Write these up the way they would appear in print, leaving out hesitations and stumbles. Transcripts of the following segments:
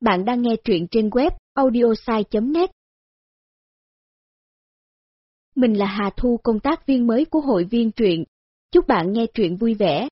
Bạn đang nghe truyện trên web audiosai.net. Mình là Hà Thu, công tác viên mới của hội viên truyện. Chúc bạn nghe truyện vui vẻ.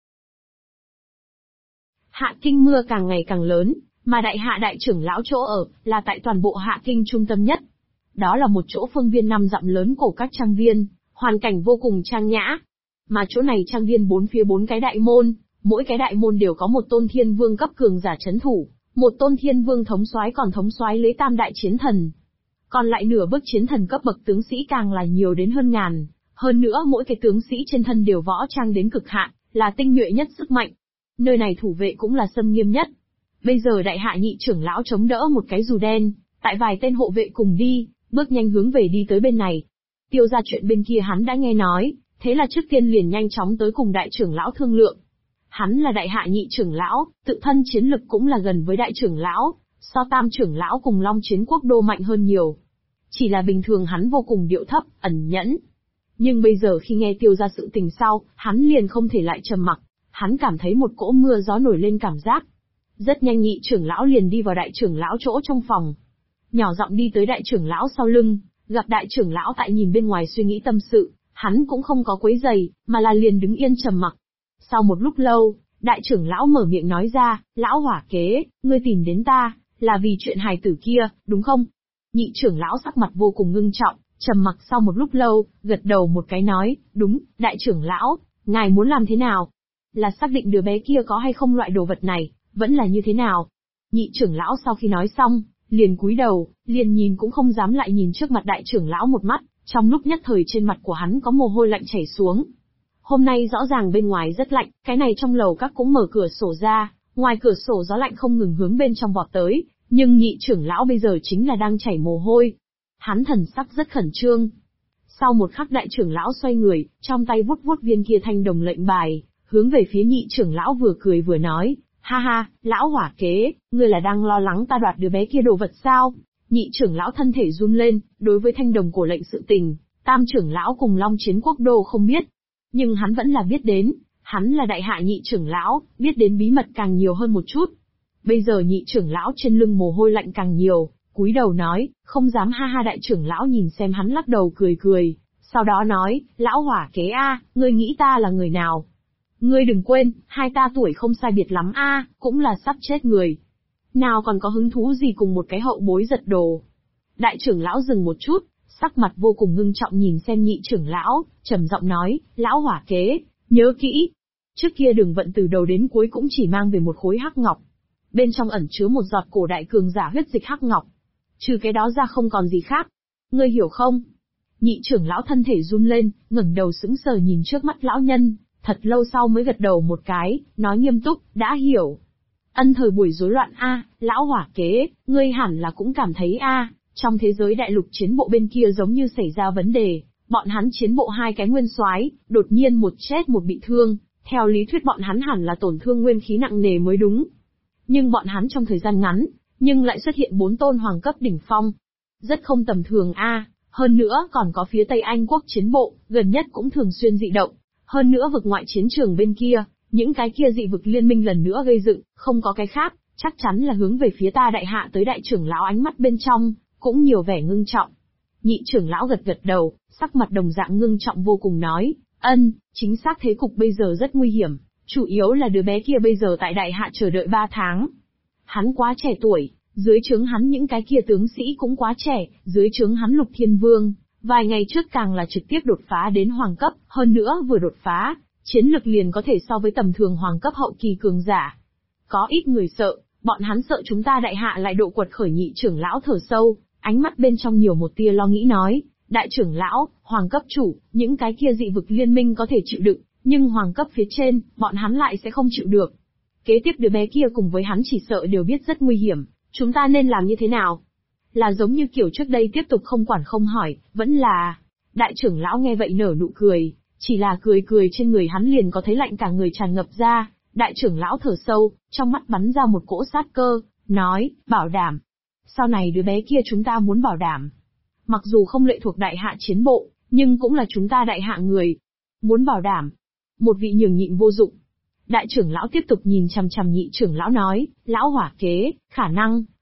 Hạ Kinh mưa càng ngày càng lớn, mà đại hạ đại trưởng lão chỗ ở là tại toàn bộ Hạ Kinh trung tâm nhất. Đó là một chỗ phương viên 5 dặm lớn cổ các trang viên, hoàn cảnh vô cùng trang nhã. Mà chỗ này trang viên bốn phía 4 cái đại môn, mỗi cái đại môn đều có một tôn thiên vương cấp cường giả trấn thủ, một tôn thiên vương thống soái còn thống soái lấy tam đại chiến thần. Còn lại nửa bước chiến thần cấp bậc tướng sĩ càng là nhiều đến hơn ngàn, hơn nữa mỗi cái tướng sĩ trên thân đều võ trang đến cực hạn, là tinh nhuệ nhất sức mạnh. Nơi này thủ vệ cũng là xâm nghiêm nhất. Bây giờ đại hạ nhị trưởng lão chống đỡ một cái dù đen, tại vài tên hộ vệ cùng đi, bước nhanh hướng về đi tới bên này. Tiêu ra chuyện bên kia hắn đã nghe nói, thế là trước tiên liền nhanh chóng tới cùng đại trưởng lão thương lượng. Hắn là đại hạ nhị trưởng lão, tự thân chiến lực cũng là gần với đại trưởng lão, so tam trưởng lão cùng Long Chiến Quốc đô mạnh hơn nhiều. Chỉ là bình thường hắn vô cùng điệu thấp, ẩn nhẫn. Nhưng bây giờ khi nghe Tiêu ra sự tình sau, hắn liền không thể lại trầm mặc, hắn cảm thấy một cỗ mưa gió nổi lên cảm giác. Rất nhanh nhị trưởng lão liền đi vào đại trưởng lão chỗ trong phòng. Nhỏ giọng đi tới đại trưởng lão sau lưng, gặp đại trưởng lão tại nhìn bên ngoài suy nghĩ tâm sự, hắn cũng không có quấy giày, mà là liền đứng yên trầm mặc. Sau một lúc lâu, đại trưởng lão mở miệng nói ra, lão hỏa kế, ngươi tìm đến ta, là vì chuyện hài tử kia, đúng không? Nhị trưởng lão sắc mặt vô cùng ngưng trọng, trầm mặc sau một lúc lâu, gật đầu một cái nói, đúng, đại trưởng lão, ngài muốn làm thế nào? Là xác định đứa bé kia có hay không loại đồ vật này, vẫn là như thế nào? Nhị trưởng lão sau khi nói xong, liền cúi đầu, liền nhìn cũng không dám lại nhìn trước mặt đại trưởng lão một mắt, trong lúc nhất thời trên mặt của hắn có mồ hôi lạnh chảy xuống. Hôm nay rõ ràng bên ngoài rất lạnh, cái này trong lầu các cũng mở cửa sổ ra, ngoài cửa sổ gió lạnh không ngừng hướng bên trong vọt tới, nhưng nhị trưởng lão bây giờ chính là đang chảy mồ hôi. Hắn thần sắc rất khẩn trương. Sau một khắc đại trưởng lão xoay người, trong tay vuốt vuốt viên kia thanh đồng lệnh bài, hướng về phía nhị trưởng lão vừa cười vừa nói, ha ha, lão hỏa kế, ngươi là đang lo lắng ta đoạt đứa bé kia đồ vật sao? Nhị trưởng lão thân thể run lên, đối với thanh đồng cổ lệnh sự tình, tam trưởng lão cùng Long Chiến Quốc đô không biết. Nhưng hắn vẫn là biết đến, hắn là đại hạ nhị trưởng lão, biết đến bí mật càng nhiều hơn một chút. Bây giờ nhị trưởng lão trên lưng mồ hôi lạnh càng nhiều, cúi đầu nói, không dám ha ha đại trưởng lão nhìn xem hắn lắc đầu cười cười, sau đó nói, lão hỏa kế a, ngươi nghĩ ta là người nào? Ngươi đừng quên, hai ta tuổi không sai biệt lắm a, cũng là sắp chết người. Nào còn có hứng thú gì cùng một cái hậu bối giật đồ. Đại trưởng lão dừng một chút, sắc mặt vô cùng ngưng trọng nhìn xem nhị trưởng lão, trầm giọng nói, lão hỏa kế, nhớ kỹ. Trước kia Đường Vận từ đầu đến cuối cũng chỉ mang về một khối hắc ngọc. Bên trong ẩn chứa một giọt cổ đại cường giả huyết dịch hắc ngọc. Trừ cái đó ra không còn gì khác. Ngươi hiểu không? Nhị trưởng lão thân thể run lên, ngẩng đầu sững sờ nhìn trước mắt lão nhân, thật lâu sau mới gật đầu một cái, nói nghiêm túc, đã hiểu. Ân thời buổi rối loạn a, lão hỏa kế, ngươi hẳn là cũng cảm thấy a, trong thế giới đại lục chiến bộ bên kia giống như xảy ra vấn đề, bọn hắn chiến bộ hai cái nguyên soái, đột nhiên một chết một bị thương, theo lý thuyết bọn hắn hẳn là tổn thương nguyên khí nặng nề mới đúng. Nhưng bọn hắn trong thời gian ngắn, nhưng lại xuất hiện 4 tôn hoàng cấp đỉnh phong. Rất không tầm thường a, hơn nữa còn có phía Tây Anh quốc chiến bộ, gần nhất cũng thường xuyên dị động. Hơn nữa vực ngoại chiến trường bên kia, những cái kia dị vực liên minh lần nữa gây dựng, không có cái khác, chắc chắn là hướng về phía ta đại hạ tới đại trưởng lão ánh mắt bên trong, cũng nhiều vẻ ngưng trọng. Nhị trưởng lão gật gật đầu, sắc mặt đồng dạng ngưng trọng vô cùng nói, chính xác thế cục bây giờ rất nguy hiểm, chủ yếu là đứa bé kia bây giờ tại đại hạ chờ đợi 3 tháng. Hắn quá trẻ tuổi, dưới trướng hắn những cái kia tướng sĩ cũng quá trẻ, dưới trướng hắn Lục Thiên Vương, vài ngày trước càng là trực tiếp đột phá đến hoàng cấp, hơn nữa vừa đột phá, chiến lực liền có thể so với tầm thường hoàng cấp hậu kỳ cường giả. Có ít người sợ, bọn hắn sợ chúng ta đại hạ lại độ quật khởi. Nhị trưởng lão thở sâu, ánh mắt bên trong nhiều một tia lo nghĩ nói, đại trưởng lão, hoàng cấp chủ, những cái kia dị vực liên minh có thể chịu đựng, nhưng hoàng cấp phía trên, bọn hắn lại sẽ không chịu được. Kế tiếp đứa bé kia cùng với hắn chỉ sợ đều biết rất nguy hiểm, chúng ta nên làm như thế nào? Là giống như kiểu trước đây tiếp tục không quản không hỏi, vẫn là... Đại trưởng lão nghe vậy nở nụ cười, chỉ là cười cười trên người hắn liền có thấy lạnh cả người tràn ngập ra. Đại trưởng lão thở sâu, trong mắt bắn ra một cỗ sát cơ, nói, bảo đảm. Sau này đứa bé kia chúng ta muốn bảo đảm. Mặc dù không lệ thuộc đại hạ chiến bộ, nhưng cũng là chúng ta đại hạ người. Muốn bảo đảm. Một vị nhường nhịn vô dụng. Đại trưởng lão tiếp tục nhìn chằm chằm nhị trưởng lão nói, lão hỏa kế, khả năng,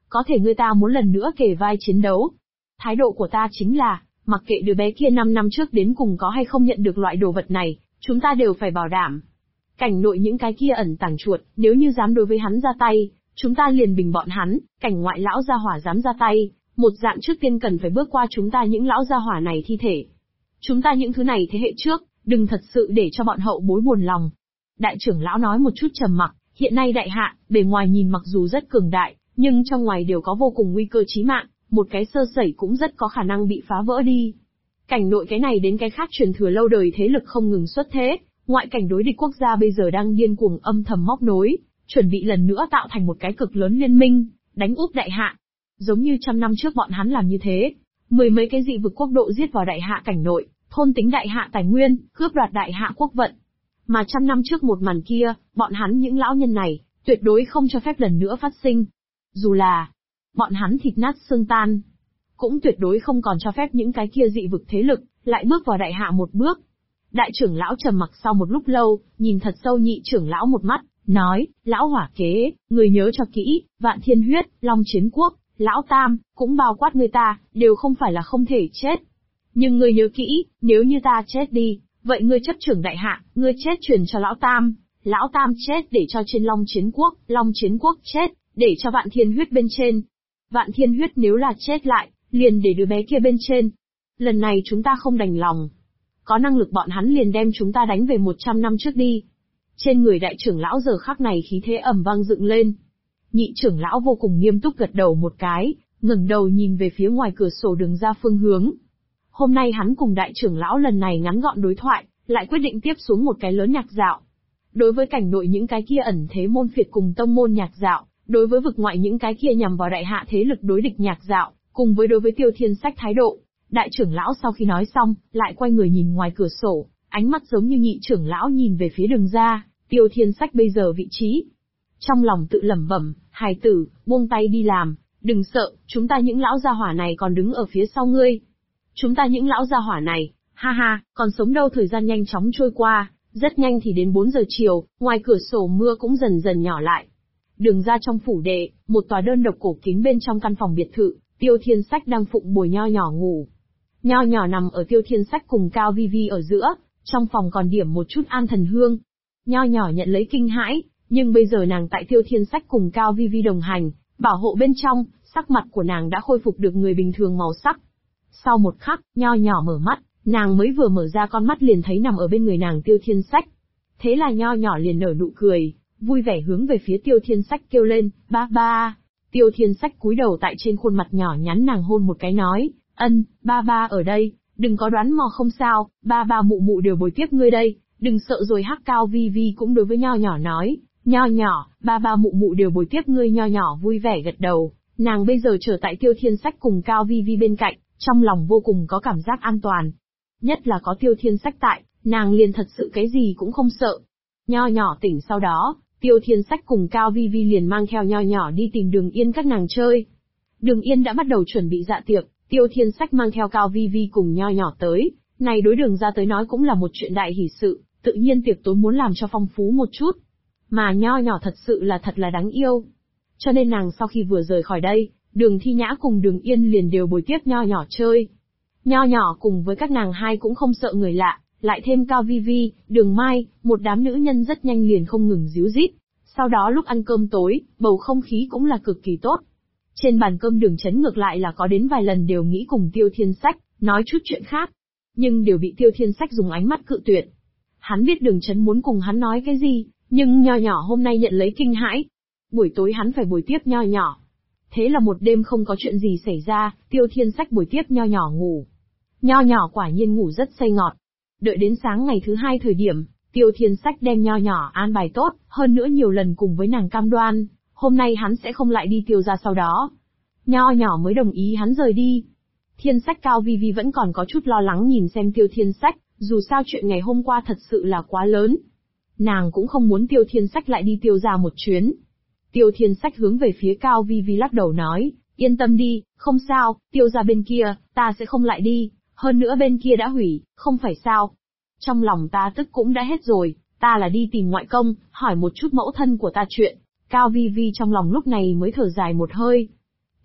có thể người ta muốn lần nữa kề vai chiến đấu. Thái độ của ta chính là, mặc kệ đứa bé kia 5 năm trước đến cùng có hay không nhận được loại đồ vật này, chúng ta đều phải bảo đảm. Cảnh nội những cái kia ẩn tàng chuột, nếu như dám đối với hắn ra tay, chúng ta liền bình bọn hắn, cảnh ngoại lão gia hỏa dám ra tay, một dạng trước tiên cần phải bước qua chúng ta những lão gia hỏa này thi thể. Chúng ta những thứ này thế hệ trước, đừng thật sự để cho bọn hậu bối buồn lòng. Đại trưởng lão nói một chút trầm mặc, hiện nay đại hạ, bề ngoài nhìn mặc dù rất cường đại, nhưng trong ngoài đều có vô cùng nguy cơ chí mạng, một cái sơ sẩy cũng rất có khả năng bị phá vỡ đi. Cảnh nội cái này đến cái khác truyền thừa lâu đời thế lực không ngừng xuất thế, ngoại cảnh đối địch quốc gia bây giờ đang điên cuồng âm thầm móc nối, chuẩn bị lần nữa tạo thành một cái cực lớn liên minh, đánh úp đại hạ. Giống như 100 năm trước bọn hắn làm như thế, mười mấy cái dị vực quốc độ giết vào đại hạ cảnh nội, thôn tính đại hạ tài nguyên, cướp đoạt đại hạ quốc vận. Mà 100 năm trước một màn kia, bọn hắn những lão nhân này, tuyệt đối không cho phép lần nữa phát sinh. Dù là bọn hắn thịt nát xương tan, cũng tuyệt đối không còn cho phép những cái kia dị vực thế lực, lại bước vào đại hạ một bước. Đại trưởng lão trầm mặc sau một lúc lâu, nhìn thật sâu nhị trưởng lão một mắt, nói, lão hỏa kế, người nhớ cho kỹ, Vạn Thiên Huyết, Long Chiến Quốc, lão Tam, cũng bao quát người ta, đều không phải là không thể chết. Nhưng ngươi nhớ kỹ, nếu như ta chết đi, vậy ngươi chấp trưởng đại hạ, ngươi chết truyền cho lão Tam chết để cho trên Long Chiến Quốc chết, để cho Vạn Thiên Huyết bên trên. Vạn Thiên Huyết nếu là chết lại, liền để đứa bé kia bên trên. Lần này chúng ta không đành lòng. Có năng lực bọn hắn liền đem chúng ta đánh về 100 năm trước đi. Trên người đại trưởng lão giờ khắc này khí thế ầm vang dựng lên. Nhị trưởng lão vô cùng nghiêm túc gật đầu một cái, ngẩng đầu nhìn về phía ngoài cửa sổ đường ra phương hướng. Hôm nay hắn cùng đại trưởng lão lần này ngắn gọn đối thoại, lại quyết định tiếp xuống một cái lớn nhạc dạo. Đối với cảnh nội những cái kia ẩn thế môn phiệt cùng tông môn nhạc dạo, đối với vực ngoại những cái kia nhằm vào đại hạ thế lực đối địch nhạc dạo, cùng với đối với Tiêu Thiên Sách thái độ. Đại trưởng lão sau khi nói xong, lại quay người nhìn ngoài cửa sổ, ánh mắt giống như nhị trưởng lão nhìn về phía đường ra, Tiêu Thiên Sách bây giờ vị trí. Trong lòng tự lẩm bẩm, hài tử, buông tay đi làm, đừng sợ, chúng ta những lão gia hỏa này còn đứng ở phía sau ngươi. Chúng ta những lão gia hỏa này, ha ha, còn sống đâu. Thời gian nhanh chóng trôi qua, rất nhanh thì đến 4 giờ chiều, ngoài cửa sổ mưa cũng dần dần nhỏ lại. Đường ra trong phủ đệ, một tòa đơn độc cổ kính bên trong căn phòng biệt thự, Tiêu Thiên Sách đang phụng bồi Nho Nhỏ ngủ. Nho Nhỏ nằm ở Tiêu Thiên Sách cùng Cao Vi Vi ở giữa, trong phòng còn điểm một chút an thần hương. Nho Nhỏ nhận lấy kinh hãi, nhưng bây giờ nàng tại Tiêu Thiên Sách cùng Cao Vi Vi đồng hành, bảo hộ bên trong, sắc mặt của nàng đã khôi phục được người bình thường màu sắc. Sau một khắc, Nho Nhỏ mở mắt, nàng mới vừa mở ra con mắt liền thấy nằm ở bên người nàng Tiêu Thiên Sách. Thế là Nho Nhỏ liền nở nụ cười, vui vẻ hướng về phía Tiêu Thiên Sách kêu lên, ba ba. Tiêu Thiên Sách cúi đầu tại trên khuôn mặt nhỏ nhắn nàng hôn một cái nói, ba ba ở đây, đừng có đoán mò không sao, ba ba mụ mụ đều bồi tiếp ngươi đây, đừng sợ rồi. Hắc Cao Vi Vi cũng đối với Nho Nhỏ nói, Nho Nhỏ, ba ba mụ mụ đều bồi tiếp ngươi. Nho Nhỏ vui vẻ gật đầu, nàng bây giờ trở tại Tiêu Thiên Sách cùng Cao Vi Vi bên cạnh, trong lòng vô cùng có cảm giác an toàn. Nhất là có Tiêu Thiên Sách tại, nàng liền thật sự cái gì cũng không sợ. Nho Nhỏ tỉnh sau đó, Tiêu Thiên Sách cùng Cao Vi Vi liền mang theo Nho Nhỏ đi tìm Đường Yên các nàng chơi. Đường Yên đã bắt đầu chuẩn bị dạ tiệc, Tiêu Thiên Sách mang theo Cao Vi Vi cùng Nho Nhỏ tới, này đối Đường ra tới nói cũng là một chuyện đại hỷ sự, tự nhiên tiệc tối muốn làm cho phong phú một chút. Mà Nho Nhỏ thật sự là thật là đáng yêu. Cho nên nàng sau khi vừa rời khỏi đây, Đường Thi Nhã cùng Đường Yên liền đều bồi tiếp Nho Nhỏ chơi. Nho Nhỏ cùng với các nàng hai cũng không sợ người lạ, lại thêm Cao Vi Vi, Đường Mai, một đám nữ nhân rất nhanh liền không ngừng díu dít. Sau đó lúc ăn cơm tối, bầu không khí cũng là cực kỳ tốt. Trên bàn cơm Đường Chấn ngược lại là có đến vài lần đều nghĩ cùng Tiêu Thiên Sách nói chút chuyện khác, nhưng đều bị Tiêu Thiên Sách dùng ánh mắt cự tuyệt. Hắn biết Đường Chấn muốn cùng hắn nói cái gì, nhưng Nho Nhỏ hôm nay nhận lấy kinh hãi. Buổi tối hắn phải bồi tiếp Nho Nhỏ. Thế là một đêm không có chuyện gì xảy ra, Tiêu Thiên Sách bồi tiếp Nho Nhỏ ngủ. Nho Nhỏ quả nhiên ngủ rất say ngọt. Đợi đến sáng ngày thứ hai thời điểm, Tiêu Thiên Sách đem Nho Nhỏ an bài tốt, hơn nữa nhiều lần cùng với nàng cam đoan, hôm nay hắn sẽ không lại đi Tiêu ra sau đó. Nho Nhỏ mới đồng ý hắn rời đi. Thiên Sách Cao Vi Vi vẫn còn có chút lo lắng nhìn xem Tiêu Thiên Sách, dù sao chuyện ngày hôm qua thật sự là quá lớn. Nàng cũng không muốn Tiêu Thiên Sách lại đi Tiêu ra một chuyến. Tiêu Thiên Sách hướng về phía Cao Vi Vi lắc đầu nói, yên tâm đi, không sao, Tiêu ra bên kia, ta sẽ không lại đi, hơn nữa bên kia đã hủy, không phải sao. Trong lòng ta tức cũng đã hết rồi, ta là đi tìm ngoại công, hỏi một chút mẫu thân của ta chuyện. Cao Vi Vi trong lòng lúc này mới thở dài một hơi.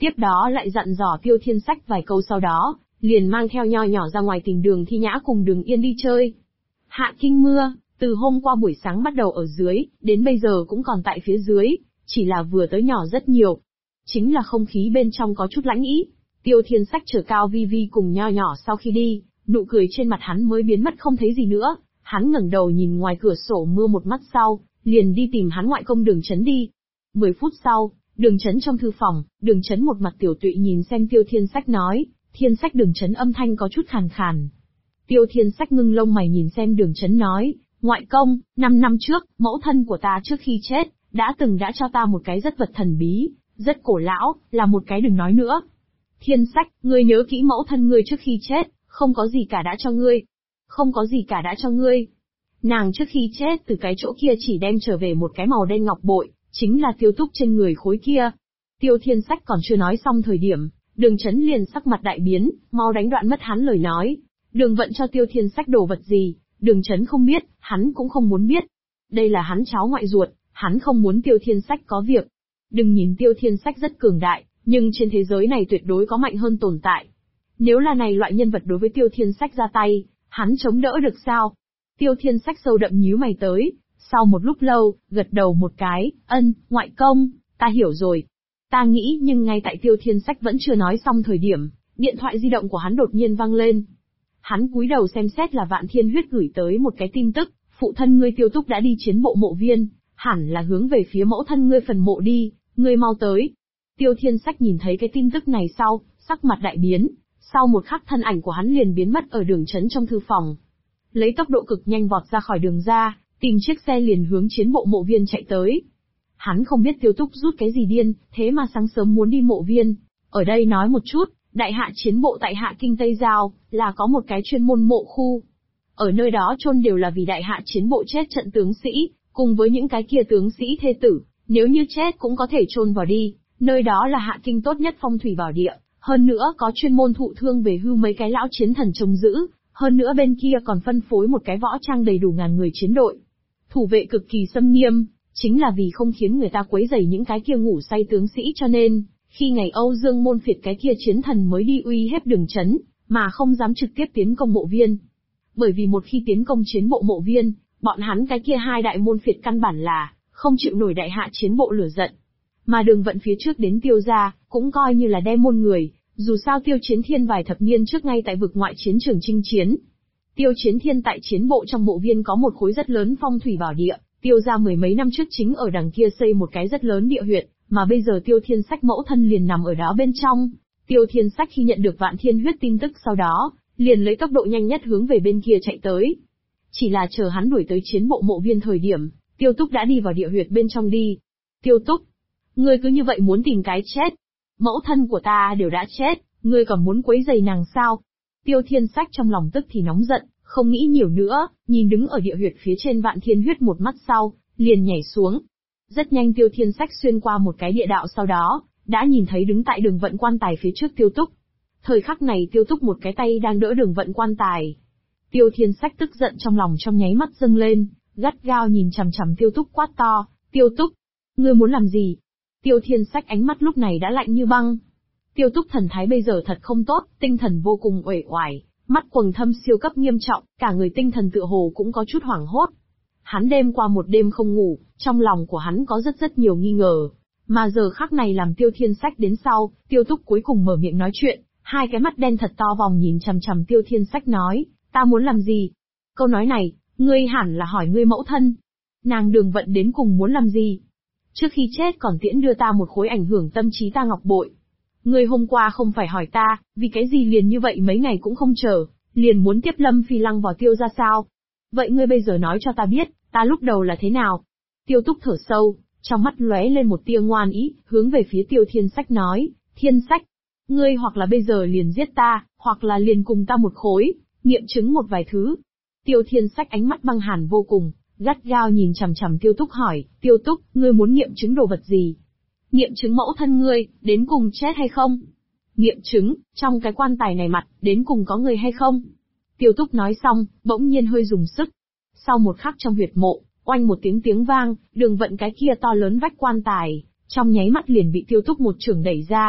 Tiếp đó lại dặn dò Tiêu Thiên Sách vài câu, sau đó liền mang theo Nho Nhỏ ra ngoài tìm Đường Thi Nhã cùng Đường Yên đi chơi. Hạ kinh mưa, từ hôm qua buổi sáng bắt đầu ở dưới, đến bây giờ cũng còn tại phía dưới, chỉ là vừa tới nhỏ rất nhiều. Chính là không khí bên trong có chút lãnh ý. Tiêu Thiên Sách chở Cao Vi Vi cùng Nho Nhỏ sau khi đi, nụ cười trên mặt hắn mới biến mất không thấy gì nữa. Hắn ngẩng đầu nhìn ngoài cửa sổ mưa một mắt sau, liền đi tìm hắn ngoại công Đường Chấn đi. 10 phút sau, Đường Chấn trong thư phòng, Đường Chấn một mặt tiểu tụy nhìn xem Tiêu Thiên Sách nói, Thiên Sách. Đường Chấn âm thanh có chút khàn khàn. Tiêu Thiên Sách ngưng lông mày nhìn xem Đường Chấn nói, ngoại công, 5 năm trước, mẫu thân của ta trước khi chết, đã cho ta một cái rất vật thần bí, rất cổ lão, là một cái đừng nói nữa. Thiên Sách, ngươi nhớ kỹ mẫu thân ngươi trước khi chết, không có gì cả đã cho ngươi. Không có gì cả đã cho ngươi. Nàng trước khi chết từ cái chỗ kia chỉ đem trở về một cái màu đen ngọc bội, chính là Tiêu Túc trên người khối kia. Tiêu Thiên Sách còn chưa nói xong thời điểm, Đường Chấn liền sắc mặt đại biến, mau đánh đoạn mất hắn lời nói. Đường Vận cho Tiêu Thiên Sách đồ vật gì, Đường Chấn không biết, hắn cũng không muốn biết. Đây là hắn cháu ngoại ruột, hắn không muốn Tiêu Thiên Sách có việc. Đừng nhìn Tiêu Thiên Sách rất cường đại, nhưng trên thế giới này tuyệt đối có mạnh hơn tồn tại. Nếu là này loại nhân vật đối với Tiêu Thiên Sách ra tay, hắn chống đỡ được sao? Tiêu Thiên Sách sâu đậm nhíu mày tới, sau một lúc lâu, gật đầu một cái, ngoại công, ta hiểu rồi. Ta nghĩ nhưng ngay tại Tiêu Thiên Sách vẫn chưa nói xong thời điểm, điện thoại di động của hắn đột nhiên vang lên. Hắn cúi đầu xem xét là Vạn Thiên Huyết gửi tới một cái tin tức, phụ thân ngươi Tiêu Túc đã đi chiến bộ mộ viên, hẳn là hướng về phía mẫu thân ngươi phần mộ đi, ngươi mau tới. Tiêu Thiên Sách nhìn thấy cái tin tức này sau, sắc mặt đại biến, sau một khắc thân ảnh của hắn liền biến mất ở Đường Chấn trong thư phòng. Lấy tốc độ cực nhanh vọt ra khỏi đường ra, tìm chiếc xe liền hướng chiến bộ mộ viên chạy tới. Hắn không biết Tiêu Túc rút cái gì điên, thế mà sáng sớm muốn đi mộ viên. Ở đây nói một chút, đại hạ chiến bộ tại Hạ Kinh Tây Giao, là có một cái chuyên môn mộ khu. Ở nơi đó chôn đều là vì đại hạ chiến bộ chết trận tướng sĩ, cùng với những cái kia tướng sĩ thê tử, nếu như chết cũng có thể chôn vào đi, nơi đó là Hạ Kinh tốt nhất phong thủy bảo địa, hơn nữa có chuyên môn thụ thương về hưu mấy cái lão chiến thần trông giữ, hơn nữa bên kia còn phân phối một cái võ trang đầy đủ ngàn người chiến đội. Thủ vệ cực kỳ xâm nghiêm, chính là vì không khiến người ta quấy rầy những cái kia ngủ say tướng sĩ cho nên, khi ngày Âu Dương Môn Phiệt cái kia chiến thần mới đi uy hiếp Đường Chấn, mà không dám trực tiếp tiến công mộ viên. Bởi vì một khi tiến công chiến bộ mộ viên, bọn hắn cái kia hai đại môn phiệt căn bản là không chịu nổi đại hạ chiến bộ lửa giận. Mà Đường Vận phía trước đến Tiêu gia, cũng coi như là đem môn người, dù sao Tiêu Chiến Thiên vài thập niên trước ngay tại vực ngoại chiến trường chinh chiến. Tiêu Chiến Thiên tại chiến bộ trong mộ viên có một khối rất lớn phong thủy bảo địa, Tiêu gia mười mấy năm trước chính ở đằng kia xây một cái rất lớn địa huyệt, mà bây giờ Tiêu Thiên Sách mẫu thân liền nằm ở đó bên trong. Tiêu Thiên Sách khi nhận được Vạn Thiên Huyết tin tức sau đó, liền lấy tốc độ nhanh nhất hướng về bên kia chạy tới. Chỉ là chờ hắn đuổi tới chiến bộ mộ viên thời điểm, Tiêu Túc đã đi vào địa huyệt bên trong đi. Tiêu Túc, ngươi cứ như vậy muốn tìm cái chết. Mẫu thân của ta đều đã chết, ngươi còn muốn quấy rầy nàng sao? Tiêu Thiên Sách trong lòng tức thì nóng giận, không nghĩ nhiều nữa, nhìn đứng ở địa huyệt phía trên Vạn Thiên Huyết một mắt sau, liền nhảy xuống. Rất nhanh Tiêu Thiên Sách xuyên qua một cái địa đạo, sau đó đã nhìn thấy đứng tại Đường Vận quan tài phía trước Tiêu Túc. Thời khắc này Tiêu Túc một cái tay đang đỡ Đường Vận quan tài. Tiêu Thiên Sách tức giận trong lòng trong nháy mắt dâng lên, gắt gao nhìn chằm chằm Tiêu Túc quát to, Tiêu Túc, ngươi muốn làm gì? Tiêu Thiên Sách ánh mắt lúc này đã lạnh như băng. Tiêu Túc thần thái bây giờ thật không tốt, tinh thần vô cùng uể oải, mắt quầng thâm siêu cấp nghiêm trọng, cả người tinh thần tựa hồ cũng có chút hoảng hốt. Hắn đêm qua một đêm không ngủ, trong lòng của hắn có rất nhiều nghi ngờ, mà giờ khắc này làm Tiêu Thiên Sách đến sau, Tiêu Túc cuối cùng mở miệng nói chuyện, hai cái mắt đen thật to vòng nhìn chằm chằm Tiêu Thiên Sách nói, ta muốn làm gì? Câu nói này, ngươi hẳn là hỏi ngươi mẫu thân. Nàng Đường Vận đến cùng muốn làm gì? Trước khi chết còn tiễn đưa ta một khối ảnh hưởng tâm trí ta ngọc bội. Ngươi hôm qua không phải hỏi ta, vì cái gì liền như vậy mấy ngày cũng không chờ, liền muốn tiếp Lâm Phi Lăng vào Tiêu ra sao? Vậy ngươi bây giờ nói cho ta biết, ta lúc đầu là thế nào? Tiêu Túc thở sâu, trong mắt lóe lên một tia ngoan ý, hướng về phía Tiêu Thiên Sách nói, Thiên Sách, ngươi hoặc là bây giờ liền giết ta, hoặc là liền cùng ta một khối, nghiệm chứng một vài thứ. Tiêu Thiên Sách ánh mắt băng hàn vô cùng, gắt gao nhìn chằm chằm Tiêu Túc hỏi, Tiêu Túc, ngươi muốn nghiệm chứng đồ vật gì? Nghiệm chứng mẫu thân ngươi, đến cùng chết hay không? Nghiệm chứng, trong cái quan tài này mặt, đến cùng có người hay không? Tiêu Túc nói xong, bỗng nhiên hơi dùng sức. Sau một khắc trong huyệt mộ, oanh một tiếng vang, Đường Vận cái kia to lớn vách quan tài, trong nháy mắt liền bị Tiêu Túc một chưởng đẩy ra.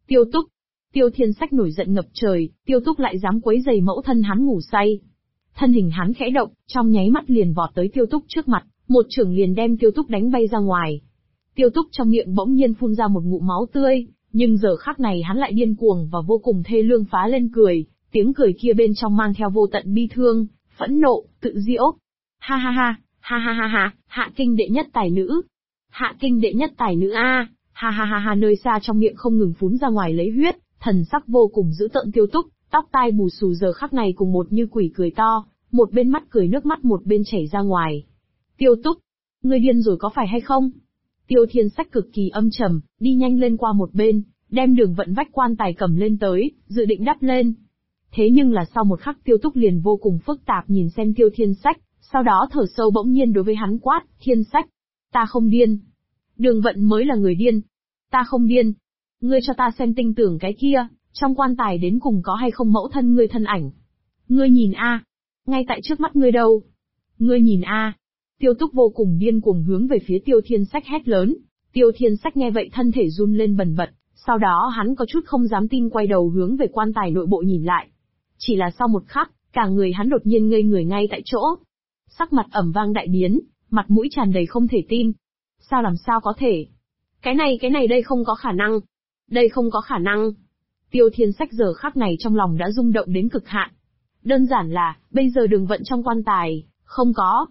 Tiêu Túc. Tiêu Thiên Sách nổi giận ngập trời, Tiêu Túc lại dám quấy rầy mẫu thân hắn ngủ say. Thân hình hắn khẽ động, trong nháy mắt liền vọt tới Tiêu Túc trước mặt, một chưởng liền đem Tiêu Túc đánh bay ra ngoài. Tiêu Túc trong miệng bỗng nhiên phun ra một ngụm máu tươi, nhưng giờ khắc này hắn lại điên cuồng và vô cùng thê lương phá lên cười, tiếng cười kia bên trong mang theo vô tận bi thương, phẫn nộ, tự giễu. Ha ha ha, ha ha ha ha, Hạ Kinh đệ nhất tài nữ. Hạ Kinh đệ nhất tài nữ a, ha ha ha ha, nơi xa trong miệng không ngừng phún ra ngoài lấy huyết, thần sắc vô cùng dữ tợn Tiêu Túc, tóc tai bù xù giờ khắc này cùng một như quỷ cười to, một bên mắt cười nước mắt một bên chảy ra ngoài. Tiêu Túc, ngươi điên rồi có phải hay không? Tiêu Thiên Sách cực kỳ âm trầm, đi nhanh lên qua một bên, đem Đường Vận vách quan tài cầm lên tới, dự định đắp lên. Thế nhưng là sau một khắc Tiêu Túc liền vô cùng phức tạp nhìn xem Tiêu Thiên Sách, sau đó thở sâu bỗng nhiên đối với hắn quát, Thiên Sách, ta không điên. Đường Vận mới là người điên. Ta không điên. Ngươi cho ta xem tinh tưởng cái kia, trong quan tài đến cùng có hay không mẫu thân ngươi thân ảnh. Ngươi nhìn a, ngay tại trước mắt ngươi đâu. Ngươi nhìn a. Tiêu Túc vô cùng điên cuồng hướng về phía Tiêu Thiên Sách hét lớn. Tiêu Thiên Sách nghe vậy thân thể run lên bần bật, sau đó hắn có chút không dám tin quay đầu hướng về quan tài nội bộ nhìn lại. Chỉ là sau một khắc, cả người hắn đột nhiên ngây người ngay tại chỗ. Sắc mặt ẩm vang đại biến, mặt mũi tràn đầy không thể tin. Làm sao có thể? Cái này đây không có khả năng. Đây không có khả năng. Tiêu Thiên Sách giờ khắc này trong lòng đã rung động đến cực hạn. Đơn giản là, bây giờ Đường Vận trong quan tài, không có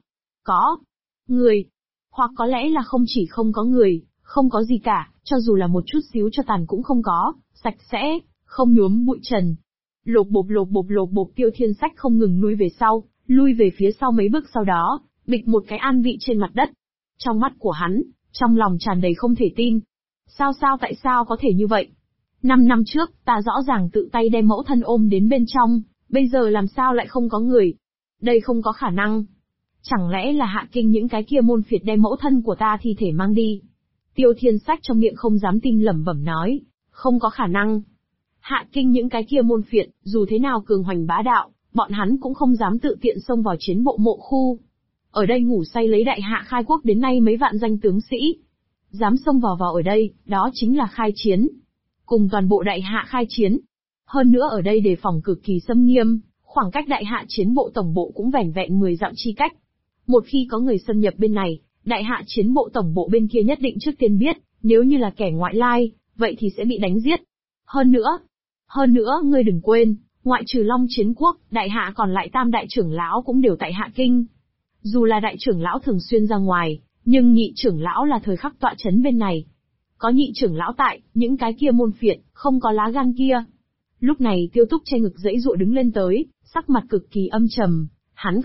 người. Hoặc có lẽ là không chỉ không có người, không có gì cả, cho dù là một chút xíu cho tàn cũng không có, sạch sẽ, không nhuốm bụi trần. Lột bột Tiêu Thiên Sách không ngừng lui về phía sau mấy bước sau đó, bịch một cái an vị trên mặt đất. Trong mắt của hắn, trong lòng tràn đầy không thể tin. Tại sao có thể như vậy? 5 năm trước, ta rõ ràng tự tay đem mẫu thân ôm đến bên trong, bây giờ làm sao lại không có người? Đây không có khả năng. Chẳng lẽ là Hạ Kinh những cái kia môn phiệt đem mẫu thân của ta thi thể mang đi? Tiêu Thiên Sách trong miệng không dám tin lẩm bẩm nói, không có khả năng. Hạ Kinh những cái kia môn phiệt, dù thế nào cường hoành bá đạo, bọn hắn cũng không dám tự tiện xông vào chiến bộ mộ khu. Ở đây ngủ say lấy đại hạ khai quốc đến nay mấy vạn danh tướng sĩ. Dám xông vào ở đây, đó chính là khai chiến. Cùng toàn bộ đại hạ khai chiến. Hơn nữa ở đây đề phòng cực kỳ xâm nghiêm, khoảng cách đại hạ chiến bộ tổng bộ cũng vẻn vẹn 10 dặm chi cách. Một khi có người xâm nhập bên này, đại hạ chiến bộ tổng bộ bên kia nhất định trước tiên biết, nếu như là kẻ ngoại lai, vậy thì sẽ bị đánh giết. Hơn nữa, ngươi đừng quên, ngoại trừ Long Chiến Quốc, đại hạ còn lại tam đại trưởng lão cũng đều tại Hạ Kinh. Dù là đại trưởng lão thường xuyên ra ngoài, nhưng nhị trưởng lão là thời khắc tọa chấn bên này. Có nhị trưởng lão tại, những cái kia môn phiệt, không có lá gan kia. Lúc này Tiêu Túc che ngực giãy giụa đứng lên tới, sắc mặt cực kỳ âm trầm, hắn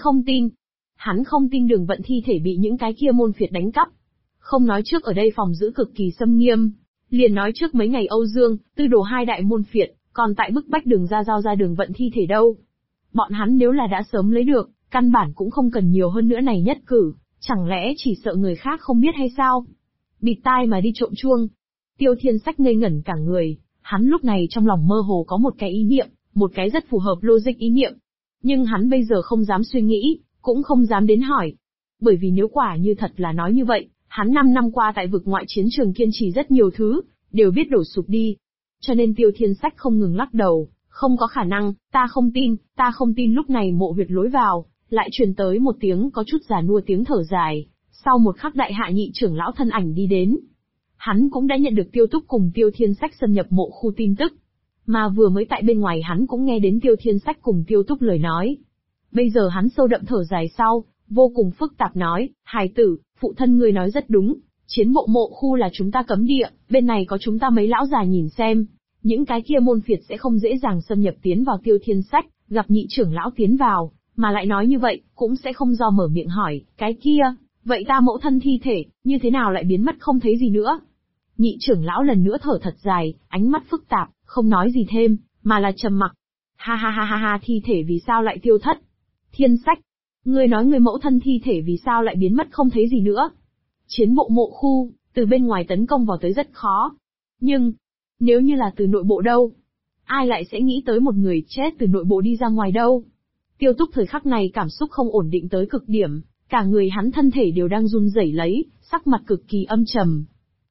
không tin Đường Vận thi thể bị những cái kia môn phiệt đánh cắp. Không nói trước ở đây phòng giữ cực kỳ xâm nghiêm, liền nói trước mấy ngày Âu Dương, Tư Đồ hai đại môn phiệt, còn tại bức bách Đường ra giao ra Đường Vận thi thể đâu. Bọn hắn nếu là đã sớm lấy được, căn bản cũng không cần nhiều hơn nữa này nhất cử, chẳng lẽ chỉ sợ người khác không biết hay sao? Bịt tai mà đi trộm chuông. Tiêu Thiên Sách ngây ngẩn cả người, hắn lúc này trong lòng mơ hồ có một cái ý niệm, một cái rất phù hợp logic ý niệm. Nhưng hắn bây giờ không dám suy nghĩ, cũng không dám đến hỏi. Bởi vì nếu quả như thật là nói như vậy, hắn 5 năm qua tại vực ngoại chiến trường kiên trì rất nhiều thứ, đều biết đổ sụp đi. Cho nên Tiêu Thiên Sách không ngừng lắc đầu, không có khả năng, ta không tin. Lúc này mộ huyệt lối vào, lại truyền tới một tiếng có chút già nua tiếng thở dài, sau một khắc đại hạ nhị trưởng lão thân ảnh đi đến. Hắn cũng đã nhận được Tiêu Túc cùng Tiêu Thiên Sách xâm nhập mộ khu tin tức, mà vừa mới tại bên ngoài hắn cũng nghe đến Tiêu Thiên Sách cùng Tiêu Túc lời nói. Bây giờ hắn sâu đậm thở dài sau, vô cùng phức tạp nói, hài tử, phụ thân ngươi nói rất đúng, chiến bộ mộ khu là chúng ta cấm địa, bên này có chúng ta mấy lão già nhìn xem, những cái kia môn phiệt sẽ không dễ dàng xâm nhập tiến vào Tiêu Thiên Sách, gặp nhị trưởng lão tiến vào, mà lại nói như vậy, cũng sẽ không do mở miệng hỏi, cái kia, vậy ta mẫu thân thi thể, như thế nào lại biến mất không thấy gì nữa? Nhị trưởng lão lần nữa thở thật dài, ánh mắt phức tạp, không nói gì thêm, mà là trầm mặc. Ha ha ha ha ha, thi thể vì sao lại tiêu thất? Thiên Sách, ngươi nói người mẫu thân thi thể vì sao lại biến mất không thấy gì nữa? Chiến bộ mộ khu, từ bên ngoài tấn công vào tới rất khó. Nhưng, nếu như là từ nội bộ đâu? Ai lại sẽ nghĩ tới một người chết từ nội bộ đi ra ngoài đâu? Tiêu Túc thời khắc này cảm xúc không ổn định tới cực điểm, cả người hắn thân thể đều đang run rẩy lấy, sắc mặt cực kỳ âm trầm.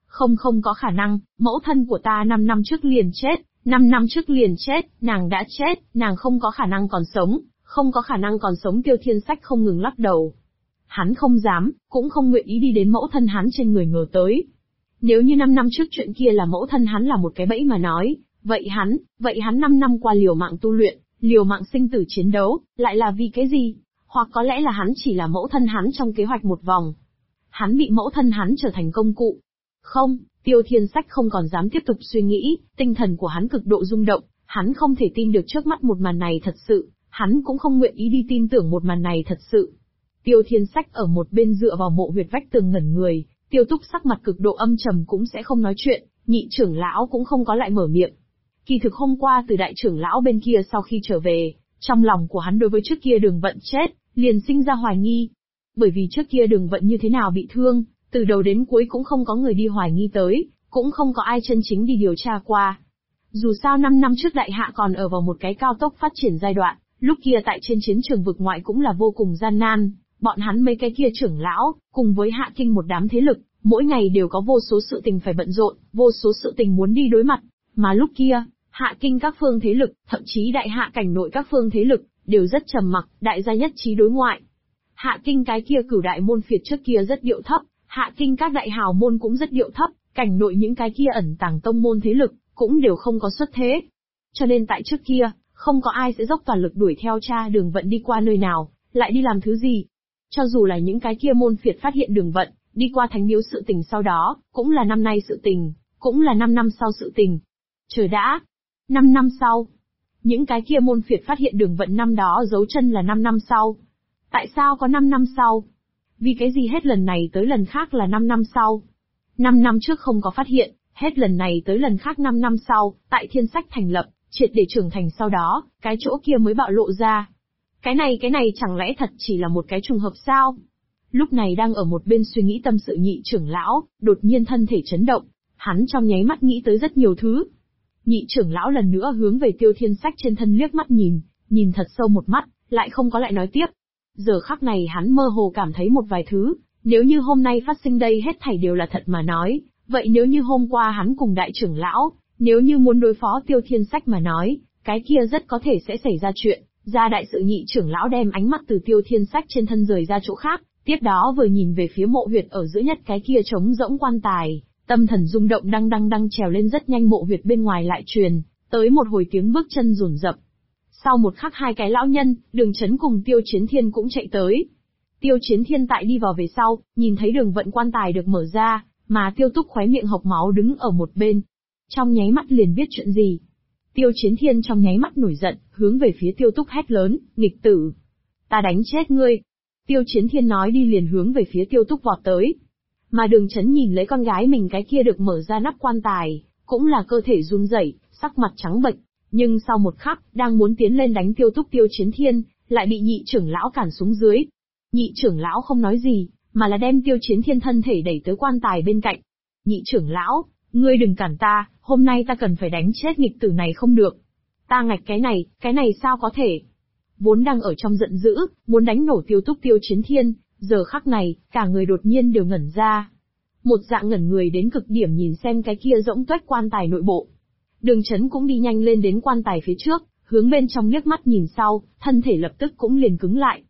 Không có khả năng, mẫu thân của ta 5 năm trước liền chết, 5 năm trước liền chết, nàng đã chết, nàng không có khả năng còn sống, không có khả năng còn sống. Tiêu Thiên Sách không ngừng lắc đầu. Hắn không dám, cũng không nguyện ý đi đến mẫu thân hắn trên người ngờ tới. Nếu như 5 năm trước chuyện kia là mẫu thân hắn là một cái bẫy mà nói, vậy hắn 5 năm qua liều mạng tu luyện, liều mạng sinh tử chiến đấu, lại là vì cái gì? Hoặc có lẽ là hắn chỉ là mẫu thân hắn trong kế hoạch một vòng. Hắn bị mẫu thân hắn trở thành công cụ. Không, Tiêu Thiên Sách không còn dám tiếp tục suy nghĩ, tinh thần của hắn cực độ rung động, hắn không thể tin được trước mắt một màn này thật sự, hắn cũng không nguyện ý đi tin tưởng một màn này thật sự. Tiêu Thiên Sách ở một bên dựa vào mộ huyệt vách tường ngẩn người, Tiêu Túc sắc mặt cực độ âm trầm cũng sẽ không nói chuyện, nhị trưởng lão cũng không có lại mở miệng. Kỳ thực hôm qua từ đại trưởng lão bên kia sau khi trở về, trong lòng của hắn đối với trước kia Đường Vận chết, liền sinh ra hoài nghi. Bởi vì trước kia Đường Vận như thế nào bị thương, từ đầu đến cuối cũng không có người đi hoài nghi tới, cũng không có ai chân chính đi điều tra qua. Dù sao 5 năm trước đại hạ còn ở vào một cái cao tốc phát triển giai đoạn, lúc kia tại trên chiến trường vực ngoại cũng là vô cùng gian nan, bọn hắn mấy cái kia trưởng lão, cùng với Hạ Kinh một đám thế lực, mỗi ngày đều có vô số sự tình phải bận rộn, vô số sự tình muốn đi đối mặt, mà lúc kia, Hạ Kinh các phương thế lực, thậm chí đại hạ cảnh nội các phương thế lực, đều rất trầm mặc, đại gia nhất trí đối ngoại. Hạ Kinh cái kia cửu đại môn phiệt trước kia rất điệu thấp, Hạ Kinh các đại hào môn cũng rất điệu thấp, cảnh nội những cái kia ẩn tàng tông môn thế lực, cũng đều không có xuất thế. Cho nên tại trước kia, không có ai sẽ dốc toàn lực đuổi theo tra Đường Vận đi qua nơi nào, lại đi làm thứ gì. Cho dù là những cái kia môn phiệt phát hiện Đường Vận, đi qua thánh miếu sự tình sau đó, cũng là năm nay sự tình, cũng là 5 năm sau sự tình. Chờ đã, 5 năm sau. Những cái kia môn phiệt phát hiện Đường Vận năm đó giấu chân là 5 năm sau. Tại sao có 5 năm sau? Vì cái gì hết lần này tới lần khác là 5 năm sau? 5 năm trước không có phát hiện, hết lần này tới lần khác 5 năm sau, tại Thiên Sách thành lập, triệt để trưởng thành sau đó, cái chỗ kia mới bạo lộ ra. Cái này chẳng lẽ thật chỉ là một cái trùng hợp sao? Lúc này đang ở một bên suy nghĩ tâm sự nhị trưởng lão, đột nhiên thân thể chấn động, hắn trong nháy mắt nghĩ tới rất nhiều thứ. Nhị trưởng lão lần nữa hướng về Tiêu Thiên Sách trên thân liếc mắt nhìn thật sâu một mắt, lại không có lại nói tiếp. Giờ khắc này hắn mơ hồ cảm thấy một vài thứ, nếu như hôm nay phát sinh đây hết thảy đều là thật mà nói, vậy nếu như hôm qua hắn cùng đại trưởng lão, nếu như muốn đối phó Tiêu Thiên Sách mà nói, cái kia rất có thể sẽ xảy ra chuyện. Ra đại sự nhị trưởng lão đem ánh mắt từ Tiêu Thiên Sách trên thân rời ra chỗ khác, tiếp đó vừa nhìn về phía mộ huyệt ở giữa nhất cái kia trống rỗng quan tài, tâm thần rung động đang trèo lên rất nhanh. Mộ huyệt bên ngoài lại truyền tới một hồi tiếng bước chân rồn rập. Sau một khắc hai cái lão nhân, Đường Chấn cùng Tiêu Chiến Thiên cũng chạy tới. Tiêu Chiến Thiên tại đi vào về sau, nhìn thấy Đường Vận quan tài được mở ra, mà Tiêu Túc khóe miệng hộc máu đứng ở một bên. Trong nháy mắt liền biết chuyện gì. Tiêu Chiến Thiên trong nháy mắt nổi giận, hướng về phía Tiêu Túc hét lớn, nghịch tử. Ta đánh chết ngươi. Tiêu Chiến Thiên nói đi liền hướng về phía Tiêu Túc vọt tới. Mà Đường Chấn nhìn lấy con gái mình cái kia được mở ra nắp quan tài, cũng là cơ thể run rẩy, sắc mặt trắng bệch. Nhưng sau một khắc, đang muốn tiến lên đánh Tiêu Túc Tiêu Chiến Thiên, lại bị nhị trưởng lão cản xuống dưới. Nhị trưởng lão không nói gì, mà là đem Tiêu Chiến Thiên thân thể đẩy tới quan tài bên cạnh. Nhị trưởng lão, ngươi đừng cản ta, hôm nay ta cần phải đánh chết nghịch tử này không được. Ta ngạch cái này sao có thể? Vốn đang ở trong giận dữ, muốn đánh nổ Tiêu Túc Tiêu Chiến Thiên, giờ khắc này, cả người đột nhiên đều ngẩn ra. Một dạng ngẩn người đến cực điểm nhìn xem cái kia rỗng tuếch quan tài nội bộ. Đường Chấn cũng đi nhanh lên đến quan tài phía trước, hướng bên trong liếc mắt nhìn sau, thân thể lập tức cũng liền cứng lại.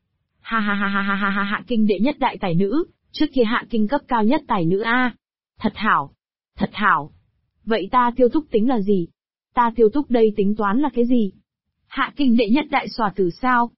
Hạ Kinh đệ nhất đại tài nữ, trước kia Hạ Kinh cấp cao nhất tài nữ a. Thật hảo. Vậy ta Tiêu Túc tính là gì? Ta Tiêu Túc đây tính toán là cái gì? Hạ Kinh đệ nhất đại xòa tử sao?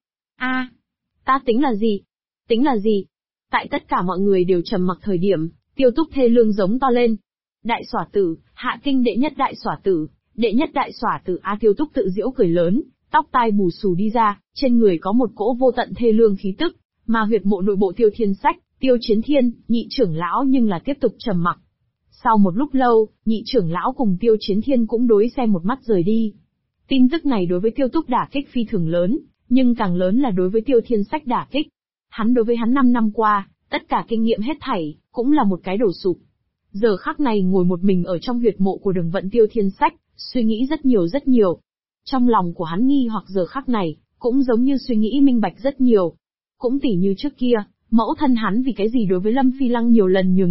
Ta tính là gì? Tính là gì? Tại tất cả mọi người đều trầm mặc thời điểm, Tiêu Túc thê lương giống to lên. Đại xòa tử, Hạ Kinh đệ nhất đại xòa tử, đệ nhất đại xòa tử a. Tiêu Túc tự giễu cười lớn, tóc tai bù xù đi ra, trên người có một cỗ vô tận thê lương khí tức, mà huyệt mộ nội bộ Tiêu Thiên Sách, Tiêu Chiến Thiên, nhị trưởng lão nhưng là tiếp tục trầm mặc. Sau một lúc lâu, nhị trưởng lão cùng Tiêu Chiến Thiên cũng đối xem một mắt rời đi. Tin tức này đối với Tiêu Túc đả kích phi thường lớn, nhưng càng lớn là đối với Tiêu Thiên Sách đả kích. Hắn đối với hắn 5 năm qua, tất cả kinh nghiệm hết thảy, cũng là một cái đổ sụp. Giờ khắc này ngồi một mình ở trong huyệt mộ của Đường Vận Tiêu Thiên Sách, suy nghĩ rất nhiều. Trong lòng của hắn nghi hoặc giờ khắc này, cũng giống như suy nghĩ minh bạch rất nhiều. Cũng tỉ như trước kia, mẫu thân hắn vì cái gì đối với Lâm Phi Lăng nhiều lần nhường nhịn,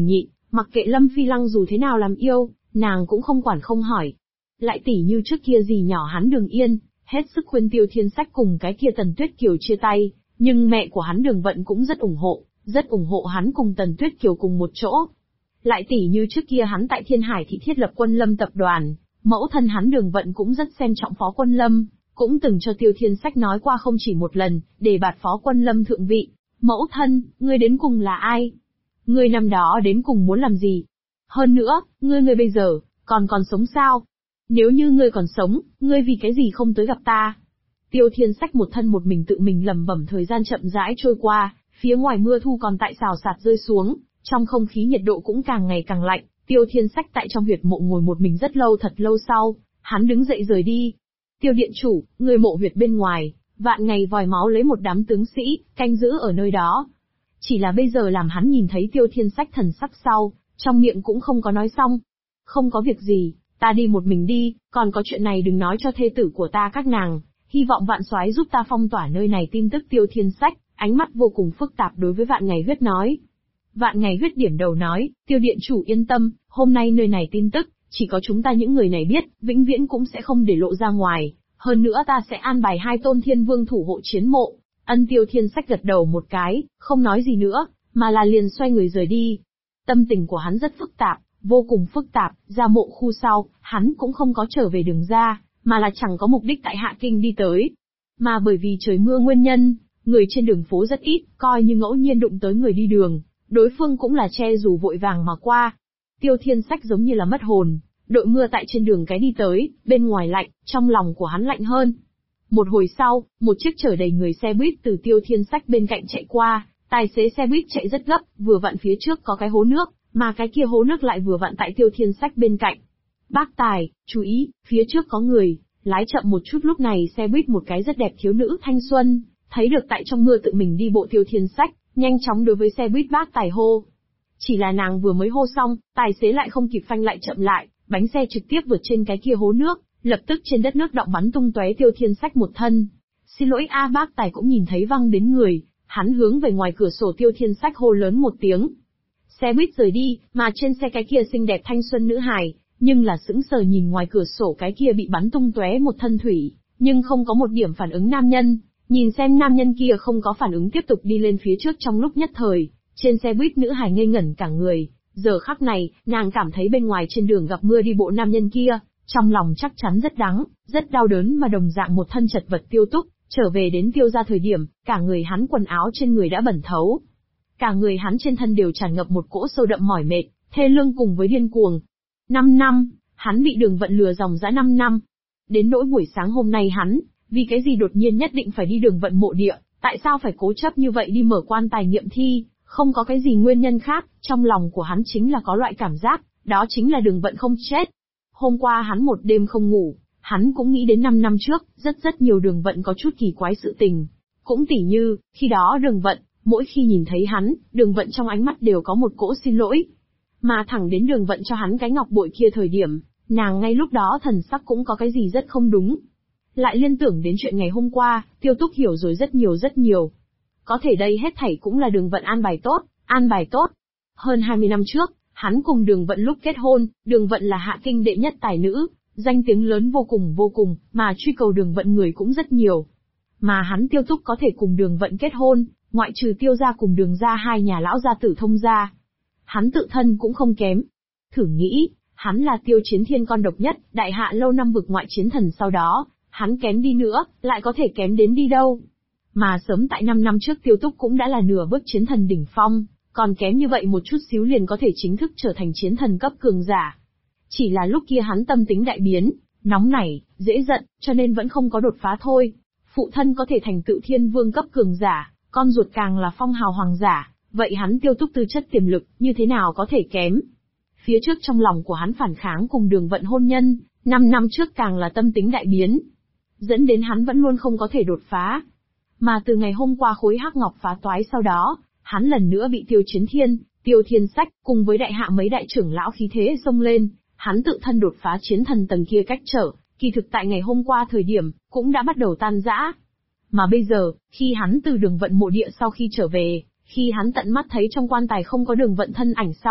Mặc kệ Lâm Phi Lăng dù thế nào làm yêu, nàng cũng không quản không hỏi. Lại tỉ như trước kia dì nhỏ hắn Đường Yên, hết sức khuyên Tiêu Thiên Sách cùng cái kia Tần Tuyết Kiều chia tay, nhưng mẹ của hắn Đường Vận cũng rất ủng hộ hắn cùng Tần Tuyết Kiều cùng một chỗ. Lại tỉ như trước kia hắn tại Thiên Hải thị thiết lập Quân Lâm tập đoàn, mẫu thân hắn Đường Vận cũng rất xem trọng Phó Quân Lâm, cũng từng cho Tiêu Thiên Sách nói qua không chỉ một lần, để bạt Phó Quân Lâm thượng vị. Mẫu thân, ngươi đến cùng là ai? Ngươi năm đó đến cùng muốn làm gì? Hơn nữa, ngươi bây giờ, còn sống sao? Nếu như ngươi còn sống, ngươi vì cái gì không tới gặp ta? Tiêu Thiên Sách một thân một mình tự mình lẩm bẩm. Thời gian chậm rãi trôi qua, phía ngoài mưa thu còn tại xào xạc rơi xuống, trong không khí nhiệt độ cũng càng ngày càng lạnh. Tiêu Thiên Sách tại trong huyệt mộ ngồi một mình rất lâu, thật lâu sau, hắn đứng dậy rời đi. Tiêu điện chủ, người mộ huyệt bên ngoài, vạn ngày vòi máu lấy một đám tướng sĩ, canh giữ ở nơi đó. Chỉ là bây giờ làm hắn nhìn thấy Tiêu Thiên Sách thần sắc sau, trong miệng cũng không có nói xong. Không có việc gì, ta đi một mình đi, còn có chuyện này đừng nói cho thê tử của ta các nàng, hy vọng Vạn Soái giúp ta phong tỏa nơi này. Tin tức Tiêu Thiên Sách, ánh mắt vô cùng phức tạp đối với Vạn Ngày Huyết nói. Vạn Ngày Huyết điểm đầu nói, Tiêu điện chủ yên tâm, hôm nay nơi này tin tức, chỉ có chúng ta những người này biết, vĩnh viễn cũng sẽ không để lộ ra ngoài, hơn nữa ta sẽ an bài 2 tôn thiên vương thủ hộ chiến mộ. Tiêu Thiên Sách gật đầu một cái, không nói gì nữa, mà là liền xoay người rời đi. Tâm tình của hắn rất phức tạp, vô cùng phức tạp. Ra mộ khu sau, hắn cũng không có trở về đường ra, mà là chẳng có mục đích tại Hạ Kinh đi tới. Mà bởi vì trời mưa nguyên nhân, người trên đường phố rất ít, coi như ngẫu nhiên đụng tới người đi đường, đối phương cũng là che dù vội vàng mà qua. Tiêu Thiên Sách giống như là mất hồn, đội mưa tại trên đường cái đi tới, bên ngoài lạnh, trong lòng của hắn lạnh hơn. Một hồi sau, một chiếc chở đầy người xe buýt từ Tiêu Thiên Sách bên cạnh chạy qua, tài xế xe buýt chạy rất gấp, vừa vặn phía trước có cái hố nước, mà cái kia hố nước lại vừa vặn tại Tiêu Thiên Sách bên cạnh. Bác tài, chú ý, phía trước có người, lái chậm một chút. Lúc này xe buýt một cái rất đẹp thiếu nữ thanh xuân, thấy được tại trong mưa tự mình đi bộ Tiêu Thiên Sách, nhanh chóng đối với xe buýt bác tài hô. Chỉ là nàng vừa mới hô xong, tài xế lại không kịp phanh lại chậm lại, bánh xe trực tiếp vượt trên cái kia hố nước, lập tức trên đất nước đọng bắn tung tóe. Tiêu Thiên Sách một thân. Xin lỗi a. Bác tài cũng nhìn thấy văng đến người, hắn hướng về ngoài cửa sổ Tiêu Thiên Sách hô lớn một tiếng. Xe buýt rời đi, mà trên xe cái kia xinh đẹp thanh xuân nữ hài, nhưng là sững sờ nhìn ngoài cửa sổ cái kia bị bắn tung tóe một thân thủy, nhưng không có một điểm phản ứng nam nhân. Nhìn xem nam nhân kia không có phản ứng tiếp tục đi lên phía trước. Trong lúc nhất thời, trên xe buýt nữ hài ngây ngẩn cả người. Giờ khắc này, nàng cảm thấy bên ngoài trên đường gặp mưa đi bộ nam nhân kia, trong lòng chắc chắn rất đắng, rất đau đớn, mà đồng dạng một thân chật vật Tiêu Túc, trở về đến Tiêu gia thời điểm, cả người hắn quần áo trên người đã bẩn thấu. Cả người hắn trên thân đều tràn ngập một cỗ sâu đậm mỏi mệt, thê lương cùng với điên cuồng. 5 năm, hắn bị Đường Vận lừa dòng dã 5 năm. Đến nỗi buổi sáng hôm nay hắn, vì cái gì đột nhiên nhất định phải đi Đường Vận mộ địa, tại sao phải cố chấp như vậy đi mở quan tài nghiệm thi, không có cái gì nguyên nhân khác, trong lòng của hắn chính là có loại cảm giác, đó chính là Đường Vận không chết. Hôm qua hắn một đêm không ngủ, hắn cũng nghĩ đến 5 năm trước, rất nhiều Đường Vận có chút kỳ quái sự tình. Cũng tỉ như, khi đó Đường Vận, mỗi khi nhìn thấy hắn, Đường Vận trong ánh mắt đều có một cỗ xin lỗi. Mà thẳng đến Đường Vận cho hắn cái ngọc bội kia thời điểm, nàng ngay lúc đó thần sắc cũng có cái gì rất không đúng. Lại liên tưởng đến chuyện ngày hôm qua, Tiêu Túc hiểu rồi rất nhiều. Có thể đây hết thảy cũng là Đường Vận an bài tốt. Hơn 20 năm trước, hắn cùng Đường Vận lúc kết hôn, Đường Vận là Hạ Kinh đệ nhất tài nữ, danh tiếng lớn vô cùng, mà truy cầu Đường Vận người cũng rất nhiều. Mà hắn Tiêu Túc có thể cùng Đường Vận kết hôn, ngoại trừ Tiêu gia cùng Đường gia hai nhà lão gia tử thông gia. Hắn tự thân cũng không kém. Thử nghĩ, hắn là Tiêu Chiến Thiên con độc nhất, đại hạ lâu năm vực ngoại chiến thần, sau đó, hắn kém đi nữa, lại có thể kém đến đi đâu. Mà sớm tại 5 năm trước Tiêu Túc cũng đã là nửa bước chiến thần đỉnh phong, còn kém như vậy một chút xíu liền có thể chính thức trở thành chiến thần cấp cường giả. Chỉ là lúc kia hắn tâm tính đại biến, nóng nảy, dễ giận, cho nên vẫn không có đột phá thôi. Phụ thân có thể thành tựu thiên vương cấp cường giả, con ruột càng là phong hào hoàng giả, vậy hắn Tiêu Túc tư chất tiềm lực, như thế nào có thể kém. Phía trước trong lòng của hắn phản kháng cùng Đường Vận hôn nhân, 5 năm trước càng là tâm tính đại biến, dẫn đến hắn vẫn luôn không có thể đột phá. Mà từ ngày hôm qua khối hắc ngọc phá toái sau đó, hắn lần nữa bị Tiêu Chiến Thiên, Tiêu Thiên Sách, cùng với đại hạ mấy đại trưởng lão khí thế xông lên, hắn tự thân đột phá chiến thần tầng kia cách trở, kỳ thực tại ngày hôm qua thời điểm, cũng đã bắt đầu tan rã. Mà bây giờ, khi hắn từ Đường Vận mộ địa sau khi trở về, khi hắn tận mắt thấy trong quan tài không có Đường Vận thân ảnh sau,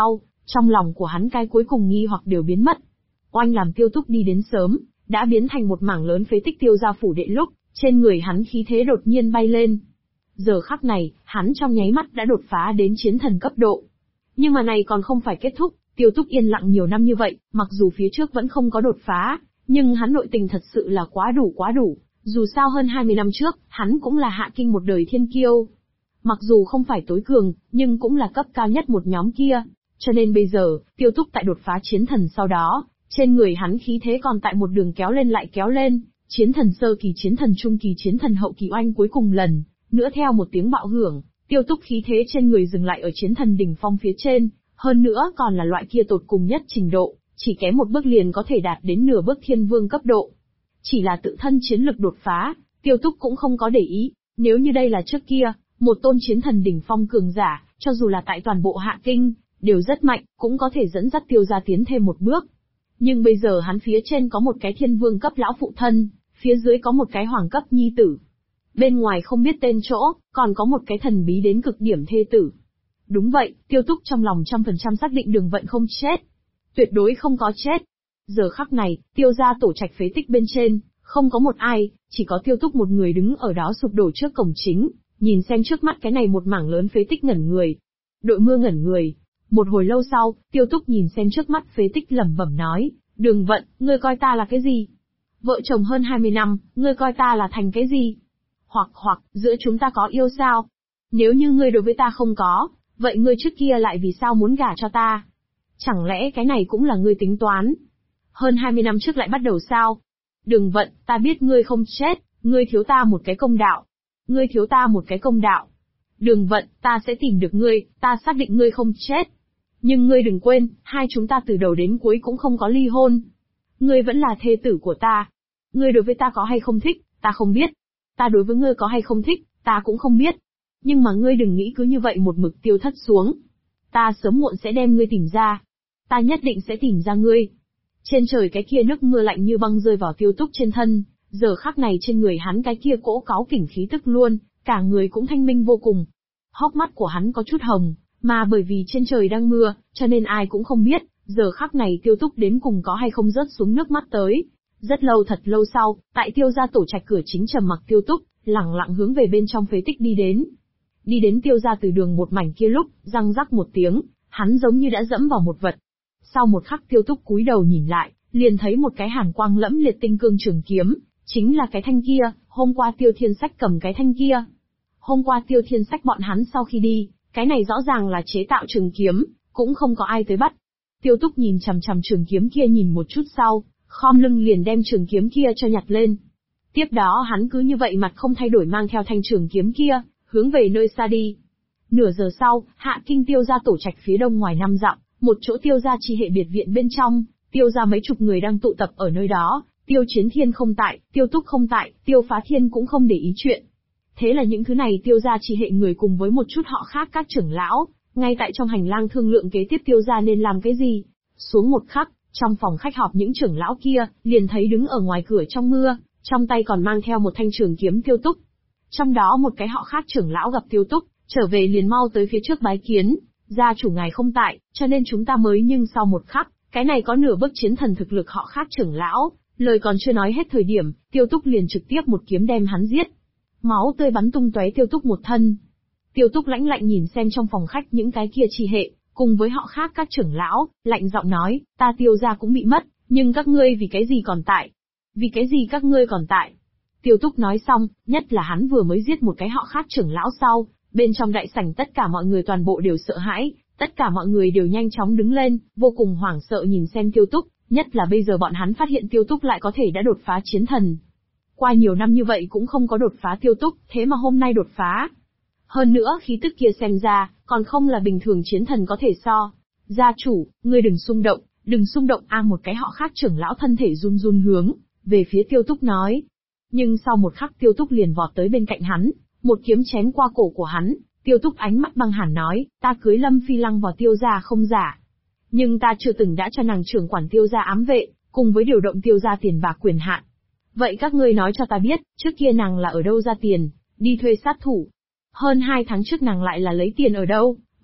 Trong lòng của hắn cái cuối cùng nghi hoặc đều biến mất. Oanh làm Tiêu Túc đi đến sớm, đã biến thành một mảng lớn phế tích Tiêu gia phủ đệ lúc, trên người hắn khí thế đột nhiên bay lên. Giờ khắc này, hắn trong nháy mắt đã đột phá đến chiến thần cấp độ. Nhưng mà này còn không phải kết thúc, Tiêu Túc yên lặng nhiều năm như vậy, mặc dù phía trước vẫn không có đột phá, nhưng hắn nội tình thật sự là quá đủ. Dù sao hơn 20 năm trước, hắn cũng là hạ kinh một đời thiên kiêu. Mặc dù không phải tối cường, nhưng cũng là cấp cao nhất một nhóm kia. Cho nên bây giờ, Tiêu Túc tại đột phá chiến thần sau đó, trên người hắn khí thế còn tại một đường kéo lên lại kéo lên, chiến thần sơ kỳ, chiến thần trung kỳ, chiến thần hậu kỳ oanh cuối cùng lần nữa theo một tiếng bạo hưởng, Tiêu Túc khí thế trên người dừng lại ở chiến thần đỉnh phong phía trên, hơn nữa còn là loại kia tột cùng nhất trình độ, chỉ kém một bước liền có thể đạt đến nửa bước thiên vương cấp độ. Chỉ là tự thân chiến lực đột phá, Tiêu Túc cũng không có để ý, nếu như đây là trước kia, một tôn chiến thần đỉnh phong cường giả, cho dù là tại toàn bộ Hạ Kinh, đều rất mạnh, cũng có thể dẫn dắt Tiêu gia tiến thêm một bước. Nhưng bây giờ hắn phía trên có một cái thiên vương cấp lão phụ thân, phía dưới có một cái hoàng cấp nhi tử. Bên ngoài không biết tên chỗ, còn có một cái thần bí đến cực điểm thê tử. Đúng vậy, Tiêu Túc trong lòng 100% xác định Đường Vận không chết. Tuyệt đối không có chết. Giờ khắc này, Tiêu gia tổ trạch phế tích bên trên, không có một ai, chỉ có Tiêu Túc một người đứng ở đó sụp đổ trước cổng chính, nhìn xem trước mắt cái này một mảng lớn phế tích ngẩn người. Đội Mưa ngẩn người. Một hồi lâu sau, Tiêu Túc nhìn xem trước mắt phế tích lẩm bẩm nói, Đường Vận, ngươi coi ta là cái gì? Vợ chồng hơn 20 năm, ngươi coi ta là thành cái gì? Hoặc, giữa chúng ta có yêu sao? Nếu như ngươi đối với ta không có, vậy ngươi trước kia lại vì sao muốn gả cho ta? Chẳng lẽ cái này cũng là ngươi tính toán? Hơn 20 năm trước lại bắt đầu sao? Đường Vận, ta biết ngươi không chết, ngươi thiếu ta một cái công đạo. Ngươi thiếu ta một cái công đạo. Đường Vận, ta sẽ tìm được ngươi, ta xác định ngươi không chết. Nhưng ngươi đừng quên, hai chúng ta từ đầu đến cuối cũng không có ly hôn. Ngươi vẫn là thê tử của ta. Ngươi đối với ta có hay không thích, ta không biết. Ta đối với ngươi có hay không thích, ta cũng không biết. Nhưng mà ngươi đừng nghĩ cứ như vậy một mực tiêu thất xuống. Ta sớm muộn sẽ đem ngươi tìm ra. Ta nhất định sẽ tìm ra ngươi. Trên trời cái kia nước mưa lạnh như băng rơi vào Tiêu Túc trên thân, giờ khắc này trên người hắn cái kia cỗ cáu kỉnh khí tức luôn, cả người cũng thanh minh vô cùng. Hốc mắt của hắn có chút hồng, mà bởi vì trên trời đang mưa, cho nên ai cũng không biết, giờ khắc này Tiêu Túc đến cùng có hay không rớt xuống nước mắt tới. Rất lâu thật lâu sau, tại Tiêu gia tổ trạch cửa chính trầm mặc Tiêu Túc, lẳng lặng hướng về bên trong phế tích đi đến. Đi đến Tiêu gia từ đường một mảnh kia lúc, răng rắc một tiếng, hắn giống như đã dẫm vào một vật. Sau một khắc Tiêu Túc cúi đầu nhìn lại, liền thấy một cái hàn quang lẫm liệt tinh cương trường kiếm, chính là cái thanh kia, hôm qua Tiêu Thiên Sách cầm cái thanh kia. Hôm qua Tiêu Thiên Sách bọn hắn sau khi đi, cái này rõ ràng là chế tạo trường kiếm, cũng không có ai tới bắt. Tiêu Túc nhìn chằm chằm trường kiếm kia nhìn một chút sau, khom lưng liền đem trường kiếm kia cho nhặt lên. Tiếp đó hắn cứ như vậy mặt không thay đổi mang theo thanh trường kiếm kia, hướng về nơi xa đi. Nửa giờ sau, Hạ Kinh Tiêu gia tổ trạch phía đông ngoài 5 dặm, một chỗ Tiêu gia chi hệ biệt viện bên trong, Tiêu gia mấy chục người đang tụ tập ở nơi đó, Tiêu Chiến Thiên không tại, Tiêu Túc không tại, Tiêu Phá Thiên cũng không để ý chuyện. Thế là những thứ này Tiêu gia chi hệ người cùng với một chút họ khác các trưởng lão, ngay tại trong hành lang thương lượng kế tiếp Tiêu gia nên làm cái gì. Xuống một khắc, trong phòng khách họp những trưởng lão kia, liền thấy đứng ở ngoài cửa trong mưa, trong tay còn mang theo một thanh trường kiếm Tiêu Túc. Trong đó một cái họ khác trưởng lão gặp Tiêu Túc, trở về liền mau tới phía trước bái kiến, gia chủ ngài không tại, cho nên chúng ta mới. Nhưng sau một khắc, cái này có nửa bước chiến thần thực lực họ khác trưởng lão, lời còn chưa nói hết thời điểm, Tiêu Túc liền trực tiếp một kiếm đem hắn giết. Máu tươi bắn tung tóe Tiêu Túc một thân. Tiêu Túc lãnh lạnh nhìn xem trong phòng khách những cái kia chi hệ, cùng với họ khác các trưởng lão, lạnh giọng nói, ta Tiêu gia cũng bị mất, nhưng các ngươi vì cái gì còn tại? Vì cái gì các ngươi còn tại? Tiêu Túc nói xong, nhất là hắn vừa mới giết một cái họ khác trưởng lão sau, bên trong đại sảnh tất cả mọi người toàn bộ đều sợ hãi, tất cả mọi người đều nhanh chóng đứng lên, vô cùng hoảng sợ nhìn xem Tiêu Túc, nhất là bây giờ bọn hắn phát hiện Tiêu Túc lại có thể đã đột phá chiến thần. Qua nhiều năm như vậy cũng không có đột phá Tiêu Túc, thế mà hôm nay đột phá. Hơn nữa khí tức kia xem ra, còn không là bình thường chiến thần có thể so. Gia chủ, ngươi đừng xung động một cái họ khác trưởng lão thân thể run run hướng về phía Tiêu Túc nói. Nhưng sau một khắc Tiêu Túc liền vọt tới bên cạnh hắn, một kiếm chém qua cổ của hắn. Tiêu Túc ánh mắt băng hàn nói, ta cưới Lâm Phi Lăng vào Tiêu gia không giả. Nhưng ta chưa từng đã cho nàng trưởng quản Tiêu gia ám vệ, cùng với điều động Tiêu gia tiền bạc quyền hạn. Vậy các ngươi nói cho ta biết, trước kia nàng là ở đâu ra tiền, đi thuê sát thủ. Hơn 2 tháng trước nàng lại là lấy tiền ở đâu,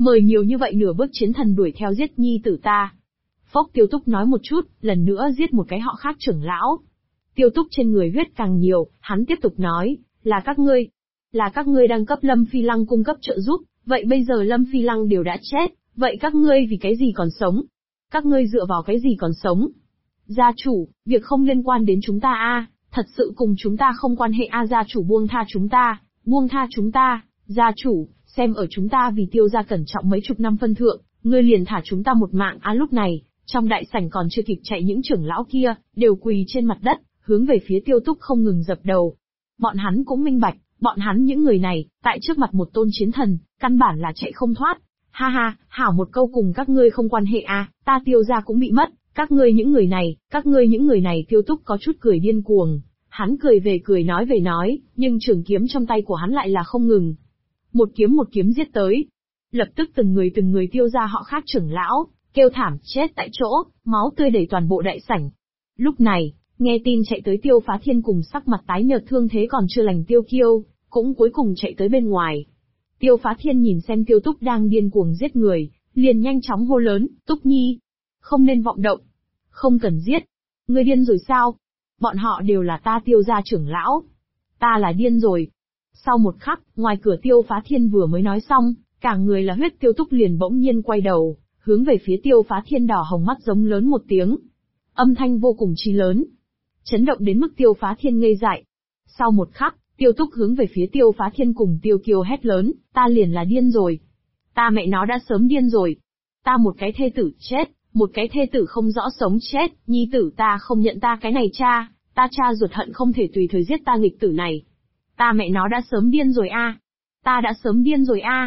Mời nhiều như vậy nửa bước chiến thần đuổi theo giết nhi tử ta. Phốc Tiêu Túc nói một chút, lần nữa giết một cái họ khác trưởng lão. Tiêu Túc trên người huyết càng nhiều, hắn tiếp tục nói, là các ngươi đang cấp Lâm Phi Lăng cung cấp trợ giúp, vậy bây giờ Lâm Phi Lăng đều đã chết, vậy các ngươi vì cái gì còn sống? Các ngươi dựa vào cái gì còn sống? Gia chủ, việc không liên quan đến chúng ta a, thật sự cùng chúng ta không quan hệ a, gia chủ buông tha chúng ta, gia chủ, xem ở chúng ta vì Tiêu gia cẩn trọng mấy chục năm phân thượng, ngươi liền thả chúng ta một mạng a. Lúc này, trong đại sảnh còn chưa kịp chạy những trưởng lão kia, đều quỳ trên mặt đất, hướng về phía Tiêu Túc không ngừng dập đầu. Bọn hắn cũng minh bạch, bọn hắn những người này, tại trước mặt một tôn chiến thần, căn bản là chạy không thoát. Ha ha, hảo một câu cùng các ngươi không quan hệ a, ta Tiêu gia cũng bị mất, các ngươi những người này, Tiêu Túc có chút cười điên cuồng. Hắn cười về cười nói về nói, nhưng trường kiếm trong tay của hắn lại là không ngừng. Một kiếm giết tới. Lập tức từng người Tiêu gia họ khác trưởng lão, kêu thảm chết tại chỗ, máu tươi đầy toàn bộ đại sảnh. Lúc này, nghe tin chạy tới Tiêu Phá Thiên cùng sắc mặt tái nhợt thương thế còn chưa lành Tiêu Kiêu, cũng cuối cùng chạy tới bên ngoài. Tiêu Phá Thiên nhìn xem Tiêu Túc đang điên cuồng giết người, liền nhanh chóng hô lớn, Túc Nhi, không nên vọng động, không cần giết. Ngươi điên rồi sao? Bọn họ đều là ta Tiêu gia trưởng lão. Ta là điên rồi. Sau một khắc, ngoài cửa Tiêu Phá Thiên vừa mới nói xong, cả người là huyết Tiêu Túc liền bỗng nhiên quay đầu, hướng về phía Tiêu Phá Thiên đỏ hồng mắt giống lớn một tiếng. Âm thanh vô cùng chi lớn, chấn động đến mức Tiêu Phá Thiên ngây dại. Sau một khắc, Tiêu Túc hướng về phía Tiêu Phá Thiên cùng Tiêu Kiêu hét lớn, ta liền là điên rồi. Ta mẹ nó đã sớm điên rồi. Ta một cái thê tử chết, một cái thê tử không rõ sống chết, nhi tử ta không nhận ta cái này cha, ta cha ruột hận không thể tùy thời giết ta nghịch tử này. Ta mẹ nó đã sớm điên rồi a. Ta đã sớm điên rồi a.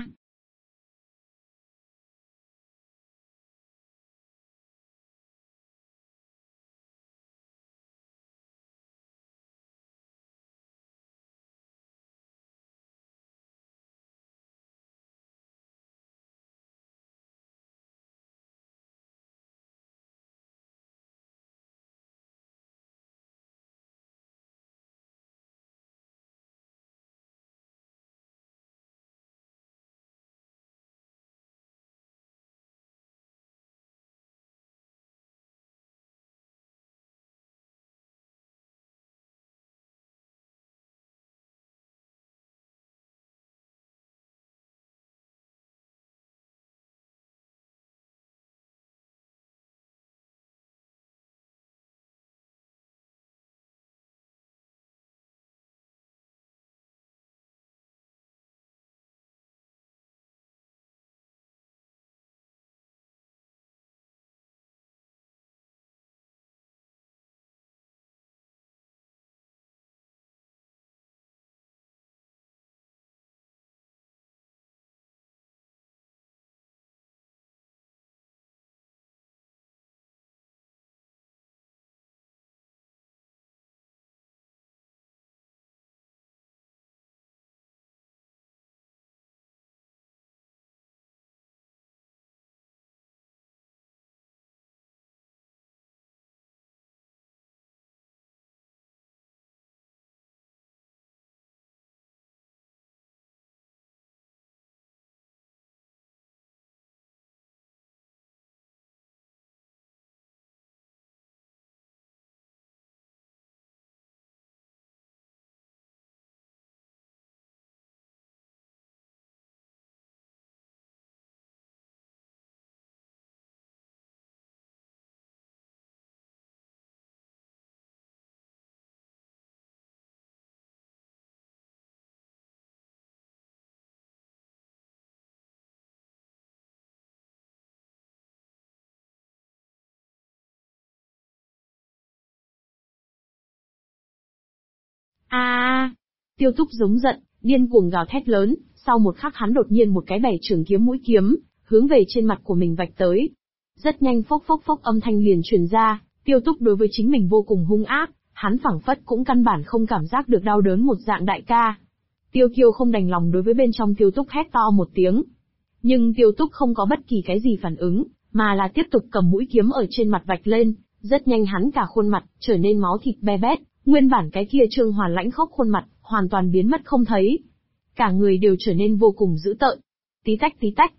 Tiêu Túc giống giận, điên cuồng gào thét lớn, sau một khắc hắn đột nhiên một cái bẻ trường kiếm mũi kiếm, hướng về trên mặt của mình vạch tới. Rất nhanh phốc phốc phốc âm thanh liền truyền ra, Tiêu Túc đối với chính mình vô cùng hung ác, hắn phảng phất cũng căn bản không cảm giác được đau đớn một dạng đại ca. Tiêu Kiêu không đành lòng đối với bên trong Tiêu Túc hét to một tiếng. Nhưng Tiêu Túc không có bất kỳ cái gì phản ứng, mà là tiếp tục cầm mũi kiếm ở trên mặt vạch lên, rất nhanh hắn cả khuôn mặt trở nên máu thịt be bét, nguyên bản cái kia Trương Hoàn lãnh khốc khuôn mặt hoàn toàn biến mất không thấy. Cả người đều trở nên vô cùng dữ tợn. Tí tách tí tách.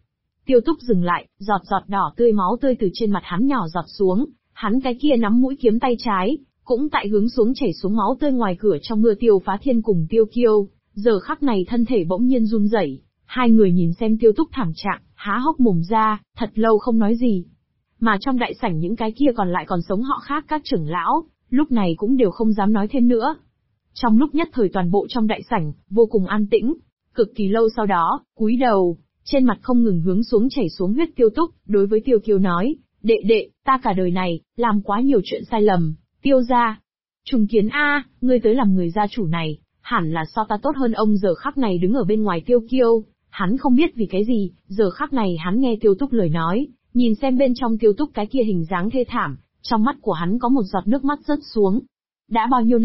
Tiêu Túc dừng lại, giọt giọt đỏ tươi máu tươi từ trên mặt hắn nhỏ giọt xuống, hắn cái kia nắm mũi kiếm tay trái, cũng tại hướng xuống chảy xuống máu tươi ngoài cửa trong mưa. Tiêu Phá Thiên cùng Tiêu Kiêu, giờ khắc này thân thể bỗng nhiên run rẩy, hai người nhìn xem Tiêu Túc thảm trạng, há hốc mồm ra, thật lâu không nói gì. Mà trong đại sảnh những cái kia còn lại còn sống họ khác các trưởng lão, lúc này cũng đều không dám nói thêm nữa. Trong lúc nhất thời toàn bộ trong đại sảnh, vô cùng an tĩnh, cực kỳ lâu sau đó, cúi đầu, trên mặt không ngừng hướng xuống chảy xuống huyết Tiêu Túc, đối với Tiêu Kiêu nói, đệ đệ, ta cả đời này, làm quá nhiều chuyện sai lầm, Tiêu gia. Trùng Kiến a, ngươi tới làm người gia chủ này, hẳn là so ta tốt hơn. Ông giờ khắc này đứng ở bên ngoài Tiêu Kiêu, hắn không biết vì cái gì, giờ khắc này hắn nghe Tiêu Túc lời nói, nhìn xem bên trong Tiêu Túc cái kia hình dáng thê thảm, trong mắt của hắn có một giọt nước mắt rớt xuống. Đã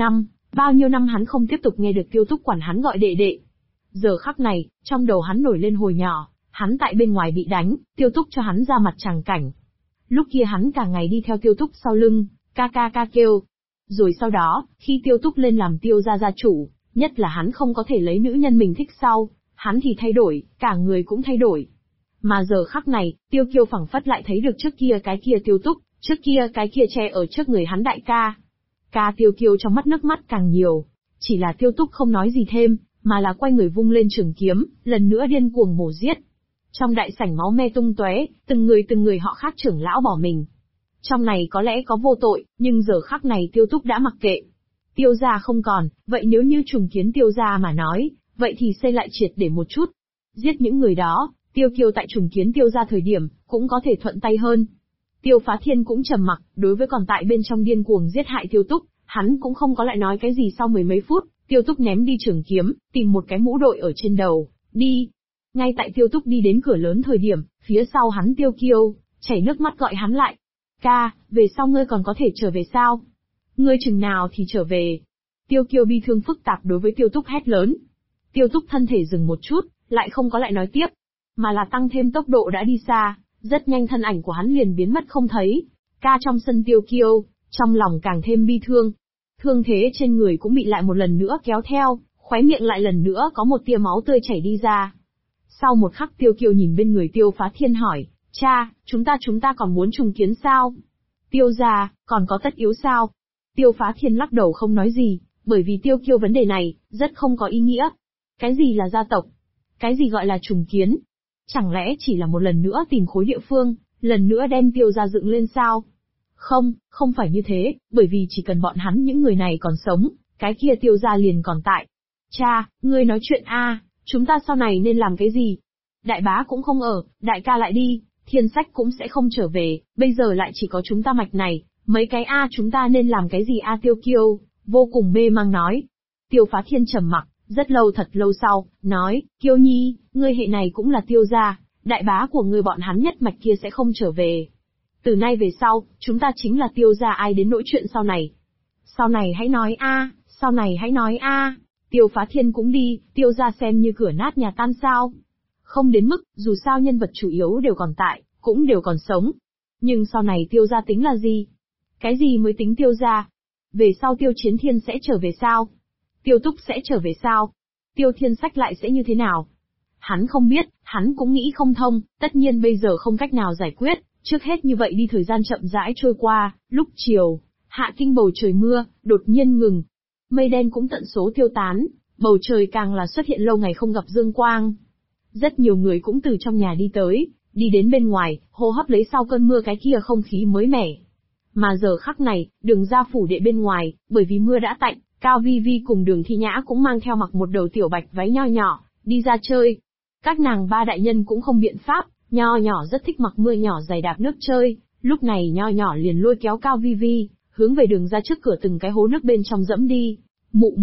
bao nhiêu năm hắn không tiếp tục nghe được Tiêu Túc quản hắn gọi đệ đệ. Giờ khắc này, trong đầu hắn nổi lên hồi nhỏ, hắn tại bên ngoài bị đánh, Tiêu Túc cho hắn ra mặt tràng cảnh. Lúc kia hắn cả ngày đi theo Tiêu Túc sau lưng, ca ca ca kêu. Rồi sau đó, khi Tiêu Túc lên làm Tiêu gia gia chủ, nhất là hắn không có thể lấy nữ nhân mình thích sau, hắn thì thay đổi, cả người cũng thay đổi. Mà giờ khắc này, Tiêu Kiêu phảng phất lại thấy được trước kia cái kia Tiêu Túc, trước kia cái kia che ở trước người hắn đại ca. Ca Tiêu Kiêu trong mắt nước mắt càng nhiều, chỉ là Tiêu Túc không nói gì thêm, mà là quay người vung lên trường kiếm, lần nữa điên cuồng mổ giết. Trong đại sảnh máu me tung tóe, từng người họ khác trưởng lão bỏ mình. Trong này có lẽ có vô tội, nhưng giờ khắc này Tiêu Túc đã mặc kệ. Tiêu gia không còn, vậy nếu như Trùng Kiến Tiêu gia mà nói, vậy thì xây lại triệt để một chút. Giết những người đó, Tiêu Kiêu tại Trùng Kiến Tiêu gia thời điểm, cũng có thể thuận tay hơn. Tiêu Phá Thiên cũng trầm mặc, đối với còn tại bên trong điên cuồng giết hại Tiêu Túc, hắn cũng không có lại nói cái gì. Sau mười mấy phút, Tiêu Túc ném đi trường kiếm, tìm một cái mũ đội ở trên đầu, đi. Ngay tại Tiêu Túc đi đến cửa lớn thời điểm, phía sau hắn Tiêu Kiêu, chảy nước mắt gọi hắn lại. Ca, về sau ngươi còn có thể trở về sao? Ngươi chừng nào thì trở về? Tiêu Kiêu bi thương phức tạp đối với Tiêu Túc hét lớn. Tiêu Túc thân thể dừng một chút, lại không có lại nói tiếp, mà là tăng thêm tốc độ đã đi xa, rất nhanh thân ảnh của hắn liền biến mất không thấy. Ca trong sân Tiêu Kiêu, trong lòng càng thêm bi thương. Thương thế trên người cũng bị lại một lần nữa kéo theo, khóe miệng lại lần nữa có một tia máu tươi chảy đi ra. Sau một khắc Tiêu Kiêu nhìn bên người Tiêu Phá Thiên hỏi, cha, chúng ta còn muốn trùng kiến sao? Tiêu gia, còn có tất yếu sao? Tiêu Phá Thiên lắc đầu không nói gì, bởi vì Tiêu Kiêu vấn đề này, rất không có ý nghĩa. Cái gì là gia tộc? Cái gì gọi là trùng kiến? Chẳng lẽ chỉ là một lần nữa tìm khối địa phương, lần nữa đem Tiêu gia dựng lên sao? Không phải như thế, bởi vì chỉ cần bọn hắn những người này còn sống, cái kia Tiêu gia liền còn tại. Cha, ngươi nói chuyện a, chúng ta sau này nên làm cái gì? Đại bá cũng không ở, đại ca lại đi, Thiên Sách cũng sẽ không trở về, bây giờ lại chỉ có chúng ta mạch này, mấy cái chúng ta nên làm cái gì Tiêu Kiêu, vô cùng mê mang nói. Tiêu Phá Thiên trầm mặc, rất lâu thật lâu sau, nói, Kiêu Nhi, ngươi hệ này cũng là Tiêu gia, đại bá của ngươi bọn hắn nhất mạch kia sẽ không trở về. Từ nay về sau, chúng ta chính là Tiêu gia, ai đến nỗi chuyện sau này. Sau này hãy nói sau này hãy nói Tiêu Phá Thiên cũng đi, Tiêu gia xem như cửa nát nhà tan sao. Không đến mức, dù sao nhân vật chủ yếu đều còn tại, cũng đều còn sống. Nhưng sau này Tiêu gia tính là gì? Cái gì mới tính Tiêu gia? Về sau Tiêu Chiến Thiên sẽ trở về sao? Tiêu Túc sẽ trở về sao? Tiêu Thiên Sách lại sẽ như thế nào? Hắn không biết, hắn cũng nghĩ không thông, tất nhiên bây giờ không cách nào giải quyết, trước hết như vậy đi. Thời gian chậm rãi trôi qua, lúc chiều, hạ kinh bầu trời mưa, đột nhiên ngừng. Mây đen cũng tận số tiêu tán, bầu trời càng là xuất hiện lâu ngày không gặp dương quang. Rất nhiều người cũng từ trong nhà đi tới, đi đến bên ngoài, hô hấp lấy sau cơn mưa cái kia không khí mới mẻ. Mà giờ khắc này, Đường gia phủ đệ bên ngoài, bởi vì mưa đã tạnh, Cao Vi Vi cùng Đường Thi Nhã cũng mang theo mặc một đầu tiểu bạch váy nho nhỏ, đi ra chơi. Các nàng ba đại nhân cũng không biện pháp, nho nhỏ rất thích mặc mưa nhỏ giày đạp nước chơi, lúc này nho nhỏ liền lôi kéo Cao Vi Vi, hướng về Đường gia trước cửa từng cái hố nước bên trong dẫm đi. Mụ,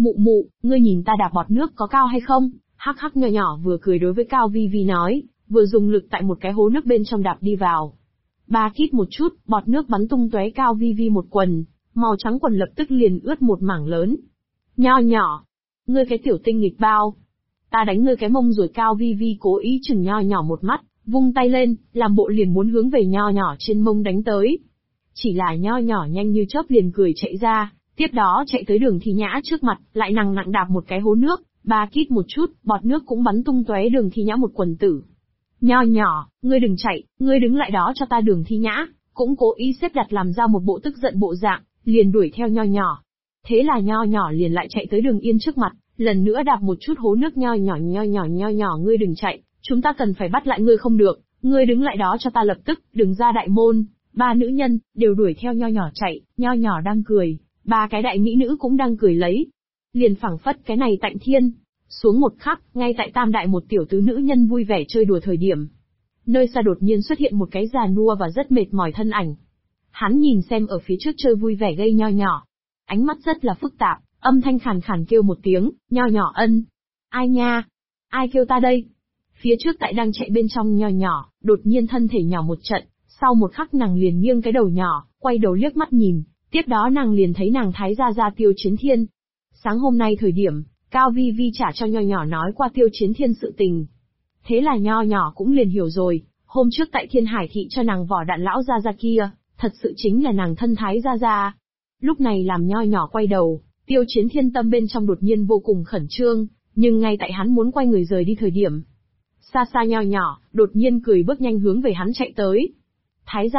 ngươi nhìn ta đạp bọt nước có cao hay không? Hắc hắc, nho nhỏ vừa cười đối với Cao Vi Vi nói, vừa dùng lực tại một cái hố nước bên trong đạp đi vào. Ba kít một chút, bọt nước bắn tung tóe Cao Vi Vi một quần, màu trắng quần lập tức liền ướt một mảng lớn. Nho nhỏ, ngươi cái tiểu tinh nghịch bao, ta đánh ngươi cái mông rồi. Cao Vi Vi cố ý chừng nho nhỏ một mắt, vung tay lên, làm bộ liền muốn hướng về nho nhỏ trên mông đánh tới. Chỉ là nho nhỏ nhanh như chớp liền cười chạy ra, tiếp đó chạy tới Đường Thi Nhã trước mặt, lại nặng đạp một cái hố nước, ba kít một chút, bọt nước cũng bắn tung tóe Đường Thi Nhã một quần tử. Nho nhỏ, ngươi đừng chạy, ngươi đứng lại đó cho ta. Đường Thi Nhã cũng cố ý xếp đặt làm ra một bộ tức giận bộ dạng, liền đuổi theo nho nhỏ. Thế là nho nhỏ liền lại chạy tới Đường Yên trước mặt, lần nữa đạp một chút hố nước. Nho nhỏ, ngươi đừng chạy, chúng ta cần phải bắt lại ngươi không được, ngươi đứng lại đó cho ta lập tức, đừng ra đại môn. Ba nữ nhân đều đuổi theo nho nhỏ chạy, nho nhỏ đang cười, ba cái đại mỹ nữ cũng đang cười lấy. Liền phảng phất cái này Tạnh Thiên. Xuống một khắc, ngay tại Tam Đại một tiểu tứ nữ nhân vui vẻ chơi đùa thời điểm, nơi xa đột nhiên xuất hiện một cái già nua và rất mệt mỏi thân ảnh. Hắn nhìn xem ở phía trước chơi vui vẻ gây nho nhỏ, ánh mắt rất là phức tạp, âm thanh khàn khàn kêu một tiếng, nho nhỏ ân. Ai nha? Ai kêu ta đây? Phía trước tại đang chạy bên trong nho nhỏ, đột nhiên thân thể nhỏ một trận, sau một khắc nàng liền nghiêng cái đầu nhỏ, quay đầu liếc mắt nhìn, tiếp đó nàng liền thấy nàng thái gia Tiêu Chiến Thiên. Sáng hôm nay thời điểm, Cao Vi Vi trả cho nho nhỏ nói qua Tiêu Chiến Thiên sự tình. Thế là nho nhỏ cũng liền hiểu rồi, hôm trước tại Thiên Hải thị cho nàng vỏ đạn lão gia kia, thật sự chính là nàng thân thái gia. Lúc này làm nho nhỏ quay đầu, Tiêu Chiến Thiên tâm bên trong đột nhiên vô cùng khẩn trương, nhưng ngay tại hắn muốn quay người rời đi thời điểm, xa xa nho nhỏ đột nhiên cười bước nhanh hướng về hắn chạy tới. Thái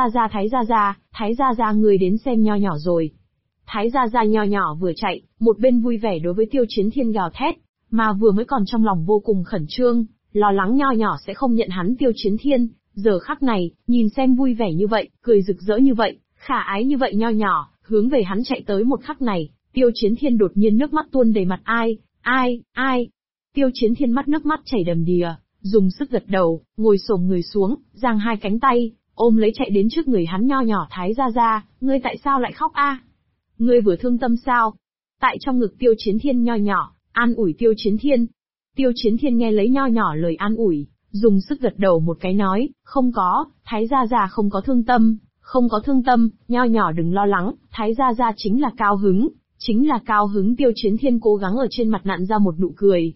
gia gia, người đến xem nho nhỏ rồi. Thái gia nho nhỏ vừa chạy, một bên vui vẻ đối với Tiêu Chiến Thiên gào thét, mà vừa mới còn trong lòng vô cùng khẩn trương, lo lắng nho nhỏ sẽ không nhận hắn Tiêu Chiến Thiên, giờ khắc này, nhìn xem vui vẻ như vậy, cười rực rỡ như vậy, khả ái như vậy nho nhỏ, hướng về hắn chạy tới một khắc này, Tiêu Chiến Thiên đột nhiên nước mắt tuôn đầy mặt. Ai? Tiêu Chiến Thiên mắt nước mắt chảy đầm đìa, dùng sức gật đầu, ngồi xổm người xuống, giang hai cánh tay, ôm lấy chạy đến trước người hắn. Nho nhỏ Thái gia, ngươi tại sao lại khóc a? Ngươi vừa thương tâm sao? Tại trong ngực Tiêu Chiến Thiên nho nhỏ, an ủi Tiêu Chiến Thiên. Tiêu Chiến Thiên nghe lấy nho nhỏ lời an ủi, dùng sức gật đầu một cái nói, không có, Thái gia không có thương tâm, nho nhỏ đừng lo lắng, Thái gia chính là cao hứng. Tiêu Chiến Thiên cố gắng ở trên mặt nặn ra một nụ cười.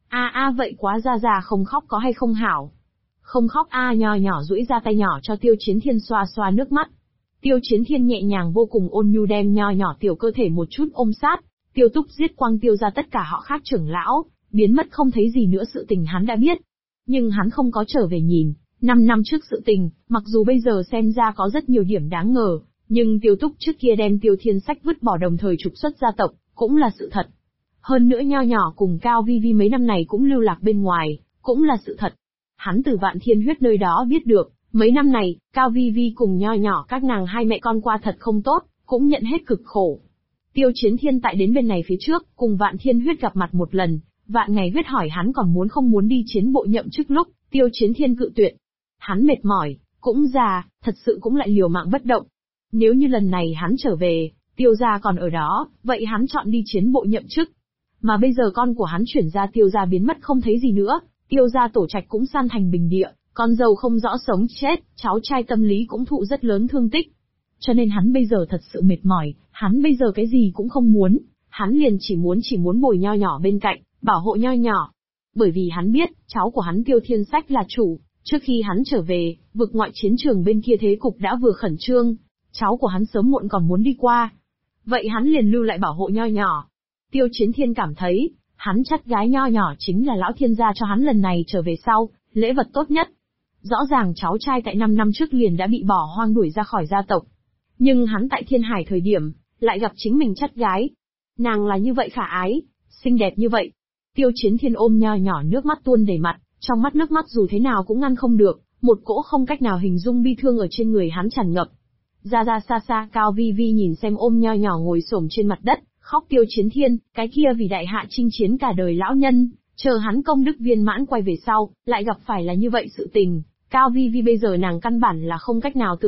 Vậy quá gia không khóc có hay không hảo? Không khóc nho nhỏ duỗi ra tay nhỏ cho Tiêu Chiến Thiên xoa xoa nước mắt. Tiêu Chiến Thiên nhẹ nhàng vô cùng ôn nhu đem nho nhỏ tiểu cơ thể một chút ôm sát. Tiêu Túc giết quang Tiêu ra tất cả họ khác trưởng lão, biến mất không thấy gì nữa sự tình hắn đã biết. Nhưng hắn không có trở về nhìn, 5 năm trước sự tình, mặc dù bây giờ xem ra có rất nhiều điểm đáng ngờ, nhưng Tiêu Túc trước kia đem Tiêu Thiên Sách vứt bỏ đồng thời trục xuất gia tộc, cũng là sự thật. Hơn nữa nho nhỏ cùng Cao Vi Vi mấy năm này cũng lưu lạc bên ngoài, cũng là sự thật. Hắn từ Vạn Thiên Huyết nơi đó biết được, mấy năm này, Cao Vi Vi cùng nho nhỏ các nàng hai mẹ con qua thật không tốt, cũng nhận hết cực khổ. Tiêu Chiến Thiên tại đến bên này phía trước, cùng Vạn Thiên Huyết gặp mặt một lần, Vạn Ngày Huyết hỏi hắn còn muốn không muốn đi chiến bộ nhậm chức lúc, Tiêu Chiến Thiên cự tuyệt. Hắn mệt mỏi, cũng già, thật sự cũng lại liều mạng bất động. Nếu như lần này hắn trở về, Tiêu gia còn ở đó, vậy hắn chọn đi chiến bộ nhậm chức. Mà bây giờ con của hắn chuyển ra Tiêu gia biến mất không thấy gì nữa, Tiêu gia tổ trạch cũng san thành bình địa, con dâu không rõ sống chết, cháu trai tâm lý cũng thụ rất lớn thương tích. Cho nên hắn bây giờ thật sự mệt mỏi, hắn bây giờ cái gì cũng không muốn, hắn liền chỉ muốn bồi nho nhỏ bên cạnh, bảo hộ nho nhỏ. Bởi vì hắn biết, cháu của hắn Tiêu Thiên Sách là chủ, trước khi hắn trở về, vực ngoại chiến trường bên kia thế cục đã vừa khẩn trương, cháu của hắn sớm muộn còn muốn đi qua. Vậy hắn liền lưu lại bảo hộ nho nhỏ. Tiêu Chiến Thiên cảm thấy, hắn chắt gái nho nhỏ chính là lão thiên gia cho hắn lần này trở về sau, lễ vật tốt nhất. Rõ ràng cháu trai tại 5 năm trước liền đã bị bỏ hoang đuổi ra khỏi gia tộc. Nhưng hắn tại Thiên Hải thời điểm, lại gặp chính mình chắt gái. Nàng là như vậy khả ái, xinh đẹp như vậy. Tiêu Chiến Thiên ôm nho nhỏ nước mắt tuôn đầy mặt, trong mắt nước mắt dù thế nào cũng ngăn không được, một cỗ không cách nào hình dung bi thương ở trên người hắn tràn ngập. Ra xa xa Cao Vi Vi nhìn xem ôm nho nhỏ ngồi xổm trên mặt đất, khóc Tiêu Chiến Thiên, cái kia vì đại hạ chinh chiến cả đời lão nhân, chờ hắn công đức viên mãn quay về sau, lại gặp phải là như vậy sự tình. Cao Vi Vi bây giờ nàng căn bản là không cách nào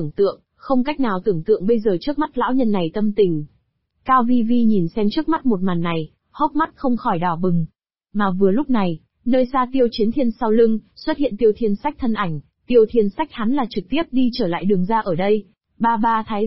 tưởng tượng bây giờ trước mắt lão nhân này tâm tình. Cao Vi Vi nhìn xem trước mắt một màn này, hốc mắt không khỏi đỏ bừng. Mà vừa lúc này, nơi xa Tiêu Chiến Thiên sau lưng, xuất hiện Tiêu Thiên Sách thân ảnh. Tiêu Thiên Sách hắn là trực tiếp đi trở lại đường ra ở đây. Ba Thái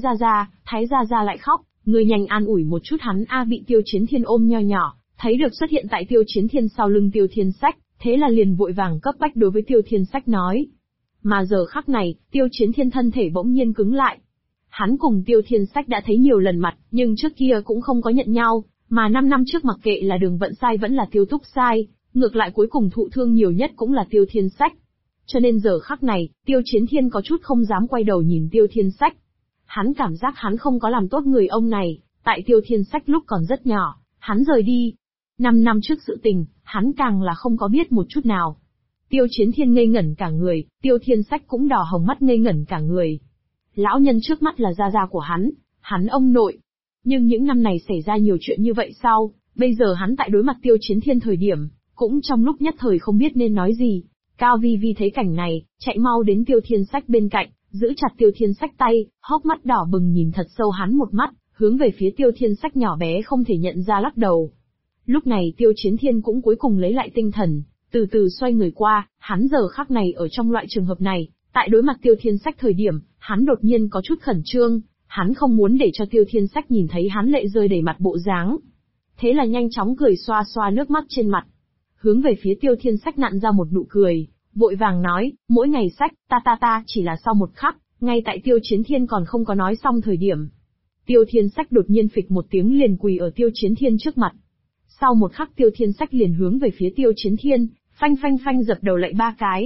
gia lại khóc, người nhanh an ủi một chút hắn bị Tiêu Chiến Thiên ôm nho nhỏ, thấy được xuất hiện tại Tiêu Chiến Thiên sau lưng Tiêu Thiên Sách, thế là liền vội vàng cấp bách đối với Tiêu Thiên Sách nói. Mà giờ khắc này, Tiêu Chiến Thiên thân thể bỗng nhiên cứng lại. Hắn cùng Tiêu Thiên Sách đã thấy nhiều lần mặt, nhưng trước kia cũng không có nhận nhau, mà 5 năm trước mặc kệ là Đường Vận sai vẫn là Tiêu Túc sai, ngược lại cuối cùng thụ thương nhiều nhất cũng là Tiêu Thiên Sách. Cho nên giờ khắc này, Tiêu Chiến Thiên có chút không dám quay đầu nhìn Tiêu Thiên Sách. Hắn cảm giác hắn không có làm tốt người ông này, tại Tiêu Thiên Sách lúc còn rất nhỏ, hắn rời đi. 5 năm trước sự tình, hắn càng là không có biết một chút nào. Tiêu Chiến Thiên ngây ngẩn cả người, Tiêu Thiên Sách cũng đỏ hồng mắt ngây ngẩn cả người. Lão nhân trước mắt là gia gia của hắn ông nội. Nhưng những năm này xảy ra nhiều chuyện như vậy sao, bây giờ hắn tại đối mặt Tiêu Chiến Thiên thời điểm, cũng trong lúc nhất thời không biết nên nói gì. Cao Vi Vi thấy cảnh này, chạy mau đến Tiêu Thiên Sách bên cạnh, giữ chặt Tiêu Thiên Sách tay, hốc mắt đỏ bừng nhìn thật sâu hắn một mắt, hướng về phía Tiêu Thiên Sách nhỏ bé không thể nhận ra lắc đầu. Lúc này Tiêu Chiến Thiên cũng cuối cùng lấy lại tinh thần, từ từ xoay người qua, hắn giờ khắc này ở trong loại trường hợp này, tại đối mặt Tiêu Thiên Sách thời điểm, hắn đột nhiên có chút khẩn trương, hắn không muốn để cho Tiêu Thiên Sách nhìn thấy hắn lệ rơi đầy mặt bộ dáng. Thế là nhanh chóng cười xoa xoa nước mắt trên mặt, hướng về phía Tiêu Thiên Sách nặn ra một nụ cười, vội vàng nói, mỗi ngày Sách, ta chỉ là sau một khắc, ngay tại Tiêu Chiến Thiên còn không có nói xong thời điểm. Tiêu Thiên Sách đột nhiên phịch một tiếng liền quỳ ở Tiêu Chiến Thiên trước mặt. Sau một khắc Tiêu Thiên Sách liền hướng về phía Tiêu Chiến Thiên, phanh phanh phanh dập đầu lạy 3 cái.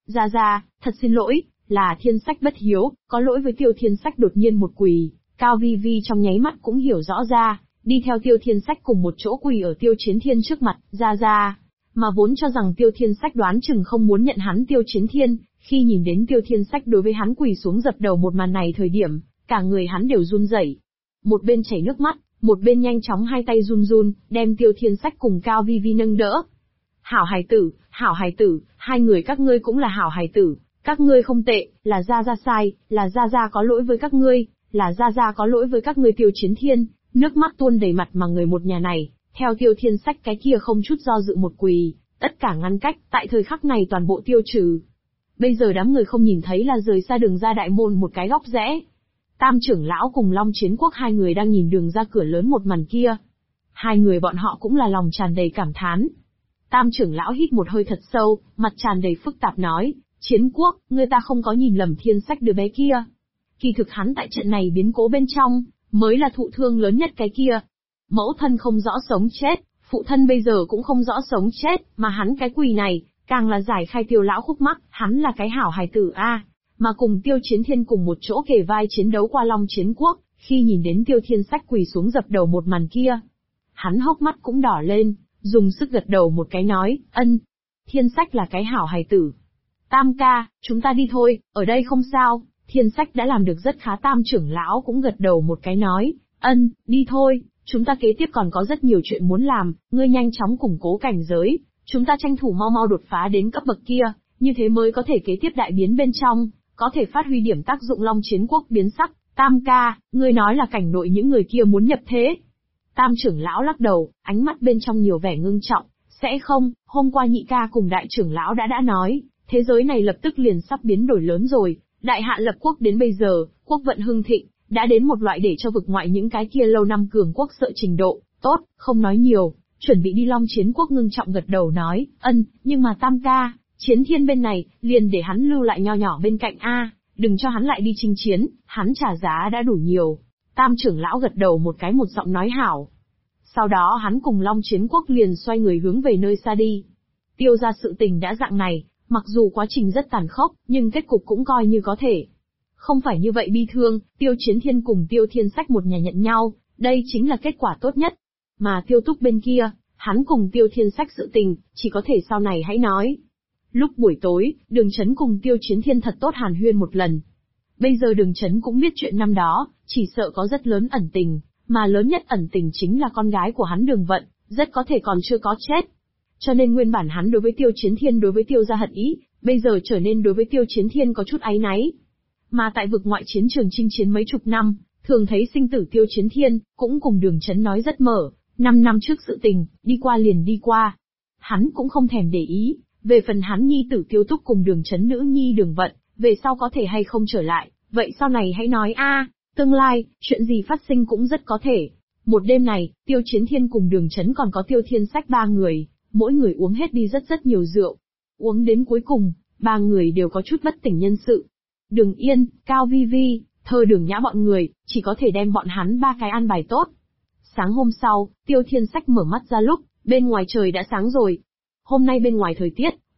Ra, thật xin lỗi, là Thiên Sách bất hiếu, có lỗi với Tiêu Thiên Sách đột nhiên một quỳ, Cao Vi Vi trong nháy mắt cũng hiểu rõ ra, đi theo Tiêu Thiên Sách cùng một chỗ quỳ ở Tiêu Chiến Thiên trước mặt, ra. Mà vốn cho rằng Tiêu Thiên Sách đoán chừng không muốn nhận hắn Tiêu Chiến Thiên, khi nhìn đến Tiêu Thiên Sách đối với hắn quỳ xuống dập đầu một màn này thời điểm, cả người hắn đều run rẩy. Một bên chảy nước mắt, một bên nhanh chóng hai tay run run, đem Tiêu Thiên Sách cùng Cao Vi Vi nâng đỡ. Hảo hài tử, hai người các ngươi cũng là hảo hài tử, các ngươi không tệ, là Gia Gia sai, là Gia Gia có lỗi với các ngươi, là Gia Gia có lỗi với các ngươi. Tiêu Chiến Thiên, nước mắt tuôn đầy mặt mà người một nhà này, theo Tiêu Thiên Sách cái kia không chút do dự một quỳ, tất cả ngăn cách, tại thời khắc này toàn bộ tiêu trừ. Bây giờ đám người không nhìn thấy là rời xa đường ra đại môn một cái góc rẽ. Tam trưởng lão cùng Long Chiến Quốc hai người đang nhìn đường ra cửa lớn một màn kia. Hai người bọn họ cũng là lòng tràn đầy cảm thán. Tam trưởng lão hít một hơi thật sâu, mặt tràn đầy phức tạp nói, Chiến Quốc, người ta không có nhìn lầm Thiên Sách đứa bé kia. Kỳ thực hắn tại trận này biến cố bên trong, mới là thụ thương lớn nhất cái kia. Mẫu thân không rõ sống chết, phụ thân bây giờ cũng không rõ sống chết, mà hắn cái quỳ này, càng là giải khai Tiêu lão khúc mắc, hắn là cái hảo hài tử a. Mà cùng Tiêu Chiến Thiên cùng một chỗ kề vai chiến đấu qua Long Chiến Quốc, khi nhìn đến Tiêu Thiên Sách quỳ xuống dập đầu một màn kia, hắn hốc mắt cũng đỏ lên, dùng sức gật đầu một cái nói, ân, Thiên Sách là cái hảo hài tử. Tam ca, chúng ta đi thôi, ở đây không sao, Thiên Sách đã làm được rất khá. Tam trưởng lão cũng gật đầu một cái nói, ân, đi thôi, chúng ta kế tiếp còn có rất nhiều chuyện muốn làm, ngươi nhanh chóng củng cố cảnh giới, chúng ta tranh thủ mau đột phá đến cấp bậc kia, như thế mới có thể kế tiếp đại biến bên trong, có thể phát huy điểm tác dụng Long Chiến Quốc biến sắc. Tam ca, ngươi nói là cảnh nội những người kia muốn nhập thế. Tam trưởng lão lắc đầu, ánh mắt bên trong nhiều vẻ ngưng trọng, sẽ không, hôm qua nhị ca cùng đại trưởng lão đã nói, thế giới này lập tức liền sắp biến đổi lớn rồi, đại hạ lập quốc đến bây giờ, quốc vận hưng thịnh, đã đến một loại để cho vực ngoại những cái kia lâu năm cường quốc sợ trình độ, tốt, không nói nhiều, chuẩn bị đi Long Chiến Quốc ngưng trọng gật đầu nói, ân, nhưng mà Tam ca, Chiến Thiên bên này, liền để hắn lưu lại nho nhỏ bên cạnh a, đừng cho hắn lại đi chinh chiến, hắn trả giá đã đủ nhiều. Tam trưởng lão gật đầu một cái một giọng nói hảo. Sau đó hắn cùng Long Chiến Quốc liền xoay người hướng về nơi xa đi. Tiêu ra sự tình đã dạng này, mặc dù quá trình rất tàn khốc, nhưng kết cục cũng coi như có thể. Không phải như vậy bi thương, Tiêu Chiến Thiên cùng Tiêu Thiên Sách một nhà nhận nhau, đây chính là kết quả tốt nhất. Mà Tiêu Túc bên kia, hắn cùng Tiêu Thiên Sách sự tình, chỉ có thể sau này hãy nói. Lúc buổi tối, Đường Chấn cùng Tiêu Chiến Thiên thật tốt hàn huyên một lần. Bây giờ Đường Chấn cũng biết chuyện năm đó, chỉ sợ có rất lớn ẩn tình, mà lớn nhất ẩn tình chính là con gái của hắn Đường Vận, rất có thể còn chưa có chết. Cho nên nguyên bản hắn đối với Tiêu Chiến Thiên đối với Tiêu gia hận ý, bây giờ trở nên đối với Tiêu Chiến Thiên có chút áy náy. Mà tại vực ngoại chiến trường chinh chiến mấy chục năm, thường thấy sinh tử Tiêu Chiến Thiên, cũng cùng Đường Chấn nói rất mở, 5 năm trước sự tình, đi qua liền đi qua. Hắn cũng không thèm để ý, về phần hắn nhi tử Tiêu Túc cùng Đường Chấn nữ nhi Đường Vận, về sau có thể hay không trở lại, vậy sau này hãy nói a, tương lai, chuyện gì phát sinh cũng rất có thể. Một đêm này, Tiêu Chiến Thiên cùng Đường Chấn còn có Tiêu Thiên Sách 3 người, mỗi người uống hết đi rất nhiều rượu. Uống đến cuối cùng, 3 người đều có chút bất tỉnh nhân sự. Đường Yên, Cao Vi Vi, Thơ Đường Nhã bọn người, chỉ có thể đem bọn hắn 3 cái an bài tốt. Sáng hôm sau, Tiêu Thiên Sách mở mắt ra lúc, bên ngoài trời đã sáng rồi. Hôm nay bên ngoài thời tiết,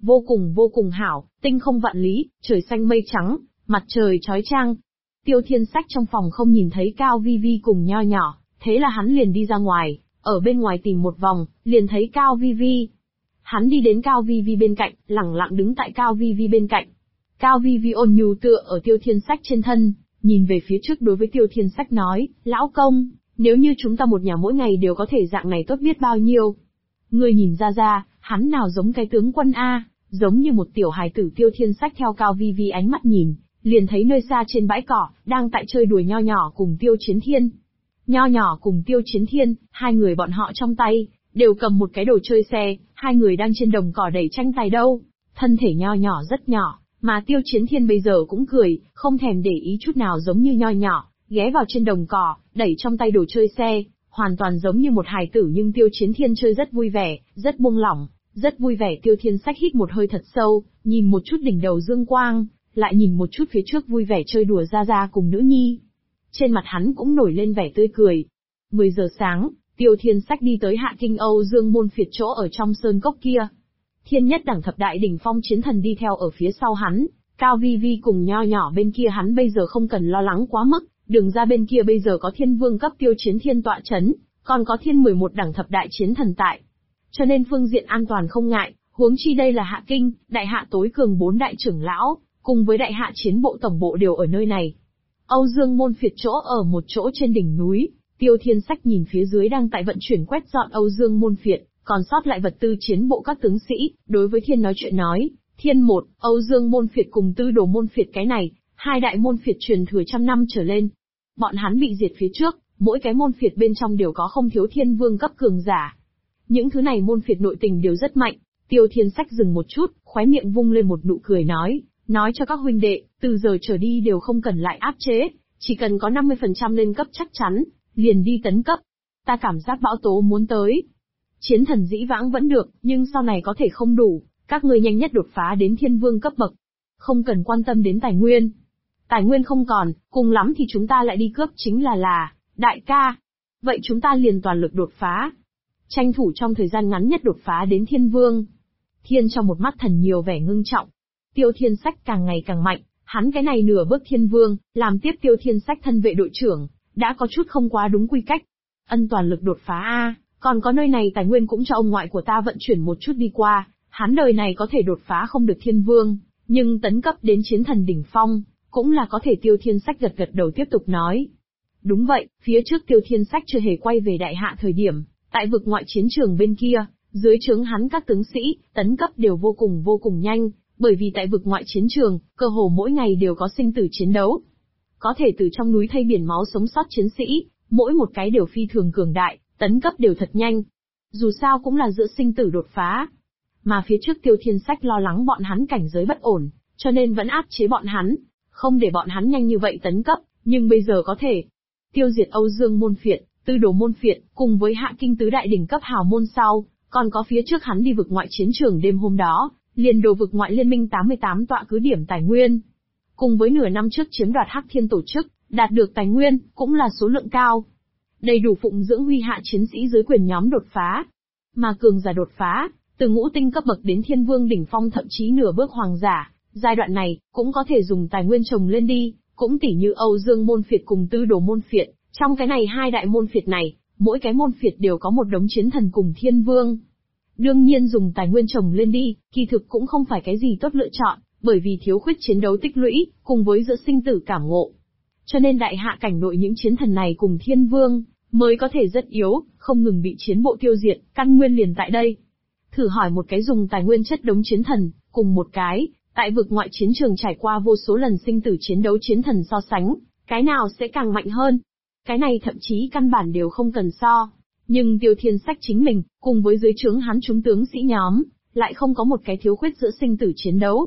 vô cùng hảo, tinh không vạn lý, trời xanh mây trắng, mặt trời chói chang. Tiêu Thiên Sách trong phòng không nhìn thấy Cao Vi Vi cùng Nho Nhỏ, thế là hắn liền đi ra ngoài, ở bên ngoài tìm một vòng, liền thấy Cao Vi Vi. Hắn đi đến Cao Vi Vi bên cạnh, lẳng lặng đứng tại Cao Vi Vi bên cạnh. Cao Vi Vi ôn nhu tựa ở Tiêu Thiên Sách trên thân, nhìn về phía trước đối với Tiêu Thiên Sách nói, lão công, nếu như chúng ta một nhà mỗi ngày đều có thể dạng này tốt biết bao nhiêu. Ngươi nhìn ra, hắn nào giống cái tướng quân A, giống như một tiểu hài tử. Tiêu Thiên Sách theo Cao Vi Vi ánh mắt nhìn, liền thấy nơi xa trên bãi cỏ, đang tại chơi đùa Nho Nhỏ cùng Tiêu Chiến Thiên. Nho Nhỏ cùng Tiêu Chiến Thiên, hai người bọn họ trong tay, đều cầm một cái đồ chơi xe, hai người đang trên đồng cỏ đẩy tranh tài đâu. Thân thể Nho Nhỏ rất nhỏ, mà Tiêu Chiến Thiên bây giờ cũng cười, không thèm để ý chút nào giống như Nho Nhỏ, ghé vào trên đồng cỏ, đẩy trong tay đồ chơi xe, hoàn toàn giống như một hài tử. Nhưng Tiêu Chiến Thiên chơi rất vui vẻ, rất buông lỏng, rất vui vẻ. Tiêu Thiên Sách hít một hơi thật sâu, nhìn một chút đỉnh đầu dương quang, lại nhìn một chút phía trước vui vẻ chơi đùa Gia cùng nữ nhi. Trên mặt hắn cũng nổi lên vẻ tươi cười. 10 giờ sáng, Tiêu Thiên Sách đi tới Hạ Kinh Âu Dương môn phiệt chỗ ở trong sơn cốc kia. Thiên nhất đẳng thập đại đỉnh phong chiến thần đi theo ở phía sau hắn, Cao Vi Vi cùng Nho Nhỏ bên kia hắn bây giờ không cần lo lắng quá mức, đường ra bên kia bây giờ có thiên vương cấp Tiêu Chiến Thiên tọa chấn, còn có thiên 11 đẳng thập đại chiến thần tại. Cho nên phương diện an toàn không ngại, huống chi đây là Hạ Kinh, đại hạ tối cường 4 đại trưởng lão, cùng với đại hạ chiến bộ tổng bộ đều ở nơi này. Âu Dương môn phiệt chỗ ở một chỗ trên đỉnh núi, Tiêu Thiên Sách nhìn phía dưới đang tại vận chuyển quét dọn Âu Dương môn phiệt, còn sót lại vật tư chiến bộ các tướng sĩ, đối với Thiên nói chuyện nói, Thiên một, Âu Dương môn phiệt cùng Tư Đồ môn phiệt cái này, hai đại môn phiệt truyền thừa trăm năm trở lên. Bọn hắn bị diệt phía trước, mỗi cái môn phiệt bên trong đều có không thiếu thiên vương cấp cường giả. Những thứ này môn phiệt nội tình đều rất mạnh. Tiêu Thiên Sách dừng một chút, khóe miệng vung lên một nụ cười nói cho các huynh đệ, từ giờ trở đi đều không cần lại áp chế, chỉ cần có 50% lên cấp chắc chắn, liền đi tấn cấp. Ta cảm giác bão tố muốn tới. Chiến thần dĩ vãng vẫn được, nhưng sau này có thể không đủ, các ngươi nhanh nhất đột phá đến thiên vương cấp bậc. Không cần quan tâm đến tài nguyên. Tài nguyên không còn, cùng lắm thì chúng ta lại đi cướp chính là, đại ca. Vậy chúng ta liền toàn lực đột phá. Tranh thủ trong thời gian ngắn nhất đột phá đến thiên vương. Thiên trong một mắt thần nhiều vẻ ngưng trọng. Tiêu Thiên Sách càng ngày càng mạnh, hắn cái này nửa bước thiên vương, làm tiếp Tiêu Thiên Sách thân vệ đội trưởng, đã có chút không quá đúng quy cách. Ân toàn lực đột phá a, còn có nơi này tài nguyên cũng cho ông ngoại của ta vận chuyển một chút đi qua, hắn đời này có thể đột phá không được thiên vương, nhưng tấn cấp đến chiến thần đỉnh phong, cũng là có thể. Tiêu Thiên Sách gật đầu tiếp tục nói. Đúng vậy, phía trước Tiêu Thiên Sách chưa hề quay về đại hạ thời điểm, tại vực ngoại chiến trường bên kia, dưới trướng hắn các tướng sĩ, tấn cấp đều vô cùng nhanh. Bởi vì tại vực ngoại chiến trường, cơ hồ mỗi ngày đều có sinh tử chiến đấu. Có thể từ trong núi thay biển máu sống sót chiến sĩ, mỗi một cái đều phi thường cường đại, tấn cấp đều thật nhanh. Dù sao cũng là giữa sinh tử đột phá. Mà phía trước Tiêu Thiên Sách lo lắng bọn hắn cảnh giới bất ổn, cho nên vẫn áp chế bọn hắn, không để bọn hắn nhanh như vậy tấn cấp, nhưng bây giờ có thể. Tiêu diệt Âu Dương môn phiệt, Tư Đồ môn phiệt, cùng với Hạ Kinh tứ đại đỉnh cấp hào môn sau, còn có phía trước hắn đi vực ngoại chiến trường đêm hôm đó. Liền đồ vực ngoại liên minh 88 tọa cứ điểm tài nguyên. Cùng với nửa năm trước chiếm đoạt Hắc Thiên tổ chức, đạt được tài nguyên, cũng là số lượng cao. Đầy đủ phụng dưỡng huy hạ chiến sĩ dưới quyền nhóm đột phá. Mà cường giả đột phá, từ ngũ tinh cấp bậc đến thiên vương đỉnh phong thậm chí nửa bước hoàng giả, giai đoạn này, cũng có thể dùng tài nguyên trồng lên đi, cũng tỉ như Âu Dương môn phiệt cùng Tư Đồ môn phiệt. Trong cái này hai đại môn phiệt này, mỗi cái môn phiệt đều có một đống chiến thần cùng thiên vương. Đương nhiên dùng tài nguyên trồng lên đi, kỳ thực cũng không phải cái gì tốt lựa chọn, bởi vì thiếu khuyết chiến đấu tích lũy, cùng với giữa sinh tử cảm ngộ. Cho nên đại hạ cảnh nội những chiến thần này cùng thiên vương, mới có thể rất yếu, không ngừng bị chiến bộ tiêu diệt, căn nguyên liền tại đây. Thử hỏi một cái dùng tài nguyên chất đống chiến thần, cùng một cái, tại vực ngoại chiến trường trải qua vô số lần sinh tử chiến đấu chiến thần so sánh, cái nào sẽ càng mạnh hơn? Cái này thậm chí căn bản đều không cần so. Nhưng Tiêu Thiên Sách chính mình, cùng với dưới trướng hắn chúng tướng sĩ nhóm, lại không có một cái thiếu khuyết giữa sinh tử chiến đấu.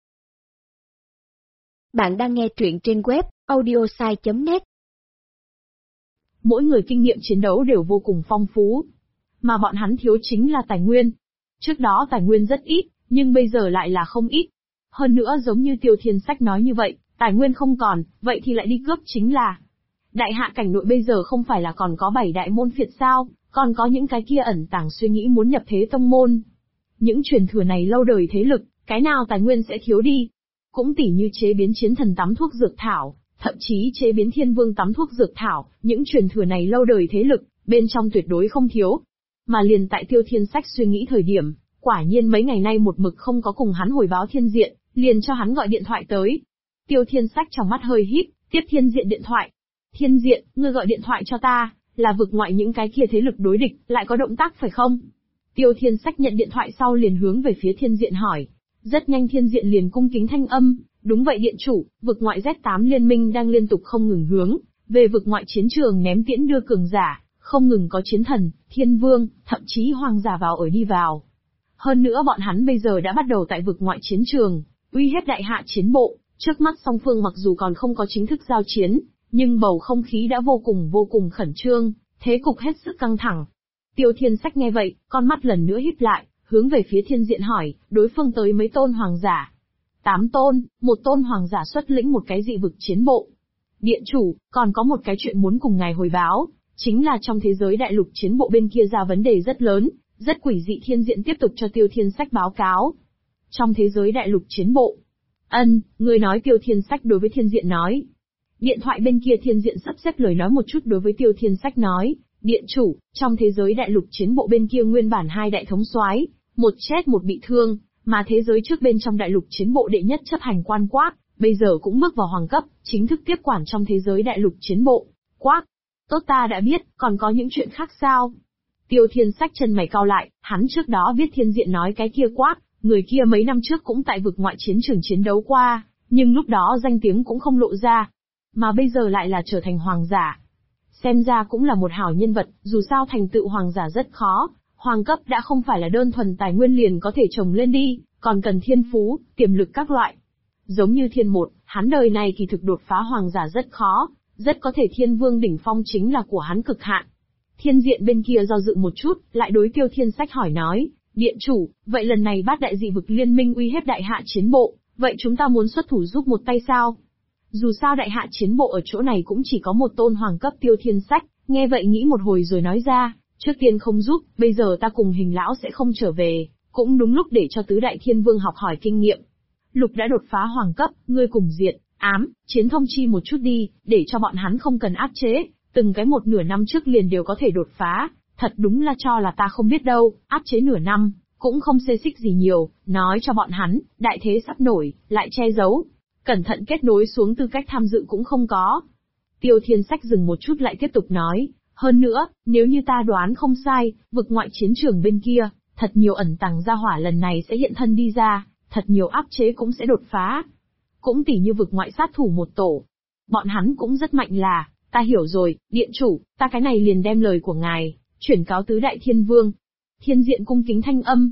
Bạn đang nghe truyện trên web audiosai.net. Mỗi người kinh nghiệm chiến đấu đều vô cùng phong phú, mà bọn hắn thiếu chính là tài nguyên. Trước đó tài nguyên rất ít, nhưng bây giờ lại là không ít. Hơn nữa giống như Tiêu Thiên Sách nói như vậy, tài nguyên không còn, vậy thì lại đi cướp chính là. Đại hạ cảnh nội bây giờ không phải là còn có 7 đại môn phiệt sao, còn có những cái kia ẩn tàng suy nghĩ muốn nhập thế tông môn. Những truyền thừa này lâu đời thế lực, cái nào tài nguyên sẽ thiếu đi. Cũng tỉ như chế biến chiến thần tắm thuốc dược thảo, thậm chí chế biến thiên vương tắm thuốc dược thảo, những truyền thừa này lâu đời thế lực, bên trong tuyệt đối không thiếu. Mà liền tại Tiêu Thiên Sách suy nghĩ thời điểm, quả nhiên mấy ngày nay một mực không có cùng hắn hồi báo Thiên Diện, liền cho hắn gọi điện thoại tới. Tiêu Thiên Sách trong mắt hơi híp, tiếp Thiên Diện điện thoại. Thiên Diện, ngươi gọi điện thoại cho ta, là vực ngoại những cái kia thế lực đối địch, lại có động tác phải không? Tiêu Thiên Sách nhận điện thoại sau liền hướng về phía Thiên Diện hỏi. Rất nhanh Thiên Diện liền cung kính thanh âm, đúng vậy điện chủ, vực ngoại Z8 liên minh đang liên tục không ngừng hướng về vực ngoại chiến trường ném tiễn đưa cường giả, không ngừng có chiến thần, thiên vương, thậm chí hoàng giả vào ở đi vào. Hơn nữa bọn hắn bây giờ đã bắt đầu tại vực ngoại chiến trường, uy hiếp đại hạ chiến bộ, trước mắt song phương mặc dù còn không có chính thức giao chiến, nhưng bầu không khí đã vô cùng khẩn trương, thế cục hết sức căng thẳng. Tiêu Thiên Sách nghe vậy, con mắt lần nữa híp lại, hướng về phía Thiên Diện hỏi, đối phương tới mấy tôn hoàng giả? 8 tôn, một tôn hoàng giả xuất lĩnh một cái dị vực chiến bộ. Điện chủ, còn có một cái chuyện muốn cùng ngài hồi báo, chính là trong thế giới đại lục chiến bộ bên kia ra vấn đề rất lớn, rất quỷ dị. Thiên Diện tiếp tục cho Tiêu Thiên Sách báo cáo. Trong thế giới đại lục chiến bộ. Người nói. Tiêu Thiên Sách đối với Thiên Diện nói. Điện thoại bên kia Thiên Diện sắp xếp lời nói một chút đối với Tiêu Thiên Sách nói, điện chủ, trong thế giới đại lục chiến bộ bên kia nguyên bản 2 đại thống soái, một chết một bị thương, mà thế giới trước bên trong đại lục chiến bộ đệ nhất chấp hành quan Quác, bây giờ cũng bước vào hoàng cấp, chính thức tiếp quản trong thế giới đại lục chiến bộ. Quác, tốt ta đã biết, còn có những chuyện khác sao? Tiêu Thiên Sách chân mày cau lại, hắn trước đó biết Thiên Diện nói cái kia Quác, người kia mấy năm trước cũng tại vực ngoại chiến trường chiến đấu qua, nhưng lúc đó danh tiếng cũng không lộ ra, mà bây giờ lại là trở thành hoàng giả. Xem ra cũng là một hảo nhân vật, dù sao thành tựu hoàng giả rất khó, hoàng cấp đã không phải là đơn thuần tài nguyên liền có thể trồng lên đi, còn cần thiên phú, tiềm lực các loại. Giống như Thiên Một, hắn đời này kỳ thực đột phá hoàng giả rất khó, rất có thể thiên vương đỉnh phong chính là của hắn cực hạn. Thiên Diện bên kia do dự một chút, lại đối Tiêu Thiên Sách hỏi nói, điện chủ, vậy lần này Bát đại dị vực liên minh uy hiếp đại hạ chiến bộ, vậy chúng ta muốn xuất thủ giúp một tay sao? Dù sao đại hạ chiến bộ ở chỗ này cũng chỉ có một tôn hoàng cấp. Tiêu Thiên Sách, nghe vậy nghĩ một hồi rồi nói ra, trước tiên không giúp, bây giờ ta cùng Hình lão sẽ không trở về, cũng đúng lúc để cho tứ đại thiên vương học hỏi kinh nghiệm. Lục đã đột phá hoàng cấp, ngươi cùng Diện, Ám, Chiến thông chi một chút đi, để cho bọn hắn không cần áp chế, từng cái một nửa năm trước liền đều có thể đột phá, thật đúng là cho là ta không biết đâu, áp chế nửa năm, cũng không xê xích gì nhiều, nói cho bọn hắn, đại thế sắp nổi, lại che giấu. Cẩn thận kết nối xuống tư cách tham dự cũng không có. Tiêu Thiên Sách dừng một chút lại tiếp tục nói, hơn nữa, nếu như ta đoán không sai, vực ngoại chiến trường bên kia, thật nhiều ẩn tàng gia hỏa lần này sẽ hiện thân đi ra, thật nhiều áp chế cũng sẽ đột phá. Cũng tỉ như vực ngoại sát thủ một tổ. Bọn hắn cũng rất mạnh là, ta hiểu rồi, điện chủ, ta cái này liền đem lời của ngài, chuyển cáo tứ đại thiên vương. Thiên Diện cung kính thanh âm.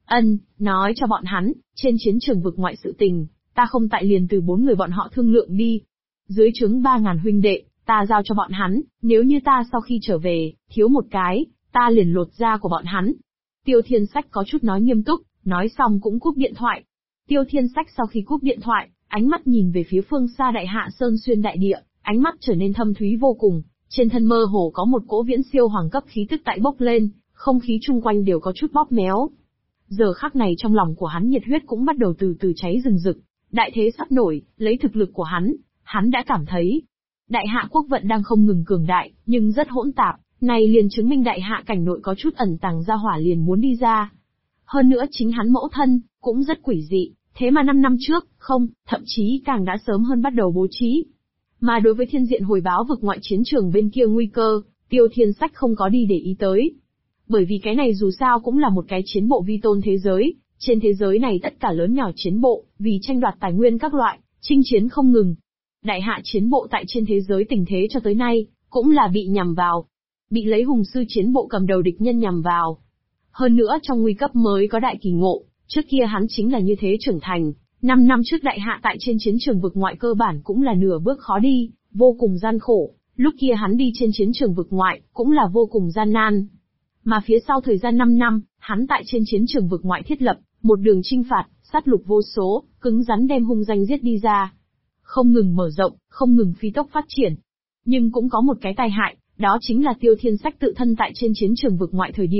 Nói cho bọn hắn, trên chiến trường vực ngoại sự tình, ta không tại liền từ 4 người bọn họ thương lượng đi. Dưới trướng 3.000 huynh đệ, ta giao cho bọn hắn, nếu như ta sau khi trở về, thiếu một cái, ta liền lột da của bọn hắn. Tiêu Thiên Sách có chút nói nghiêm túc, nói xong cũng cúp điện thoại. Tiêu Thiên Sách sau khi cúp điện thoại, ánh mắt nhìn về phía phương xa đại hạ sơn xuyên đại địa, ánh mắt trở nên thâm thúy vô cùng, trên thân mơ hồ có một cỗ viễn siêu hoàng cấp khí tức tại bốc lên, không khí chung quanh đều có chút bóp méo. Giờ khắc này trong lòng của hắn nhiệt huyết cũng bắt đầu từ từ cháy rừng rực, đại thế sắp nổi, lấy thực lực của hắn đã cảm thấy đại hạ quốc vận đang không ngừng cường đại, nhưng rất hỗn tạp, này liền chứng minh đại hạ cảnh nội có chút ẩn tàng gia hỏa liền muốn đi ra. Hơn nữa chính hắn mẫu thân, cũng rất quỷ dị, thế mà 5 năm trước, thậm chí càng đã sớm hơn bắt đầu bố trí. Mà đối với Thiên Diện hồi báo vực ngoại chiến trường bên kia nguy cơ, Tiêu Thiên Sách không có đi để ý tới. Bởi vì cái này dù sao cũng là một cái chiến bộ vi tôn thế giới, trên thế giới này tất cả lớn nhỏ chiến bộ, vì tranh đoạt tài nguyên các loại, chinh chiến không ngừng. Đại hạ chiến bộ tại trên thế giới tình thế cho tới nay, cũng là bị nhằm vào. Bị lấy hùng sư chiến bộ cầm đầu địch nhân nhằm vào. Hơn nữa trong nguy cấp mới có đại kỳ ngộ, trước kia hắn chính là như thế trưởng thành. 5 năm trước đại hạ tại trên chiến trường vực ngoại cơ bản cũng là nửa bước khó đi, vô cùng gian khổ, lúc kia hắn đi trên chiến trường vực ngoại, cũng là vô cùng gian nan. Mà phía sau thời gian 5 năm, hắn tại trên chiến trường vực ngoại thiết lập, một đường chinh phạt, sát lục vô số, cứng rắn đem hung danh giết đi ra. Không ngừng mở rộng, không ngừng phi tốc phát triển. Nhưng cũng có một cái tai hại, đó chính là Tiêu Thiên Sách tự thân tại trên chiến trường vực ngoại thời điểm,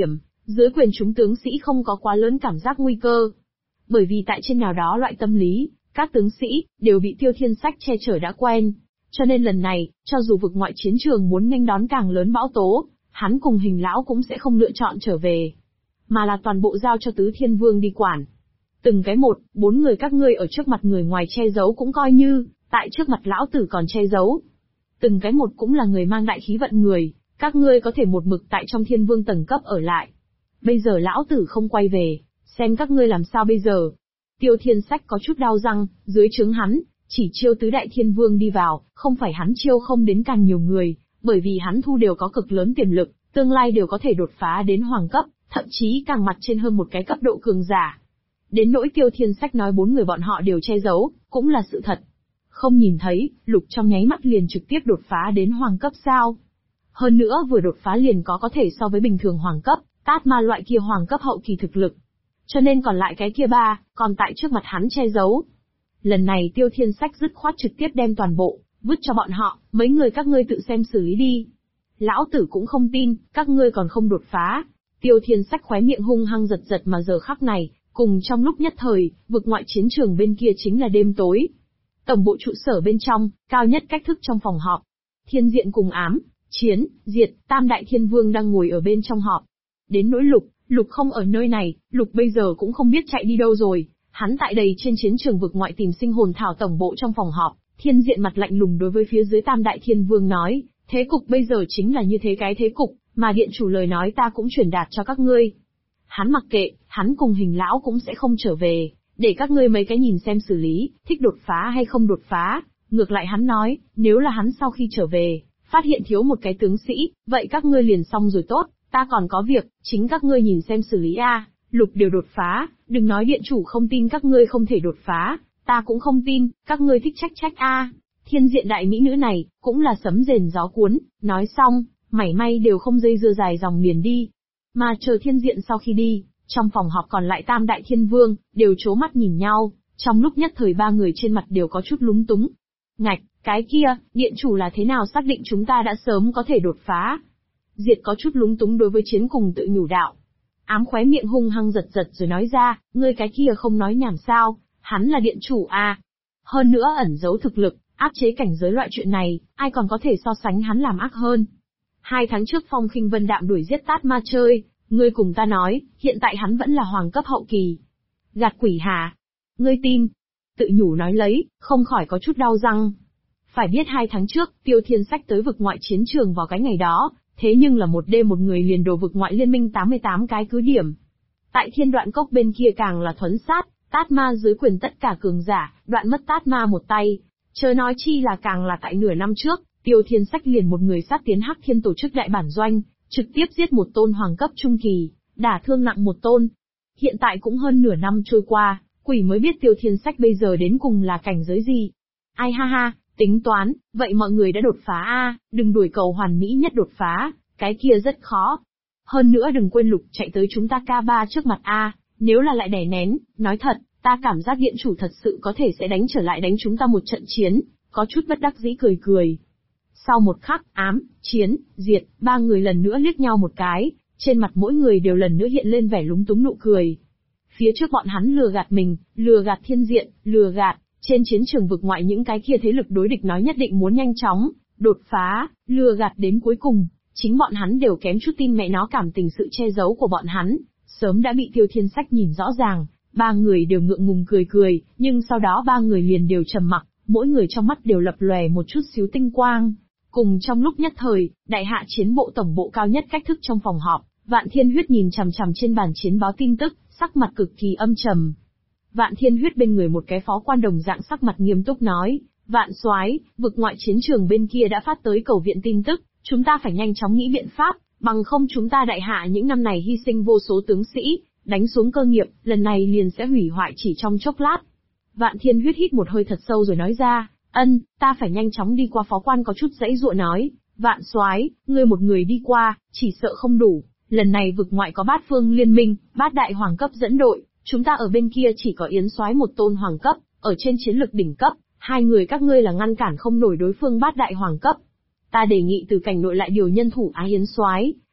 Dưới quyền chúng tướng sĩ không có quá lớn cảm giác nguy cơ. Bởi vì tại trên nào đó loại tâm lý, các tướng sĩ đều bị Tiêu Thiên Sách che chở đã quen. Cho nên lần này, cho dù vực ngoại chiến trường muốn nghênh đón càng lớn bão tố, hắn cùng Hình lão cũng sẽ không lựa chọn trở về, mà là toàn bộ giao cho Tứ Thiên Vương đi quản. Từng cái một, 4 người các ngươi ở trước mặt người ngoài che giấu cũng coi như, tại trước mặt lão tử còn che giấu. Từng cái một cũng là người mang đại khí vận người, các ngươi có thể một mực tại trong Thiên Vương tầng cấp ở lại. Bây giờ lão tử không quay về, xem các ngươi làm sao bây giờ. Tiêu Thiên Sách có chút đau răng, dưới trướng hắn, chỉ chiêu tứ đại thiên vương đi vào, không phải hắn chiêu không đến càng nhiều người, bởi vì hắn thu đều có cực lớn tiềm lực, tương lai đều có thể đột phá đến hoàng cấp, thậm chí càng mặt trên hơn một cái cấp độ cường giả. Đến nỗi Tiêu Thiên Sách nói 4 người bọn họ đều che giấu, cũng là sự thật. Không nhìn thấy, Lục trong nháy mắt liền trực tiếp đột phá đến hoàng cấp sao. Hơn nữa vừa đột phá liền có thể so với bình thường hoàng cấp, Tát Ma loại kia hoàng cấp hậu kỳ thực lực. Cho nên còn lại cái kia 3, còn tại trước mặt hắn che giấu. Lần này Tiêu Thiên Sách dứt khoát trực tiếp đem toàn bộ, vứt cho bọn họ, mấy người các ngươi tự xem xử lý đi. Lão tử cũng không tin, các ngươi còn không đột phá. Tiêu Thiên Sách khóe miệng hung hăng giật giật mà giờ khắc này, cùng trong lúc nhất thời, vực ngoại chiến trường bên kia chính là đêm tối. Tổng bộ trụ sở bên trong, cao nhất cách thức trong phòng họp. Thiên Diện cùng Ám, Chiến, Diệt, Tam Đại Thiên Vương đang ngồi ở bên trong họp. Đến nỗi Lục không ở nơi này, Lục bây giờ cũng không biết chạy đi đâu rồi. Hắn tại đây trên chiến trường vực ngoại tìm sinh hồn thảo tổng bộ trong phòng họp, Thiên Diện mặt lạnh lùng đối với phía dưới Tam Đại Thiên Vương nói, thế cục bây giờ chính là như thế cái thế cục, mà điện chủ lời nói ta cũng truyền đạt cho các ngươi. Hắn mặc kệ, hắn cùng Hình lão cũng sẽ không trở về, để các ngươi mấy cái nhìn xem xử lý, thích đột phá hay không đột phá. Ngược lại hắn nói, nếu là hắn sau khi trở về, phát hiện thiếu một cái tướng sĩ, vậy các ngươi liền xong rồi tốt, ta còn có việc, chính các ngươi nhìn xem xử lý a. Lục đều đột phá, đừng nói điện chủ không tin các ngươi không thể đột phá, ta cũng không tin, các ngươi thích trách a. Thiên Diện đại mỹ nữ này, cũng là sấm rền gió cuốn, nói xong, mảy may đều không dây dưa dài dòng liền đi. Mà chờ Thiên Diện sau khi đi, trong phòng họp còn lại Tam Đại Thiên Vương, đều trố mắt nhìn nhau, trong lúc nhất thời 3 người trên mặt đều có chút lúng túng. Ngạch, cái kia, điện chủ là thế nào xác định chúng ta đã sớm có thể đột phá? Diệt có chút lúng túng đối với Chiến cùng tự nhủ đạo. Ám khóe miệng hung hăng giật giật rồi nói ra, ngươi cái kia không nói nhảm sao, hắn là điện chủ à. Hơn nữa ẩn giấu thực lực, áp chế cảnh giới loại chuyện này, ai còn có thể so sánh hắn làm ác hơn. 2 tháng trước Phong Khinh Vân Đạm đuổi giết Tát Ma chơi, ngươi cùng ta nói, hiện tại hắn vẫn là hoàng cấp hậu kỳ. Gạt quỷ hả? Ngươi tin? Tự nhủ nói lấy, không khỏi có chút đau răng. Phải biết 2 tháng trước, Tiêu Thiên Sách tới vực ngoại chiến trường vào cái ngày đó, thế nhưng là một đêm một người liền đổ vực ngoại liên minh 88 cái cứ điểm. Tại Thiên Đoạn Cốc bên kia càng là thuấn sát, Tát Ma dưới quyền tất cả cường giả, đoạn mất Tát Ma một tay. Chớ nói chi là càng là tại nửa năm trước, Tiêu Thiên Sách liền một người sát tiến Hắc Thiên tổ chức đại bản doanh, trực tiếp giết một tôn hoàng cấp trung kỳ, đả thương nặng một tôn. Hiện tại cũng hơn nửa năm trôi qua, quỷ mới biết Tiêu Thiên Sách bây giờ đến cùng là cảnh giới gì. Ai ha ha, tính toán, vậy mọi người đã đột phá a, đừng đuổi cầu hoàn mỹ nhất đột phá, cái kia rất khó. Hơn nữa đừng quên Lục chạy tới chúng ta K3 trước mặt a, nếu là lại đè nén, nói thật, ta cảm giác điện chủ thật sự có thể sẽ đánh trở lại đánh chúng ta một trận chiến, có chút bất đắc dĩ cười cười. Sau một khắc, Ám, Chiến, Diệt, 3 người lần nữa liếc nhau một cái, trên mặt mỗi người đều lần nữa hiện lên vẻ lúng túng nụ cười. Phía trước bọn hắn lừa gạt mình, lừa gạt Thiên Diện, lừa gạt, trên chiến trường vực ngoại những cái kia thế lực đối địch nói nhất định muốn nhanh chóng, đột phá, lừa gạt đến cuối cùng, chính bọn hắn đều kém chút tin mẹ nó cảm tình sự che giấu của bọn hắn, sớm đã bị Tiêu Thiên Sách nhìn rõ ràng, 3 người đều ngượng ngùng cười cười, nhưng sau đó 3 người liền đều trầm mặc, mỗi người trong mắt đều lập lòe một chút xíu tinh quang. Cùng trong lúc nhất thời, đại hạ chiến bộ tổng bộ cao nhất cách thức trong phòng họp, Vạn Thiên Huyết nhìn chằm chằm trên bàn chiến báo tin tức, sắc mặt cực kỳ âm trầm. Vạn Thiên Huyết bên người một cái phó quan đồng dạng sắc mặt nghiêm túc nói, Vạn Soái, vực ngoại chiến trường bên kia đã phát tới cầu viện tin tức, chúng ta phải nhanh chóng nghĩ biện pháp, bằng không chúng ta đại hạ những năm này hy sinh vô số tướng sĩ, đánh xuống cơ nghiệp, lần này liền sẽ hủy hoại chỉ trong chốc lát. Vạn Thiên Huyết hít một hơi thật sâu rồi nói ra, ta phải nhanh chóng đi qua. Phó quan có chút dãy dụa nói, Vạn Soái, ngươi một người đi qua, chỉ sợ không đủ, lần này vực ngoại có Bát Phương Liên Minh, Bát Đại Hoàng cấp dẫn đội, chúng ta ở bên kia chỉ có Yến Soái một tôn hoàng cấp, ở trên chiến lực đỉnh cấp, 2 người các ngươi là ngăn cản không nổi đối phương Bát Đại Hoàng cấp. Ta đề nghị từ cảnh nội lại điều nhân thủ Yến Soái,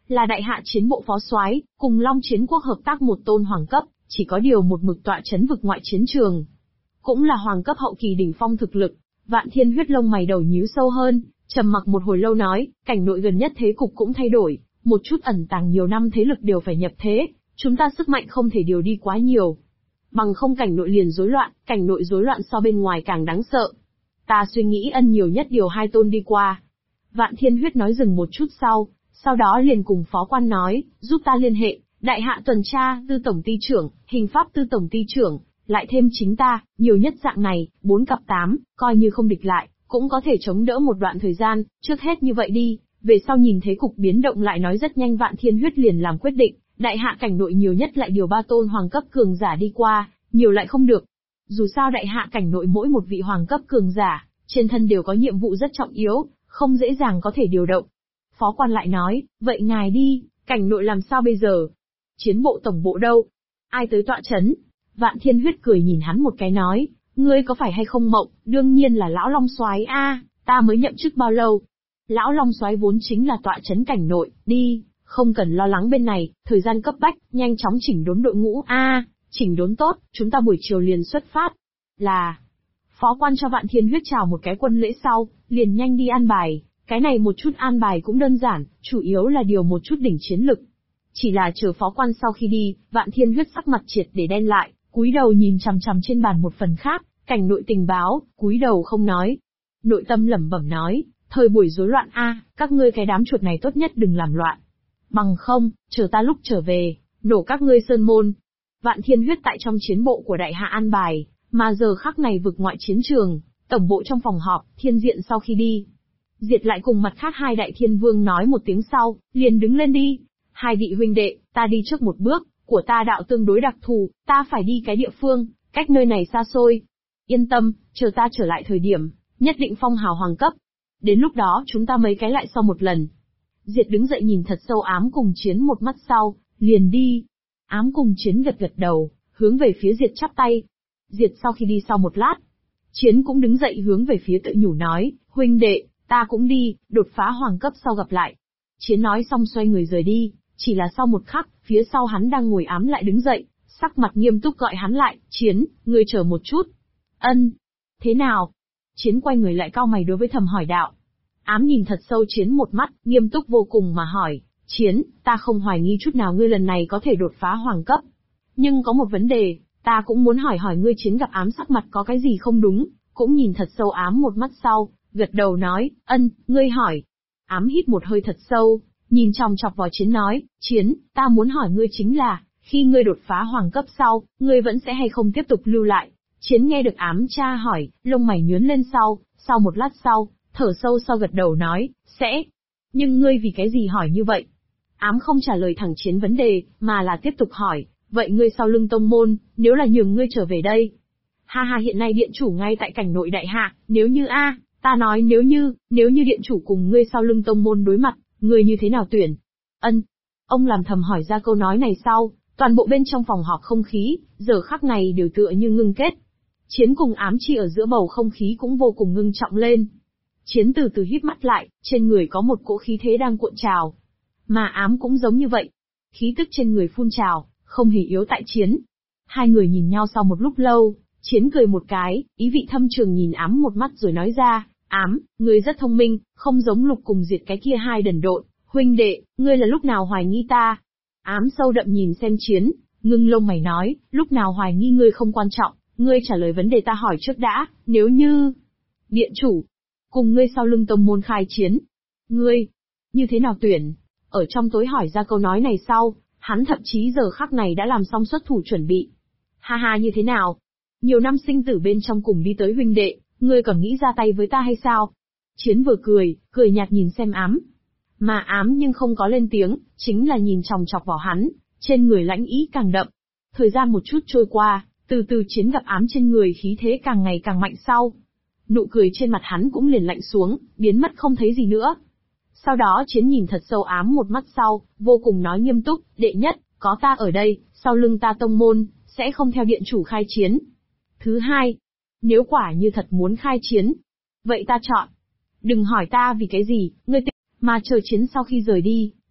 là đại hạ chiến bộ phó soái, cùng Long Chiến quốc hợp tác một tôn hoàng cấp, chỉ có điều một mực tọa chấn vực ngoại chiến trường. Cũng là hoàng cấp hậu kỳ đỉnh phong thực lực. Vạn Thiên Huyết lông mày đầu nhíu sâu hơn, trầm mặc một hồi lâu nói, cảnh nội gần nhất thế cục cũng thay đổi, một chút ẩn tàng nhiều năm thế lực đều phải nhập thế, chúng ta sức mạnh không thể điều đi quá nhiều. Bằng không cảnh nội liền rối loạn, cảnh nội rối loạn so bên ngoài càng đáng sợ. Ta suy nghĩ ân nhiều nhất điều 2 tôn đi qua. Vạn Thiên Huyết nói dừng một chút sau đó liền cùng phó quan nói, giúp ta liên hệ, đại hạ tuần tra, tư tổng ty trưởng, hình pháp tư tổng ty trưởng, lại thêm chính ta, nhiều nhất dạng này, 4 cặp 8, coi như không địch lại, cũng có thể chống đỡ một đoạn thời gian, trước hết như vậy đi, về sau nhìn thế cục biến động lại nói. Rất nhanh Vạn Thiên Huyết liền làm quyết định, đại hạ cảnh nội nhiều nhất lại điều 3 tôn hoàng cấp cường giả đi qua, nhiều lại không được. Dù sao đại hạ cảnh nội mỗi một vị hoàng cấp cường giả, trên thân đều có nhiệm vụ rất trọng yếu, không dễ dàng có thể điều động. Phó quan lại nói, vậy ngài đi, cảnh nội làm sao bây giờ? Chiến bộ tổng bộ đâu? Ai tới tọa chấn? Vạn Thiên Huyết cười nhìn hắn một cái nói, ngươi có phải hay không mộng, đương nhiên là lão Long soái a, ta mới nhậm chức bao lâu? Lão Long soái vốn chính là tọa chấn cảnh nội, đi, không cần lo lắng bên này, thời gian cấp bách, nhanh chóng chỉnh đốn đội ngũ a, chỉnh đốn tốt, chúng ta buổi chiều liền xuất phát. Là, phó quan cho Vạn Thiên Huyết chào một cái quân lễ sau, liền nhanh đi an bài, cái này một chút an bài cũng đơn giản, chủ yếu là điều một chút đỉnh chiến lực. Chỉ là chờ phó quan sau khi đi, Vạn Thiên Huyết sắc mặt triệt để đen lại, cúi đầu nhìn chằm chằm trên bàn một phần khác, cảnh nội tình báo, cúi đầu không nói. Nội tâm lẩm bẩm nói, thời buổi rối loạn a, các ngươi cái đám chuột này tốt nhất đừng làm loạn. Bằng không, chờ ta lúc trở về, nổ các ngươi sơn môn. Vạn Thiên Huyết tại trong chiến bộ của đại hạ an bài, mà giờ khắc này vực ngoại chiến trường, tổng bộ trong phòng họp, Thiên Diện sau khi đi. Diệt lại cùng mặt khác 2 đại thiên vương nói một tiếng sau, liền đứng lên đi. 2 vị huynh đệ, ta đi trước một bước, của ta đạo tương đối đặc thù, ta phải đi cái địa phương, cách nơi này xa xôi. Yên tâm, chờ ta trở lại thời điểm, nhất định phong hào hoàng cấp. Đến lúc đó chúng ta mấy cái lại sau một lần. Diệt đứng dậy nhìn thật sâu Ám cùng Chiến một mắt sau, liền đi. Ám cùng Chiến gật gật đầu, hướng về phía Diệt chắp tay. Diệt sau khi đi sau một lát, Chiến cũng đứng dậy hướng về phía tự nhủ nói, huynh đệ, ta cũng đi, đột phá hoàng cấp sau gặp lại. Chiến nói xong xoay người rời đi, chỉ là sau một khắc, phía sau hắn đang ngồi Ám lại đứng dậy, sắc mặt nghiêm túc gọi hắn lại, Chiến, ngươi chờ một chút. Ân, thế nào? Chiến quay người lại cau mày đối với Thầm hỏi đạo. Ám nhìn thật sâu Chiến một mắt, nghiêm túc vô cùng mà hỏi, Chiến, ta không hoài nghi chút nào ngươi lần này có thể đột phá hoàng cấp. Nhưng có một vấn đề, ta cũng muốn hỏi hỏi ngươi. Chiến gặp Ám sắc mặt có cái gì không đúng, cũng nhìn thật sâu Ám một mắt sau, gật đầu nói, ân, ngươi hỏi. Ám hít một hơi thật sâu, nhìn chòng chọc vào Chiến nói, Chiến, ta muốn hỏi ngươi chính là, khi ngươi đột phá hoàng cấp sau, ngươi vẫn sẽ hay không tiếp tục lưu lại? Chiến nghe được Ám tra hỏi, lông mày nhướng lên sau một lát sau, thở sâu sau gật đầu nói, sẽ. Nhưng ngươi vì cái gì hỏi như vậy? Ám không trả lời thẳng Chiến vấn đề, mà là tiếp tục hỏi, vậy ngươi sau lưng tông môn, nếu là nhường ngươi trở về đây? Ha ha, hiện nay điện chủ ngay tại cảnh nội đại hạ, nếu như ta nói nếu như điện chủ cùng ngươi sau lưng tông môn đối mặt, ngươi như thế nào tuyển? Ân. Ông làm thầm hỏi ra câu nói này sau, toàn bộ bên trong phòng họp không khí, giờ khắc này đều tựa như ngưng kết. Chiến cùng Ám chi ở giữa bầu không khí cũng vô cùng ngưng trọng lên. Chiến từ từ híp mắt lại, trên người có một cỗ khí thế đang cuộn trào. Mà Ám cũng giống như vậy. Khí tức trên người phun trào, không hề yếu tại Chiến. 2 người nhìn nhau sau một lúc lâu, Chiến cười một cái, ý vị thâm trường nhìn Ám một mắt rồi nói ra, Ám, ngươi rất thông minh, không giống Lục cùng Diệt cái kia 2 đần độn, huynh đệ, ngươi là lúc nào hoài nghi ta? Ám sâu đậm nhìn xem Chiến, ngưng lông mày nói, lúc nào hoài nghi ngươi không quan trọng, ngươi trả lời vấn đề ta hỏi trước đã, nếu như... Điện chủ, cùng ngươi sau lưng tông môn khai chiến, ngươi, như thế nào tuyển? Ở trong tối hỏi ra câu nói này sau, hắn thậm chí giờ khắc này đã làm xong xuất thủ chuẩn bị. Ha ha, như thế nào? Nhiều năm sinh tử bên trong cùng đi tới huynh đệ, ngươi còn nghĩ ra tay với ta hay sao? Chiến vừa cười nhạt nhìn xem Ám. Mà Ám nhưng không có lên tiếng, chính là nhìn chòng chọc vào hắn, trên người lãnh ý càng đậm. Thời gian một chút trôi qua, từ từ Chiến gặp Ám trên người khí thế càng ngày càng mạnh sau. Nụ cười trên mặt hắn cũng liền lạnh xuống, biến mất không thấy gì nữa. Sau đó Chiến nhìn thật sâu Ám một mắt sau, vô cùng nói nghiêm túc, đệ nhất, có ta ở đây, sau lưng ta tông môn, sẽ không theo điện chủ khai chiến. Thứ hai, nếu quả như thật muốn khai chiến, vậy ta chọn. Đừng hỏi ta vì cái gì, ngươi mà chờ Chiến sau khi rời đi,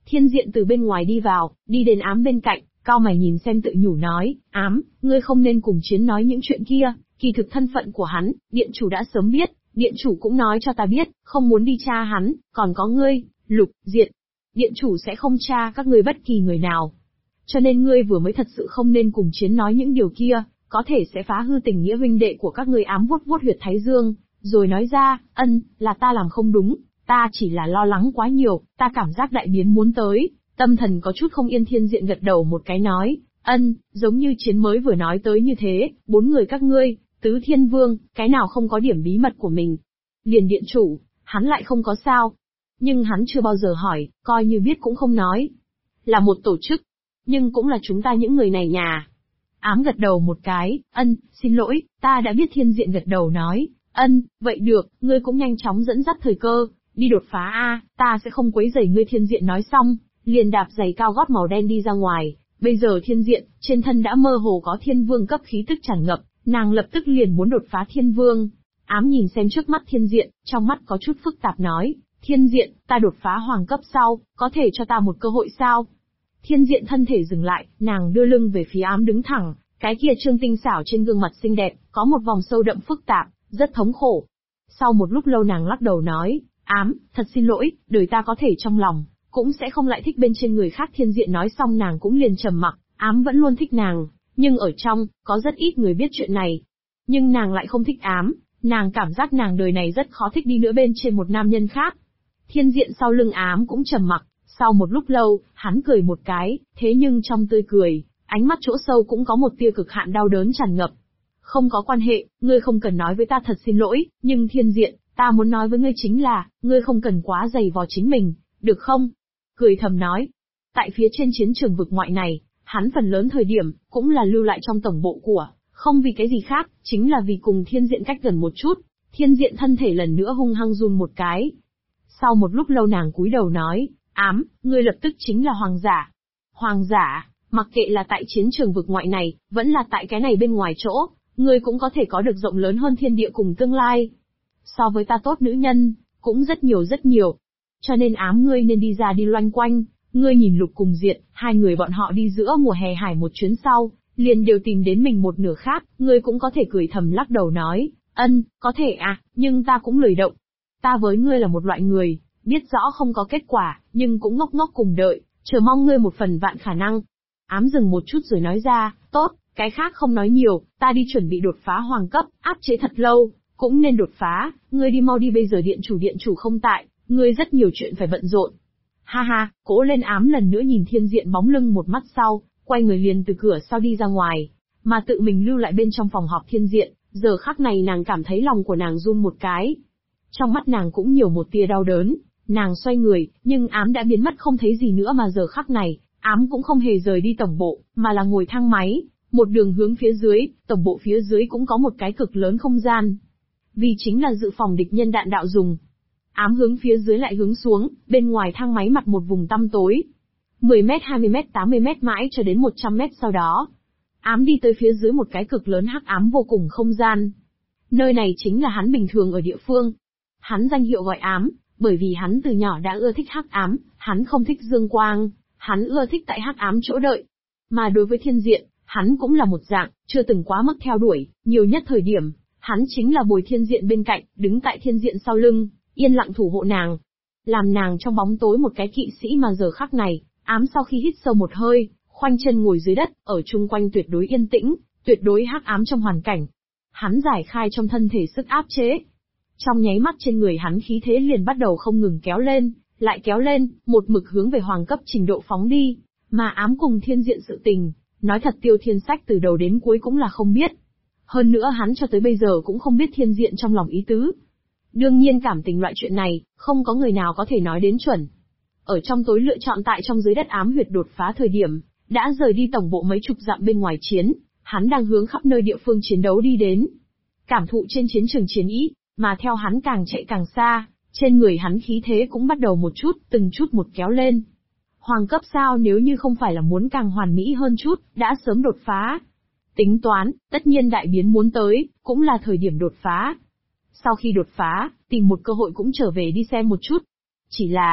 Thiên Diện từ bên ngoài đi vào, đi đến Ám bên cạnh, cau mày nhìn xem tự nhủ nói, Ám, ngươi không nên cùng Chiến nói những chuyện kia, kỳ thực thân phận của hắn, điện chủ đã sớm biết, điện chủ cũng nói cho ta biết, không muốn đi tra hắn, còn có ngươi, Lục Diện. Điện chủ sẽ không tra các ngươi bất kỳ người nào. Cho nên ngươi vừa mới thật sự không nên cùng Chiến nói những điều kia, có thể sẽ phá hư tình nghĩa huynh đệ của các ngươi. Ám vuốt vuốt huyệt thái dương, rồi nói ra, là ta làm không đúng, ta chỉ là lo lắng quá nhiều, ta cảm giác đại biến muốn tới, tâm thần có chút không yên. Thiên Diện gật đầu một cái nói, giống như Chiến mới vừa nói tới như thế, 4 người các ngươi, Tứ Thiên Vương, cái nào không có điểm bí mật của mình. Liền điện chủ, hắn lại không có sao. Nhưng hắn chưa bao giờ hỏi, coi như biết cũng không nói. Là một tổ chức, nhưng cũng là chúng ta những người này nhà. Ám gật đầu một cái, xin lỗi, ta đã biết. Thiên Diện gật đầu nói, vậy được, ngươi cũng nhanh chóng dẫn dắt thời cơ, đi đột phá a, ta sẽ không quấy rầy ngươi. Thiên Diện nói xong, liền đạp giày cao gót màu đen đi ra ngoài. Bây giờ Thiên Diện, trên thân đã mơ hồ có Thiên Vương cấp khí tức tràn ngập, nàng lập tức liền muốn đột phá Thiên Vương. Ám nhìn xem trước mắt Thiên Diện, trong mắt có chút phức tạp nói, Thiên Diện, ta đột phá hoàng cấp sau, có thể cho ta một cơ hội sao? Thiên Diện thân thể dừng lại, nàng đưa lưng về phía Ám đứng thẳng, cái kia trương tinh xảo trên gương mặt xinh đẹp, có một vòng sâu đậm phức tạp, rất thống khổ. Sau một lúc lâu nàng lắc đầu nói, Ám, thật xin lỗi, đời ta có thể trong lòng, cũng sẽ không lại thích bên trên người khác. Thiên Diện nói xong nàng cũng liền trầm mặc, Ám vẫn luôn thích nàng, nhưng ở trong, có rất ít người biết chuyện này. Nhưng nàng lại không thích Ám, nàng cảm giác nàng đời này rất khó thích đi nữa bên trên một nam nhân khác. Thiên Diện sau lưng Ám cũng trầm mặc, sau một lúc lâu, hắn cười một cái, thế nhưng trong tươi cười, ánh mắt chỗ sâu cũng có một tia cực hạn đau đớn tràn ngập. Không có quan hệ, ngươi không cần nói với ta thật xin lỗi, nhưng Thiên Diện, ta muốn nói với ngươi chính là, ngươi không cần quá dày vò chính mình, được không? Cười thầm nói. Tại phía trên chiến trường vực ngoại này, hắn phần lớn thời điểm, cũng là lưu lại trong tổng bộ của, không vì cái gì khác, chính là vì cùng Thiên Diện cách gần một chút. Thiên Diện thân thể lần nữa hung hăng run một cái. Sau một lúc lâu nàng cúi đầu nói, Ám, ngươi lập tức chính là hoàng giả. Hoàng giả, mặc kệ là tại chiến trường vực ngoại này, vẫn là tại cái này bên ngoài chỗ, ngươi cũng có thể có được rộng lớn hơn thiên địa cùng tương lai. So với ta tốt nữ nhân, cũng rất nhiều rất nhiều. Cho nên Ám ngươi nên đi ra đi loanh quanh, ngươi nhìn Lục cùng Diện, hai người bọn họ đi giữa mùa hè hải một chuyến sau, liền đều tìm đến mình một nửa khác, ngươi cũng có thể cười thầm lắc đầu nói, có thể à, nhưng ta cũng lười động. Ta với ngươi là một loại người, biết rõ không có kết quả, nhưng cũng ngốc ngốc cùng đợi, chờ mong ngươi một phần vạn khả năng. Ám dừng một chút rồi nói ra, tốt, cái khác không nói nhiều, ta đi chuẩn bị đột phá hoàng cấp, áp chế thật lâu, cũng nên đột phá, ngươi đi mau đi, bây giờ điện chủ không tại, ngươi rất nhiều chuyện phải bận rộn. Ha ha, cố lên. Ám lần nữa nhìn Thiên Diện bóng lưng một mắt sau, quay người liền từ cửa sau đi ra ngoài, mà tự mình lưu lại bên trong phòng họp. Thiên Diện, giờ khắc này nàng cảm thấy lòng của nàng run một cái. Trong mắt nàng cũng nhiều một tia đau đớn, nàng xoay người, nhưng Ám đã biến mất không thấy gì nữa. Mà giờ khắc này, Ám cũng không hề rời đi tổng bộ, mà là ngồi thang máy, một đường hướng phía dưới. Tổng bộ phía dưới cũng có một cái cực lớn không gian, vì chính là dự phòng địch nhân đạn đạo dùng. Ám hướng phía dưới lại hướng xuống, bên ngoài thang máy mặt một vùng tăm tối. 10m, 20m, 80m mãi cho đến 100m sau đó. Ám đi tới phía dưới một cái cực lớn hắc ám vô cùng không gian. Nơi này chính là hắn bình thường ở địa phương. Hắn danh hiệu gọi Ám, bởi vì hắn từ nhỏ đã ưa thích hắc ám, hắn không thích dương quang, hắn ưa thích tại hắc ám chỗ đợi. Mà đối với Thiên Diện, hắn cũng là một dạng, chưa từng quá mức theo đuổi, nhiều nhất thời điểm, hắn chính là bồi Thiên Diện bên cạnh, đứng tại Thiên Diện sau lưng, yên lặng thủ hộ nàng. Làm nàng trong bóng tối một cái kỵ sĩ. Mà giờ khắc này, Ám sau khi hít sâu một hơi, khoanh chân ngồi dưới đất, ở chung quanh tuyệt đối yên tĩnh, tuyệt đối hắc ám trong hoàn cảnh. Hắn giải khai trong thân thể sức áp chế. Trong nháy mắt trên người hắn khí thế liền bắt đầu không ngừng kéo lên, lại kéo lên, một mực hướng về hoàng cấp trình độ phóng đi. Mà Ám cùng Thiên Diện sự tình, nói thật Tiêu Thiên Sách từ đầu đến cuối cũng là không biết. Hơn nữa hắn cho tới bây giờ cũng không biết Thiên Diện trong lòng ý tứ. Đương nhiên cảm tình loại chuyện này, không có người nào có thể nói đến chuẩn. Ở trong tối lựa chọn tại trong dưới đất Ám huyệt đột phá thời điểm, đã rời đi tổng bộ mấy chục dặm bên ngoài chiến, hắn đang hướng khắp nơi địa phương chiến đấu đi đến. Cảm thụ trên chiến trường chiến ý, mà theo hắn càng chạy càng xa, trên người hắn khí thế cũng bắt đầu một chút, từng chút một kéo lên. Hoàng cấp sao, nếu như không phải là muốn càng hoàn mỹ hơn chút, đã sớm đột phá. Tính toán, tất nhiên đại biến muốn tới, cũng là thời điểm đột phá. Sau khi đột phá, tìm một cơ hội cũng trở về đi xem một chút. Chỉ là,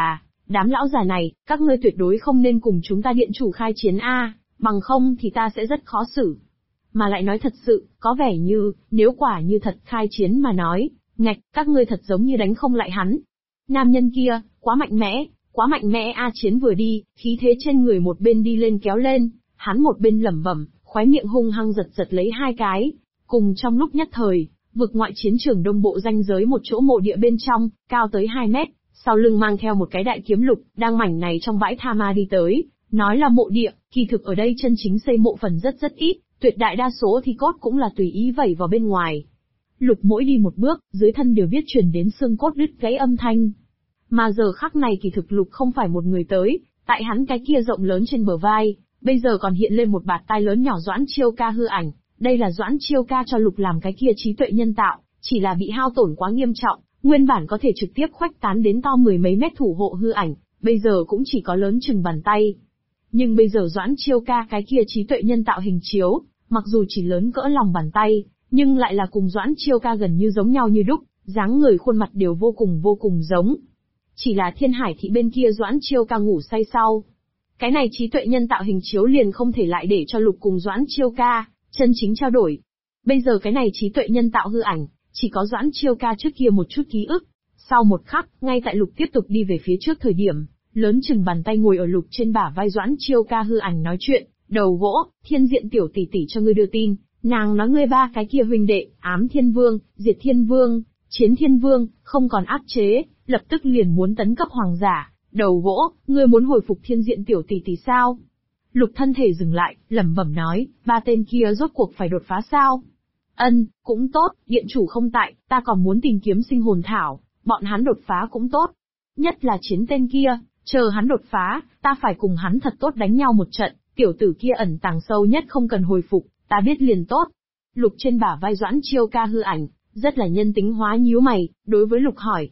đám lão già này, các ngươi tuyệt đối không nên cùng chúng ta điện chủ khai chiến a, bằng không thì ta sẽ rất khó xử. Mà lại nói thật sự, có vẻ như, nếu quả như thật khai chiến mà nói, ngạch, các ngươi thật giống như đánh không lại hắn. Nam nhân kia, quá mạnh mẽ a. Chiến vừa đi, khí thế trên người một bên đi lên kéo lên, hắn một bên lẩm bẩm, khóe miệng hung hăng giật lấy hai cái. Cùng trong lúc nhất thời, vực ngoại chiến trường đông bộ ranh giới một chỗ mộ địa bên trong, cao tới 2 mét, sau lưng mang theo một cái đại kiếm Lục, đang mảnh này trong bãi tha ma đi tới, nói là mộ địa, kỳ thực ở đây chân chính xây mộ phần rất ít, tuyệt đại đa số thi cốt cũng là tùy ý vẩy vào bên ngoài. Lục mỗi đi một bước, dưới thân đều biết truyền đến xương cốt đứt gãy âm thanh. Mà giờ khắc này kỳ thực Lục không phải một người tới, tại hắn cái kia rộng lớn trên bờ vai, bây giờ còn hiện lên một bạt tai lớn nhỏ Doãn Chiêu Ca hư ảnh. Đây là Doãn Chiêu Ca cho Lục làm cái kia trí tuệ nhân tạo, chỉ là bị hao tổn quá nghiêm trọng, nguyên bản có thể trực tiếp khuếch tán đến to mười mấy mét thủ hộ hư ảnh, bây giờ cũng chỉ có lớn chừng bàn tay. Nhưng bây giờ Doãn Chiêu Ca cái kia trí tuệ nhân tạo hình chiếu, mặc dù chỉ lớn cỡ lòng bàn tay, nhưng lại là cùng Doãn Chiêu Ca gần như giống nhau như đúc, dáng người khuôn mặt đều vô cùng giống. Chỉ là Thiên Hải thị bên kia Doãn Chiêu Ca ngủ say sau. Cái này trí tuệ nhân tạo hình chiếu liền không thể lại để cho Lục cùng Doãn Chiêu Ca chân chính trao đổi. Bây giờ cái này trí tuệ nhân tạo hư ảnh, chỉ có Doãn Chiêu Ca trước kia một chút ký ức. Sau một khắc, ngay tại Lục tiếp tục đi về phía trước thời điểm, lớn chừng bàn tay ngồi ở Lục trên bả vai Doãn Chiêu Ca hư ảnh nói chuyện, đầu gỗ, Thiên Diện tiểu tỷ tỷ cho ngươi đưa tin, nàng nói ngươi ba cái kia huynh đệ, Ám Thiên Vương, Diệt Thiên Vương, Chiến Thiên Vương, không còn áp chế, lập tức liền muốn tấn cấp hoàng giả, đầu gỗ, ngươi muốn hồi phục Thiên Diện tiểu tỷ tỷ sao? Lục thân thể dừng lại, lẩm bẩm nói, ba tên kia rốt cuộc phải đột phá sao? Cũng tốt, điện chủ không tại, ta còn muốn tìm kiếm sinh hồn thảo, bọn hắn đột phá cũng tốt. Nhất là Chiến tên kia, chờ hắn đột phá, ta phải cùng hắn thật tốt đánh nhau một trận, tiểu tử kia ẩn tàng sâu nhất không cần hồi phục, ta biết liền tốt. Lục trên bả vai Doãn Chiêu Ca hư ảnh, rất là nhân tính hóa nhíu mày, đối với Lục hỏi,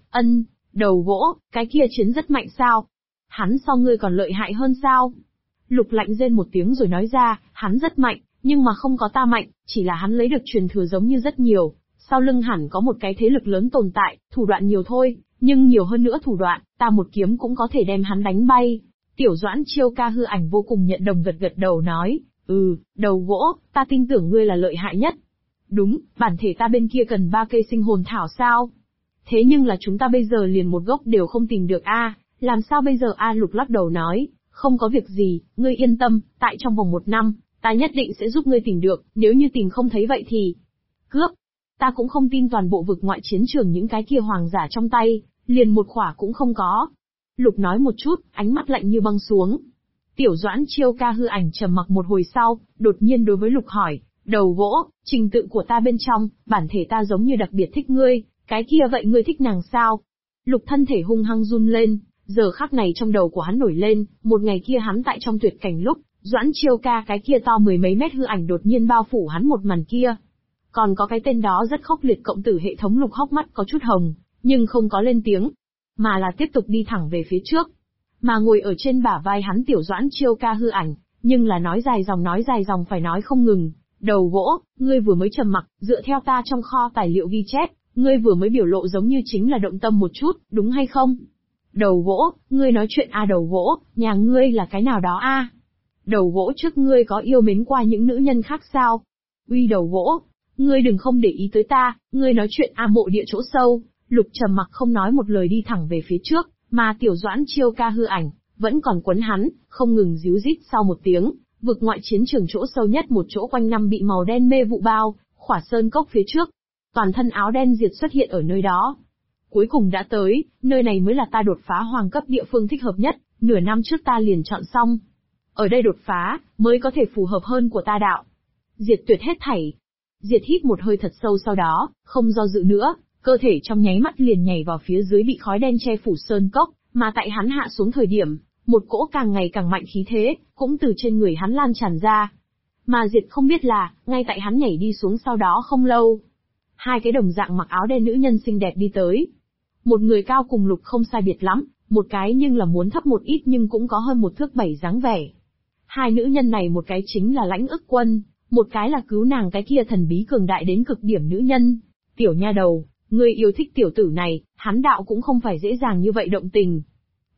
đầu gỗ, cái kia Chiến rất mạnh sao? Hắn so ngươi còn lợi hại hơn sao? Lục lạnh rên một tiếng rồi nói ra, hắn rất mạnh, nhưng mà không có ta mạnh, chỉ là hắn lấy được truyền thừa giống như rất nhiều, sau lưng hẳn có một cái thế lực lớn tồn tại, thủ đoạn nhiều thôi, nhưng nhiều hơn nữa thủ đoạn, ta một kiếm cũng có thể đem hắn đánh bay. Tiểu Doãn Chiêu Ca hư ảnh vô cùng nhận đồng gật đầu nói, đầu gỗ, ta tin tưởng ngươi là lợi hại nhất. Đúng, bản thể ta bên kia cần 3 cây sinh hồn thảo sao? Thế nhưng là chúng ta bây giờ liền một gốc đều không tìm được a, làm sao bây giờ a? Lục lắc đầu nói, không có việc gì, ngươi yên tâm, tại trong vòng 1 năm, ta nhất định sẽ giúp ngươi tìm được, nếu như tìm không thấy vậy thì cướp. Ta cũng không tin toàn bộ vực ngoại chiến trường những cái kia hoàng giả trong tay, liền một khỏa cũng không có. Lục nói một chút, ánh mắt lạnh như băng xuống. Tiểu Doãn Chiêu Ca hư ảnh trầm mặc một hồi sau, đột nhiên đối với Lục hỏi, đầu gỗ, trình tự của ta bên trong, bản thể ta giống như đặc biệt thích ngươi, cái kia vậy ngươi thích nàng sao? Lục thân thể hung hăng run lên, giờ khắc này trong đầu của hắn nổi lên, một ngày kia hắn tại trong tuyệt cảnh lúc, Doãn Chiêu Ca cái kia to mười mấy mét hư ảnh đột nhiên bao phủ hắn một màn kia. Còn có cái tên đó rất khốc liệt cộng tử hệ thống. Lục hốc mắt có chút hồng, nhưng không có lên tiếng, mà là tiếp tục đi thẳng về phía trước. Mà ngồi ở trên bả vai hắn tiểu Doãn Chiêu Ca hư ảnh, nhưng là nói dài dòng phải nói không ngừng. Đầu gỗ, ngươi vừa mới trầm mặc, dựa theo ta trong kho tài liệu ghi chép, ngươi vừa mới biểu lộ giống như chính là động tâm một chút, đúng hay không? Đầu gỗ, ngươi nói chuyện đầu gỗ, nhà ngươi là cái nào đó Đầu gỗ trước ngươi có yêu mến qua những nữ nhân khác sao? Uy đầu gỗ, ngươi đừng không để ý tới ta, ngươi nói chuyện mộ địa chỗ sâu. Lục trầm mặc không nói một lời đi thẳng về phía trước, mà tiểu Doãn Chiêu Ca hư ảnh, vẫn còn quấn hắn, không ngừng díu rít. Sau một tiếng, vực ngoại chiến trường chỗ sâu nhất một chỗ quanh năm bị màu đen mê vụ bao, khỏa sơn cốc phía trước. Toàn thân áo đen Diệt xuất hiện ở nơi đó. Cuối cùng đã tới, nơi này mới là ta đột phá hoàng cấp địa phương thích hợp nhất, nửa năm trước ta liền chọn xong. Ở đây đột phá, mới có thể phù hợp hơn của ta đạo. Diệt tuyệt hết thảy. Diệt hít một hơi thật sâu sau đó, không do dự nữa, cơ thể trong nháy mắt liền nhảy vào phía dưới bị khói đen che phủ sơn cốc, mà tại hắn hạ xuống thời điểm, một cỗ càng ngày càng mạnh khí thế, cũng từ trên người hắn lan tràn ra. Mà Diệt không biết là, ngay tại hắn nhảy đi xuống sau đó không lâu, 2 cái đồng dạng mặc áo đen nữ nhân xinh đẹp đi tới. Một người cao cùng Lục không sai biệt lắm, một cái nhưng là muốn thấp một ít nhưng cũng có hơn 1 thước 7 dáng vẻ. 2 nữ nhân này một cái chính là Lãnh Ức Quân, một cái là cứu nàng cái kia thần bí cường đại đến cực điểm nữ nhân. Tiểu nha đầu, ngươi yêu thích tiểu tử này, hắn đạo cũng không phải dễ dàng như vậy động tình.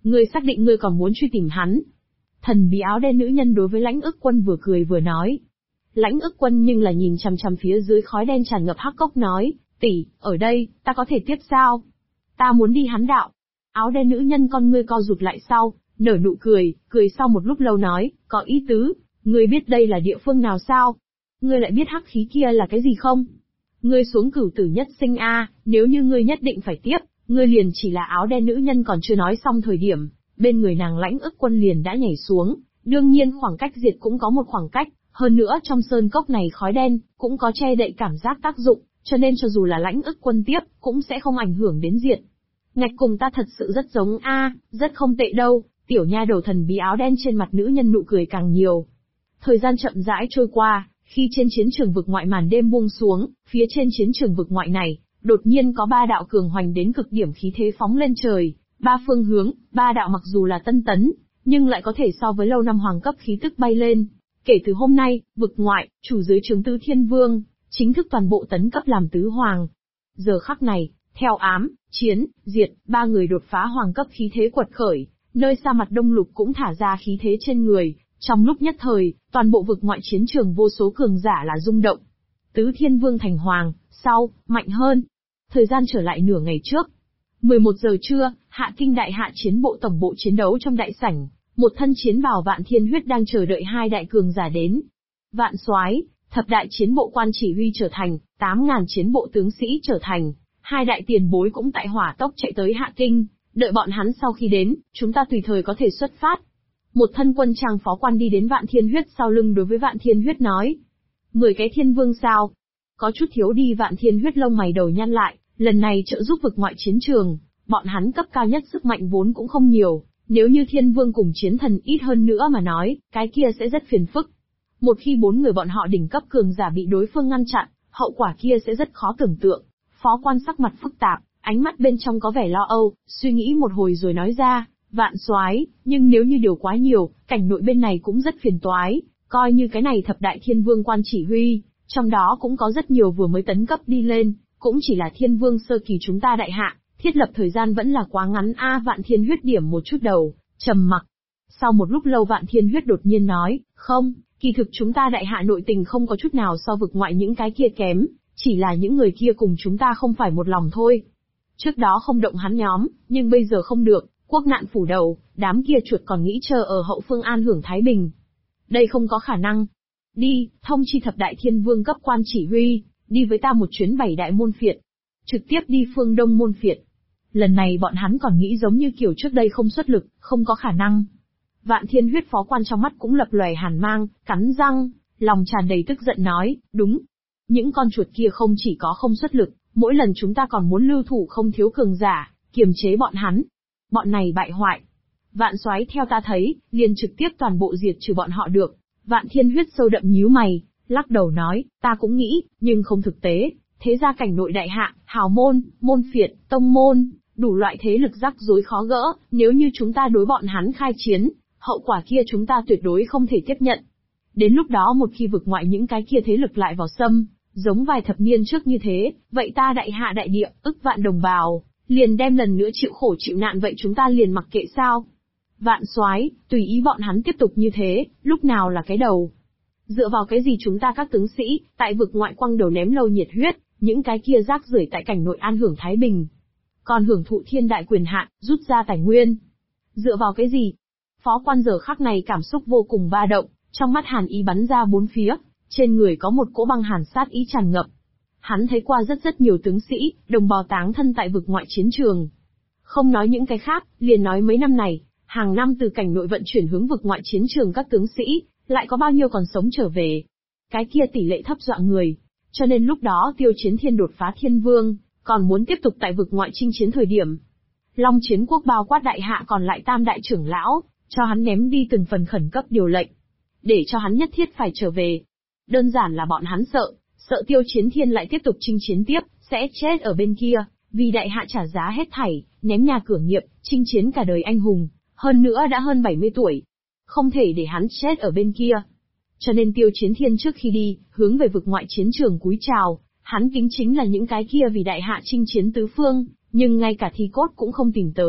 Ngươi xác định ngươi còn muốn truy tìm hắn? Thần bí áo đen nữ nhân đối với Lãnh Ức Quân vừa cười vừa nói. Lãnh Ức Quân nhưng là nhìn chằm chằm phía dưới khói đen tràn ngập hắc cốc nói, tỷ, ở đây, ta có thể tiếp sao? Ta muốn đi hắn đạo. Áo đen nữ nhân con ngươi co rụt lại sau, nở nụ cười, cười sau một lúc lâu nói, có ý tứ, ngươi biết đây là địa phương nào sao? Ngươi lại biết hắc khí kia là cái gì không? Ngươi xuống cửu tử nhất sinh a, nếu như ngươi nhất định phải tiếp, ngươi liền chỉ là áo đen nữ nhân còn chưa nói xong thời điểm, bên người nàng Lãnh Ức Quân liền đã nhảy xuống, đương nhiên khoảng cách diệt cũng có một khoảng cách, hơn nữa trong sơn cốc này khói đen, cũng có che đậy cảm giác tác dụng, cho nên cho dù là Lãnh Ức Quân tiếp, cũng sẽ không ảnh hưởng đến diệt. Ngạch cùng ta thật sự rất giống a, rất không tệ đâu, tiểu nha đầu thần bí áo đen trên mặt nữ nhân nụ cười càng nhiều. Thời gian chậm rãi trôi qua, khi trên chiến trường vực ngoại màn đêm buông xuống, phía trên chiến trường vực ngoại này, đột nhiên có 3 đạo cường hoành đến cực điểm khí thế phóng lên trời, 3 phương hướng, 3 đạo mặc dù là tân tấn, nhưng lại có thể so với lâu năm hoàng cấp khí tức bay lên. Kể từ hôm nay, vực ngoại, chủ dưới trướng Tứ Thiên Vương, chính thức toàn bộ tấn cấp làm tứ hoàng. Giờ khắc này, theo ám, chiến, diệt, 3 người đột phá hoàng cấp khí thế quật khởi, nơi xa mặt đông lục cũng thả ra khí thế trên người, trong lúc nhất thời, toàn bộ vực ngoại chiến trường vô số cường giả là rung động. Tứ Thiên Vương thành hoàng, sau, mạnh hơn. Thời gian trở lại nửa ngày trước. 11 giờ trưa, Hạ Kinh Đại Hạ chiến bộ tổng bộ chiến đấu trong đại sảnh, một thân chiến bào Vạn Thiên Huyết đang chờ đợi 2 đại cường giả đến. Vạn Soái, thập đại chiến bộ quan chỉ huy trở thành, 8.000 chiến bộ tướng sĩ trở thành, 2 đại tiền bối cũng tại hỏa tốc chạy tới Hạ Kinh, đợi bọn hắn sau khi đến, chúng ta tùy thời có thể xuất phát. Một thân quân trang phó quan đi đến Vạn Thiên Huyết sau lưng đối với Vạn Thiên Huyết nói. 10 cái thiên vương sao? Có chút thiếu đi. Vạn Thiên Huyết lông mày đầu nhăn lại, lần này trợ giúp vực ngoại chiến trường, bọn hắn cấp cao nhất sức mạnh vốn cũng không nhiều, nếu như thiên vương cùng chiến thần ít hơn nữa mà nói, cái kia sẽ rất phiền phức. Một khi 4 người bọn họ đỉnh cấp cường giả bị đối phương ngăn chặn, hậu quả kia sẽ rất khó tưởng tượng. Phó quan sắc mặt phức tạp, ánh mắt bên trong có vẻ lo âu, suy nghĩ một hồi rồi nói ra, Vạn Soái, nhưng nếu như điều quá nhiều, cảnh nội bên này cũng rất phiền toái, coi như cái này thập đại thiên vương quan chỉ huy, trong đó cũng có rất nhiều vừa mới tấn cấp đi lên, cũng chỉ là thiên vương sơ kỳ chúng ta đại hạ, thiết lập thời gian vẫn là quá ngắn a. Vạn Thiên Huyết điểm một chút đầu, trầm mặc. Sau một lúc lâu Vạn Thiên Huyết đột nhiên nói, không, kỳ thực chúng ta đại hạ nội tình không có chút nào so vực ngoại những cái kia kém, chỉ là những người kia cùng chúng ta không phải một lòng thôi. Trước đó không động hắn nhóm, nhưng bây giờ không được, quốc nạn phủ đầu, đám kia chuột còn nghĩ chờ ở hậu phương an hưởng thái bình. Đây không có khả năng. Đi, thông chi thập đại thiên vương cấp quan chỉ huy, đi với ta một chuyến 7 đại môn phiệt. Trực tiếp đi phương đông môn phiệt. Lần này bọn hắn còn nghĩ giống như kiểu trước đây không xuất lực, không có khả năng. Vạn Thiên Huyết phó quan trong mắt cũng lập lòe hàn mang, cắn răng, lòng tràn đầy tức giận nói, đúng. Những con chuột kia không chỉ có không xuất lực, mỗi lần chúng ta còn muốn lưu thủ không thiếu cường giả, kiềm chế bọn hắn. Bọn này bại hoại. Vạn Soái theo ta thấy, liền trực tiếp toàn bộ diệt trừ bọn họ được. Vạn Thiên Huyết sâu đậm nhíu mày, lắc đầu nói, ta cũng nghĩ, nhưng không thực tế. Thế gia cảnh nội đại hạ, hào môn, môn phiệt, tông môn, đủ loại thế lực rắc rối khó gỡ, nếu như chúng ta đối bọn hắn khai chiến, hậu quả kia chúng ta tuyệt đối không thể tiếp nhận. Đến lúc đó một khi vực ngoại những cái kia thế lực lại vào xâm, giống vài thập niên trước như thế, vậy ta đại hạ đại địa, ức vạn đồng bào, liền đem lần nữa chịu khổ chịu nạn, vậy chúng ta liền mặc kệ sao? Vạn Soái, tùy ý bọn hắn tiếp tục như thế, lúc nào là cái đầu? Dựa vào cái gì chúng ta các tướng sĩ, tại vực ngoại quăng đầu ném lâu nhiệt huyết, những cái kia rác rưởi tại cảnh nội an hưởng thái bình, còn hưởng thụ thiên đại quyền hạn, rút ra tài nguyên. Dựa vào cái gì? Phó quan giờ khắc này cảm xúc vô cùng ba động, trong mắt hàn ý bắn ra bốn phía, trên người có một cỗ băng hàn sát ý tràn ngập. Hắn thấy qua rất nhiều tướng sĩ, đồng bào táng thân tại vực ngoại chiến trường. Không nói những cái khác, liền nói mấy năm này, hàng năm từ cảnh nội vận chuyển hướng vực ngoại chiến trường các tướng sĩ, lại có bao nhiêu còn sống trở về. Cái kia tỷ lệ thấp dọa người. Cho nên lúc đó Tiêu Chiến Thiên đột phá thiên vương, còn muốn tiếp tục tại vực ngoại chinh chiến thời điểm. Long Chiến Quốc bao quát đại hạ còn lại tam đại trưởng lão, cho hắn ném đi từng phần khẩn cấp điều lệnh. Để cho hắn nhất thiết phải trở về. Đơn giản là bọn hắn sợ Tiêu Chiến Thiên lại tiếp tục chinh chiến tiếp, sẽ chết ở bên kia, vì đại hạ trả giá hết thảy, ném nhà cửa nghiệp, chinh chiến cả đời anh hùng, hơn nữa đã hơn 70 tuổi. Không thể để hắn chết ở bên kia. Cho nên Tiêu Chiến Thiên trước khi đi, hướng về vực ngoại chiến trường cúi chào, hắn kính chính là những cái kia vì đại hạ chinh chiến tứ phương, nhưng ngay cả thi cốt cũng không tìm tới,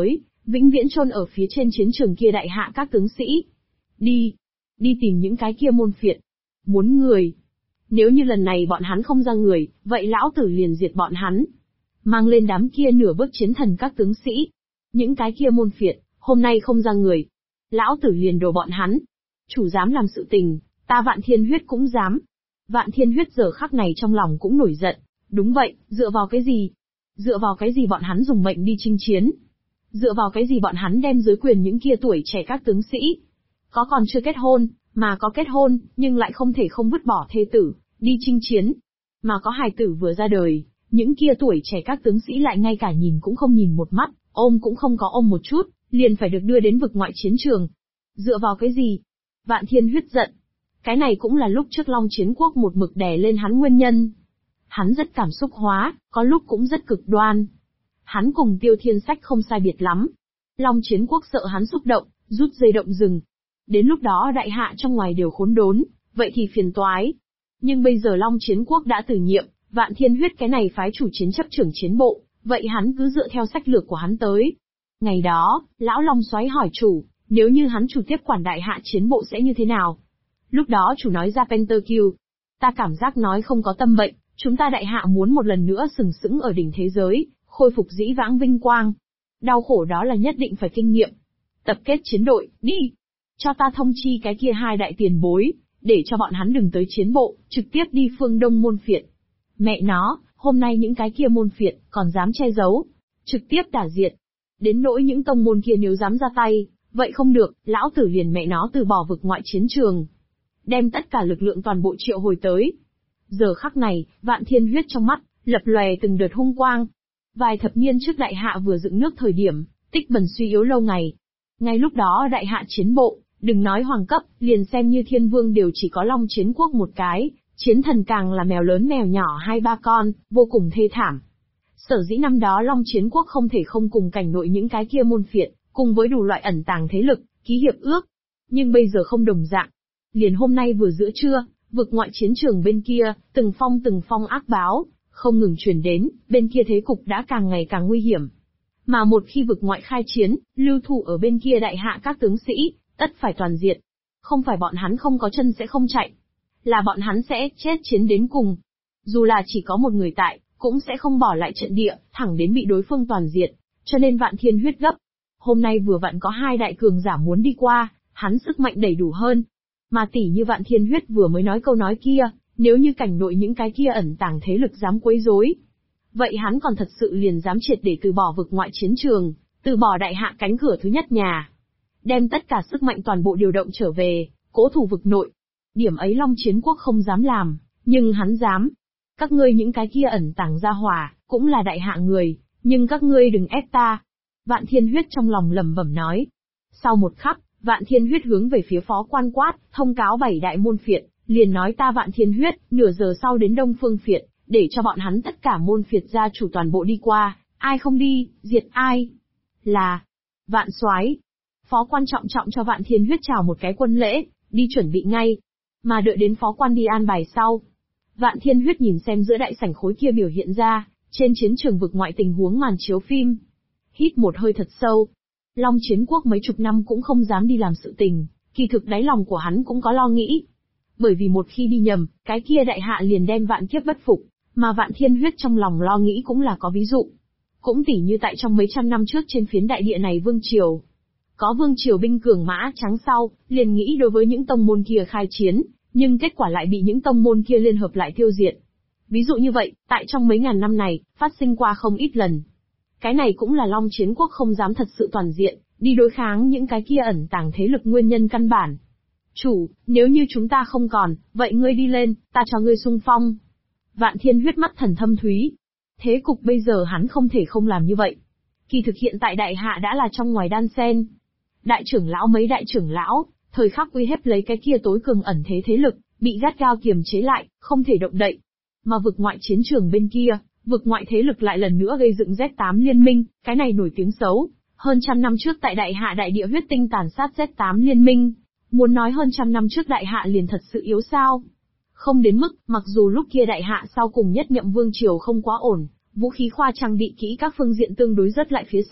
vĩnh viễn chôn ở phía trên chiến trường kia đại hạ các tướng sĩ. Đi tìm những cái kia môn phiệt. Muốn người. Nếu như lần này bọn hắn không ra người, vậy lão tử liền diệt bọn hắn. Mang lên đám kia nửa bước chiến thần các tướng sĩ. Những cái kia môn phiệt, hôm nay không ra người. Lão tử liền đồ bọn hắn. Chủ dám làm sự tình, ta Vạn Thiên Huyết cũng dám. Vạn Thiên Huyết giờ khắc này trong lòng cũng nổi giận. Đúng vậy, dựa vào cái gì? Dựa vào cái gì bọn hắn dùng mệnh đi chinh chiến? Dựa vào cái gì bọn hắn đem dưới quyền những kia tuổi trẻ các tướng sĩ? Có còn chưa kết hôn, mà có kết hôn, nhưng lại không thể không vứt bỏ thê tử, đi chinh chiến. Mà có hài tử vừa ra đời, những kia tuổi trẻ các tướng sĩ lại ngay cả nhìn cũng không nhìn một mắt, ôm cũng không có ôm một chút, liền phải được đưa đến vực ngoại chiến trường. Dựa vào cái gì? Vạn Thiên Huyết giận. Cái này cũng là lúc trước Long Chiến Quốc một mực đè lên hắn nguyên nhân. Hắn rất cảm xúc hóa, có lúc cũng rất cực đoan. Hắn cùng Tiêu Thiên Sách không sai biệt lắm. Long Chiến Quốc sợ hắn xúc động, rút dây động rừng. Đến lúc đó đại hạ trong ngoài đều khốn đốn, vậy thì phiền toái. Nhưng bây giờ Long Chiến Quốc đã từ nhiệm, Vạn Thiên Huyết cái này phái chủ chiến chấp trưởng chiến bộ, vậy hắn cứ dựa theo sách lược của hắn tới. Ngày đó, Lão Long Soái hỏi chủ, nếu như hắn chủ tiếp quản đại hạ chiến bộ sẽ như thế nào? Lúc đó chủ nói ra Pentakill. Ta cảm giác nói không có tâm bệnh, chúng ta đại hạ muốn một lần nữa sừng sững ở đỉnh thế giới, khôi phục dĩ vãng vinh quang. Đau khổ đó là nhất định phải kinh nghiệm. Tập kết chiến đội, đi! Cho ta thông chi cái kia hai đại tiền bối, để cho bọn hắn đừng tới chiến bộ, trực tiếp đi phương Đông môn phiệt. Mẹ nó, hôm nay những cái kia môn phiệt, còn dám che giấu. Trực tiếp đả diệt. Đến nỗi những tông môn kia nếu dám ra tay, vậy không được, lão tử liền mẹ nó từ bỏ vực ngoại chiến trường. Đem tất cả lực lượng toàn bộ triệu hồi tới. Giờ khắc này, Vạn Thiên Huyết trong mắt, lập lòe từng đợt hung quang. Vài thập niên trước đại hạ vừa dựng nước thời điểm, Tích Bần suy yếu lâu ngày. Ngay lúc đó đại hạ chiến bộ, đừng nói hoàng cấp, liền xem như thiên vương đều chỉ có Long Chiến Quốc một cái, chiến thần càng là mèo lớn mèo nhỏ 2-3 con, vô cùng thê thảm. Sở dĩ năm đó Long Chiến Quốc không thể không cùng cảnh nội những cái kia môn phiệt, cùng với đủ loại ẩn tàng thế lực, ký hiệp ước. Nhưng bây giờ không đồng dạng. Liền hôm nay vừa giữa trưa, vực ngoại chiến trường bên kia, từng phong ác báo, không ngừng truyền đến, bên kia thế cục đã càng ngày càng nguy hiểm. Mà một khi vực ngoại khai chiến, lưu thủ ở bên kia đại hạ các tướng sĩ, tất phải toàn diệt. Không phải bọn hắn không có chân sẽ không chạy, là bọn hắn sẽ chết chiến đến cùng. Dù là chỉ có một người tại, cũng sẽ không bỏ lại trận địa, thẳng đến bị đối phương toàn diệt. Cho nên Vạn Thiên Huyết gấp. Hôm nay vừa vặn có hai đại cường giả muốn đi qua, hắn sức mạnh đầy đủ hơn. Mà tỷ như Vạn Thiên Huyết vừa mới nói câu nói kia, nếu như cảnh nội những cái kia ẩn tàng thế lực dám quấy rối, vậy hắn còn thật sự liền dám triệt để từ bỏ vực ngoại chiến trường, từ bỏ đại hạ cánh cửa thứ nhất nhà. Đem tất cả sức mạnh toàn bộ điều động trở về, cố thủ vực nội. Điểm ấy Long Chiến Quốc không dám làm, nhưng hắn dám. Các ngươi những cái kia ẩn tàng gia hỏa, cũng là đại hạ người, nhưng các ngươi đừng ép ta. Vạn Thiên Huyết trong lòng lẩm bẩm nói. Sau một khắc, Vạn Thiên Huyết hướng về phía phó quan quát, thông cáo 7 đại môn phiệt, liền nói ta Vạn Thiên Huyết, nửa giờ sau đến Đông Phương phiệt, để cho bọn hắn tất cả môn phiệt gia chủ toàn bộ đi qua, ai không đi, diệt ai. Là, Vạn Soái. Phó quan trọng cho Vạn Thiên Huyết chào một cái quân lễ, đi chuẩn bị ngay. Mà đợi đến phó quan đi an bài sau. Vạn Thiên Huyết nhìn xem giữa đại sảnh khối kia biểu hiện ra, trên chiến trường vực ngoại tình huống màn chiếu phim. Hít một hơi thật sâu. Long Chiến Quốc mấy chục năm cũng không dám đi làm sự tình, kỳ thực đáy lòng của hắn cũng có lo nghĩ. Bởi vì một khi đi nhầm, cái kia đại hạ liền đem vạn kiếp bất phục, mà Vạn Thiên Huyết trong lòng lo nghĩ cũng là có ví dụ. Cũng tỉ như tại trong mấy trăm năm trước trên phiến đại địa này vương triều. Có vương triều binh cường mã trắng sau, liền nghĩ đối với những tông môn kia khai chiến, nhưng kết quả lại bị những tông môn kia liên hợp lại tiêu diệt. Ví dụ như vậy, tại trong mấy ngàn năm này, phát sinh qua không ít lần. Cái này cũng là Long Chiến Quốc không dám thật sự toàn diện, đi đối kháng những cái kia ẩn tàng thế lực nguyên nhân căn bản. Chủ, nếu như chúng ta không còn, vậy ngươi đi lên, ta cho ngươi xung phong. Vạn Thiên Huyết mắt thần thâm thúy. Thế cục bây giờ hắn không thể không làm như vậy. Kỳ thực hiện tại đại hạ đã là trong ngoài đan sen. Đại trưởng lão mấy đại trưởng lão, thời khắc uy hiếp lấy cái kia tối cường ẩn thế lực, bị gắt gao kiềm chế lại, không thể động đậy. Mà vực ngoại chiến trường bên kia, vực ngoại thế lực lại lần nữa gây dựng Z8 liên minh, cái này nổi tiếng xấu. Hơn trăm năm trước tại đại hạ đại địa huyết tinh tàn sát Z8 liên minh. Muốn nói hơn trăm năm trước đại hạ liền thật sự yếu sao? Không đến mức, mặc dù lúc kia đại hạ sau cùng nhất nhậm vương triều không quá ổn, vũ khí khoa trang bị kỹ các phương diện tương đối rất lại phía sau,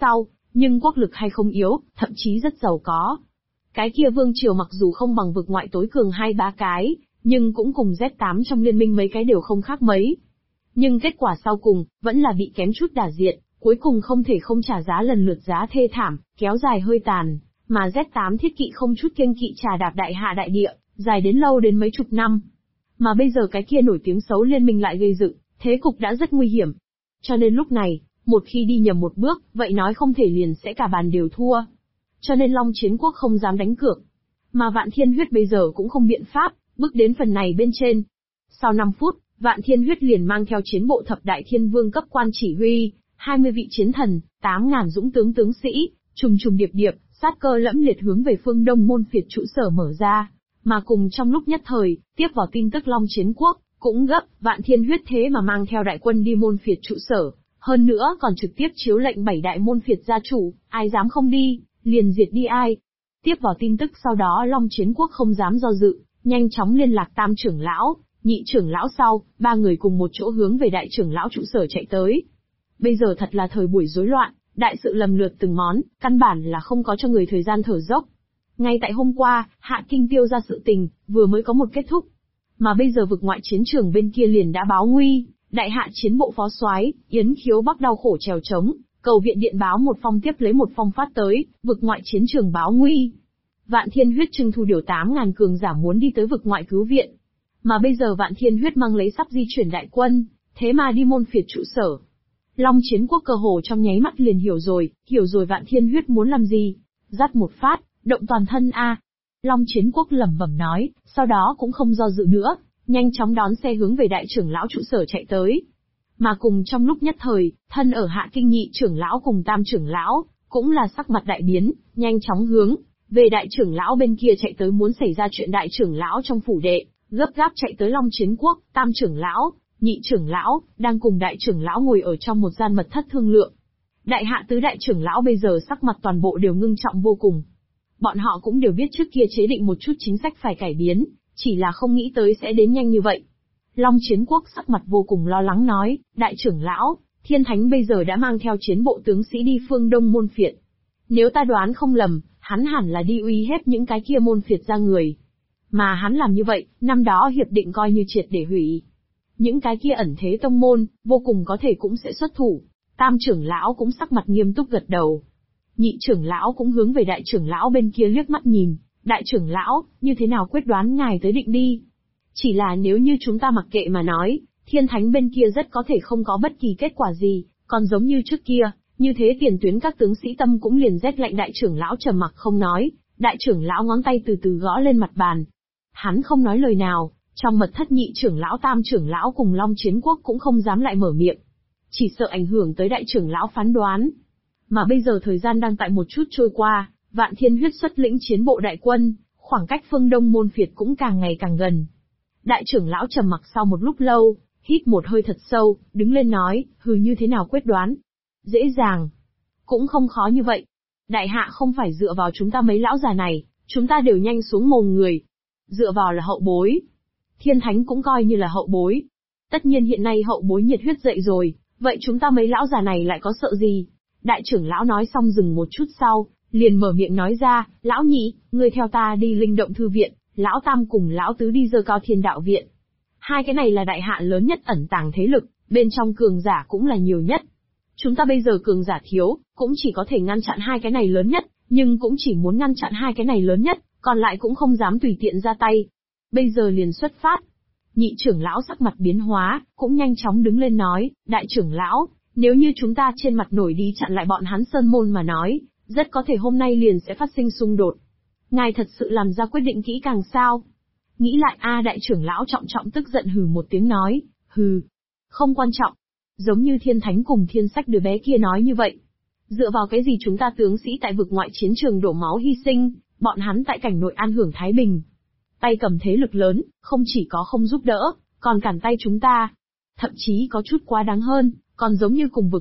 nhưng quốc lực hay không yếu, thậm chí rất giàu có. Cái kia vương triều mặc dù không bằng vực ngoại tối cường 2-3 cái, nhưng cũng cùng Z8 trong liên minh mấy cái đều không khác mấy. Nhưng kết quả sau cùng, vẫn là bị kém chút đả diện, cuối cùng không thể không trả giá lần lượt giá thê thảm, kéo dài hơi tàn, mà Z8 thiết kỵ không chút kiêng kỵ trà đạp đại hạ đại địa, dài đến lâu đến mấy chục năm. Mà bây giờ cái kia nổi tiếng xấu liên minh lại gây dựng, thế cục đã rất nguy hiểm. Cho nên lúc này, một khi đi nhầm một bước, vậy nói không thể liền sẽ cả bàn đều thua. Cho nên Long Chiến Quốc không dám đánh cược. Mà Vạn Thiên Huyết bây giờ cũng không biện pháp, bước đến phần này bên trên. Sau 5 phút, Vạn Thiên Huyết liền mang theo chiến bộ thập đại thiên vương cấp quan chỉ huy, 20 vị chiến thần, 8.000 dũng tướng tướng sĩ, trùng trùng điệp điệp, sát cơ lẫm liệt hướng về phương Đông môn phiệt trụ sở mở ra. Mà cùng trong lúc nhất thời, tiếp vào tin tức Long Chiến Quốc, cũng gấp, Vạn Thiên Huyết thế mà mang theo đại quân đi môn phiệt trụ sở, hơn nữa còn trực tiếp chiếu lệnh 7 đại môn phiệt gia chủ, ai dám không đi, liền diệt đi ai. Tiếp vào tin tức sau đó Long Chiến Quốc không dám do dự, nhanh chóng liên lạc tam trưởng lão, nhị trưởng lão sau, 3 người cùng một chỗ hướng về đại trưởng lão trụ sở chạy tới. Bây giờ thật là thời buổi rối loạn, đại sự lầm lượt từng món, căn bản là không có cho người thời gian thở dốc. Ngay tại hôm qua, Hạ Kinh Tiêu ra sự tình, vừa mới có một kết thúc. Mà bây giờ vực ngoại chiến trường bên kia liền đã báo nguy, đại hạ chiến bộ phó soái Yến Khiếu Bắc đau khổ trèo trống, cầu viện điện báo một phong tiếp lấy một phong phát tới, vực ngoại chiến trường báo nguy. Vạn Thiên Huyết trưng thu điều 8.000 cường giả muốn đi tới vực ngoại cứu viện. Mà bây giờ Vạn Thiên Huyết mang lấy sắp di chuyển đại quân, thế mà đi môn phiệt trụ sở. Long Chiến Quốc cơ hồ trong nháy mắt liền hiểu rồi Vạn Thiên Huyết muốn làm gì. Dắt một phát, động toàn thân a. Long Chiến Quốc lẩm bẩm nói, sau đó cũng không do dự nữa, nhanh chóng đón xe hướng về đại trưởng lão trụ sở chạy tới. Mà cùng trong lúc nhất thời, thân ở Hạ Kinh nhị trưởng lão cùng tam trưởng lão, cũng là sắc mặt đại biến, nhanh chóng hướng về đại trưởng lão bên kia chạy tới muốn xảy ra chuyện đại trưởng lão trong phủ đệ, gấp gáp chạy tới Long Chiến Quốc, tam trưởng lão, nhị trưởng lão, đang cùng đại trưởng lão ngồi ở trong một gian mật thất thương lượng. Đại hạ tứ đại trưởng lão bây giờ sắc mặt toàn bộ đều ngưng trọng vô cùng. Bọn họ cũng đều biết trước kia chế định một chút chính sách phải cải biến, chỉ là không nghĩ tới sẽ đến nhanh như vậy. Long Chiến Quốc sắc mặt vô cùng lo lắng nói, đại trưởng lão, Thiên Thánh bây giờ đã mang theo chiến bộ tướng sĩ đi phương Đông môn phiệt. Nếu ta đoán không lầm, hắn hẳn là đi uy hiếp những cái kia môn phiệt ra người. Mà hắn làm như vậy, năm đó hiệp định coi như triệt để hủy. Những cái kia ẩn thế tông môn, vô cùng có thể cũng sẽ xuất thủ. Tam trưởng lão cũng sắc mặt nghiêm túc gật đầu. Nhị trưởng lão cũng hướng về đại trưởng lão bên kia liếc mắt nhìn, đại trưởng lão, như thế nào quyết đoán ngài tới định đi. Chỉ là nếu như chúng ta mặc kệ mà nói, Thiên Thánh bên kia rất có thể không có bất kỳ kết quả gì, còn giống như trước kia, như thế tiền tuyến các tướng sĩ tâm cũng liền rét lạnh. Đại trưởng lão trầm mặc không nói, đại trưởng lão ngón tay từ từ gõ lên mặt bàn. Hắn không nói lời nào, trong mật thất nhị trưởng lão tam trưởng lão cùng Long Chiến Quốc cũng không dám lại mở miệng. Chỉ sợ ảnh hưởng tới đại trưởng lão phán đoán. Mà bây giờ thời gian đang tại một chút trôi qua, Vạn Thiên Huyết xuất lĩnh chiến bộ đại quân, khoảng cách phương Đông môn phiệt cũng càng ngày càng gần. Đại trưởng lão trầm mặc sau một lúc lâu, hít một hơi thật sâu, đứng lên nói, như thế nào quyết đoán? Dễ dàng. Cũng không khó như vậy. Đại hạ không phải dựa vào chúng ta mấy lão già này, chúng ta đều nhanh xuống mồm người. Dựa vào là hậu bối. Thiên Thánh cũng coi như là hậu bối. Tất nhiên hiện nay hậu bối nhiệt huyết dậy rồi, vậy chúng ta mấy lão già này lại có sợ gì? Đại trưởng lão nói xong dừng một chút sau, liền mở miệng nói ra, lão nhị, ngươi theo ta đi Linh Động Thư Viện, lão tam cùng lão tứ đi Giơ Cao Thiên Đạo Viện. Hai cái này là đại hạ lớn nhất ẩn tàng thế lực, bên trong cường giả cũng là nhiều nhất. Chúng ta bây giờ cường giả thiếu, cũng chỉ có thể ngăn chặn hai cái này lớn nhất, nhưng cũng chỉ muốn ngăn chặn hai cái này lớn nhất, còn lại cũng không dám tùy tiện ra tay. Bây giờ liền xuất phát. Nhị trưởng lão sắc mặt biến hóa, cũng nhanh chóng đứng lên nói, đại trưởng lão, nếu như chúng ta trên mặt nổi đi chặn lại bọn hắn sơn môn mà nói, rất có thể hôm nay liền sẽ phát sinh xung đột. Ngài thật sự làm ra quyết định kỹ càng sao? Nghĩ lại đại trưởng lão trọng trọng tức giận hừ một tiếng nói, không quan trọng. Giống như Thiên Thánh cùng Thiên Sách đứa bé kia nói như vậy. Dựa vào cái gì chúng ta tướng sĩ tại vực ngoại chiến trường đổ máu hy sinh, bọn hắn tại cảnh nội an hưởng thái bình. Tay cầm thế lực lớn, không chỉ có không giúp đỡ, còn cản tay chúng ta. Thậm chí có chút quá đáng hơn, còn giống như cùng vực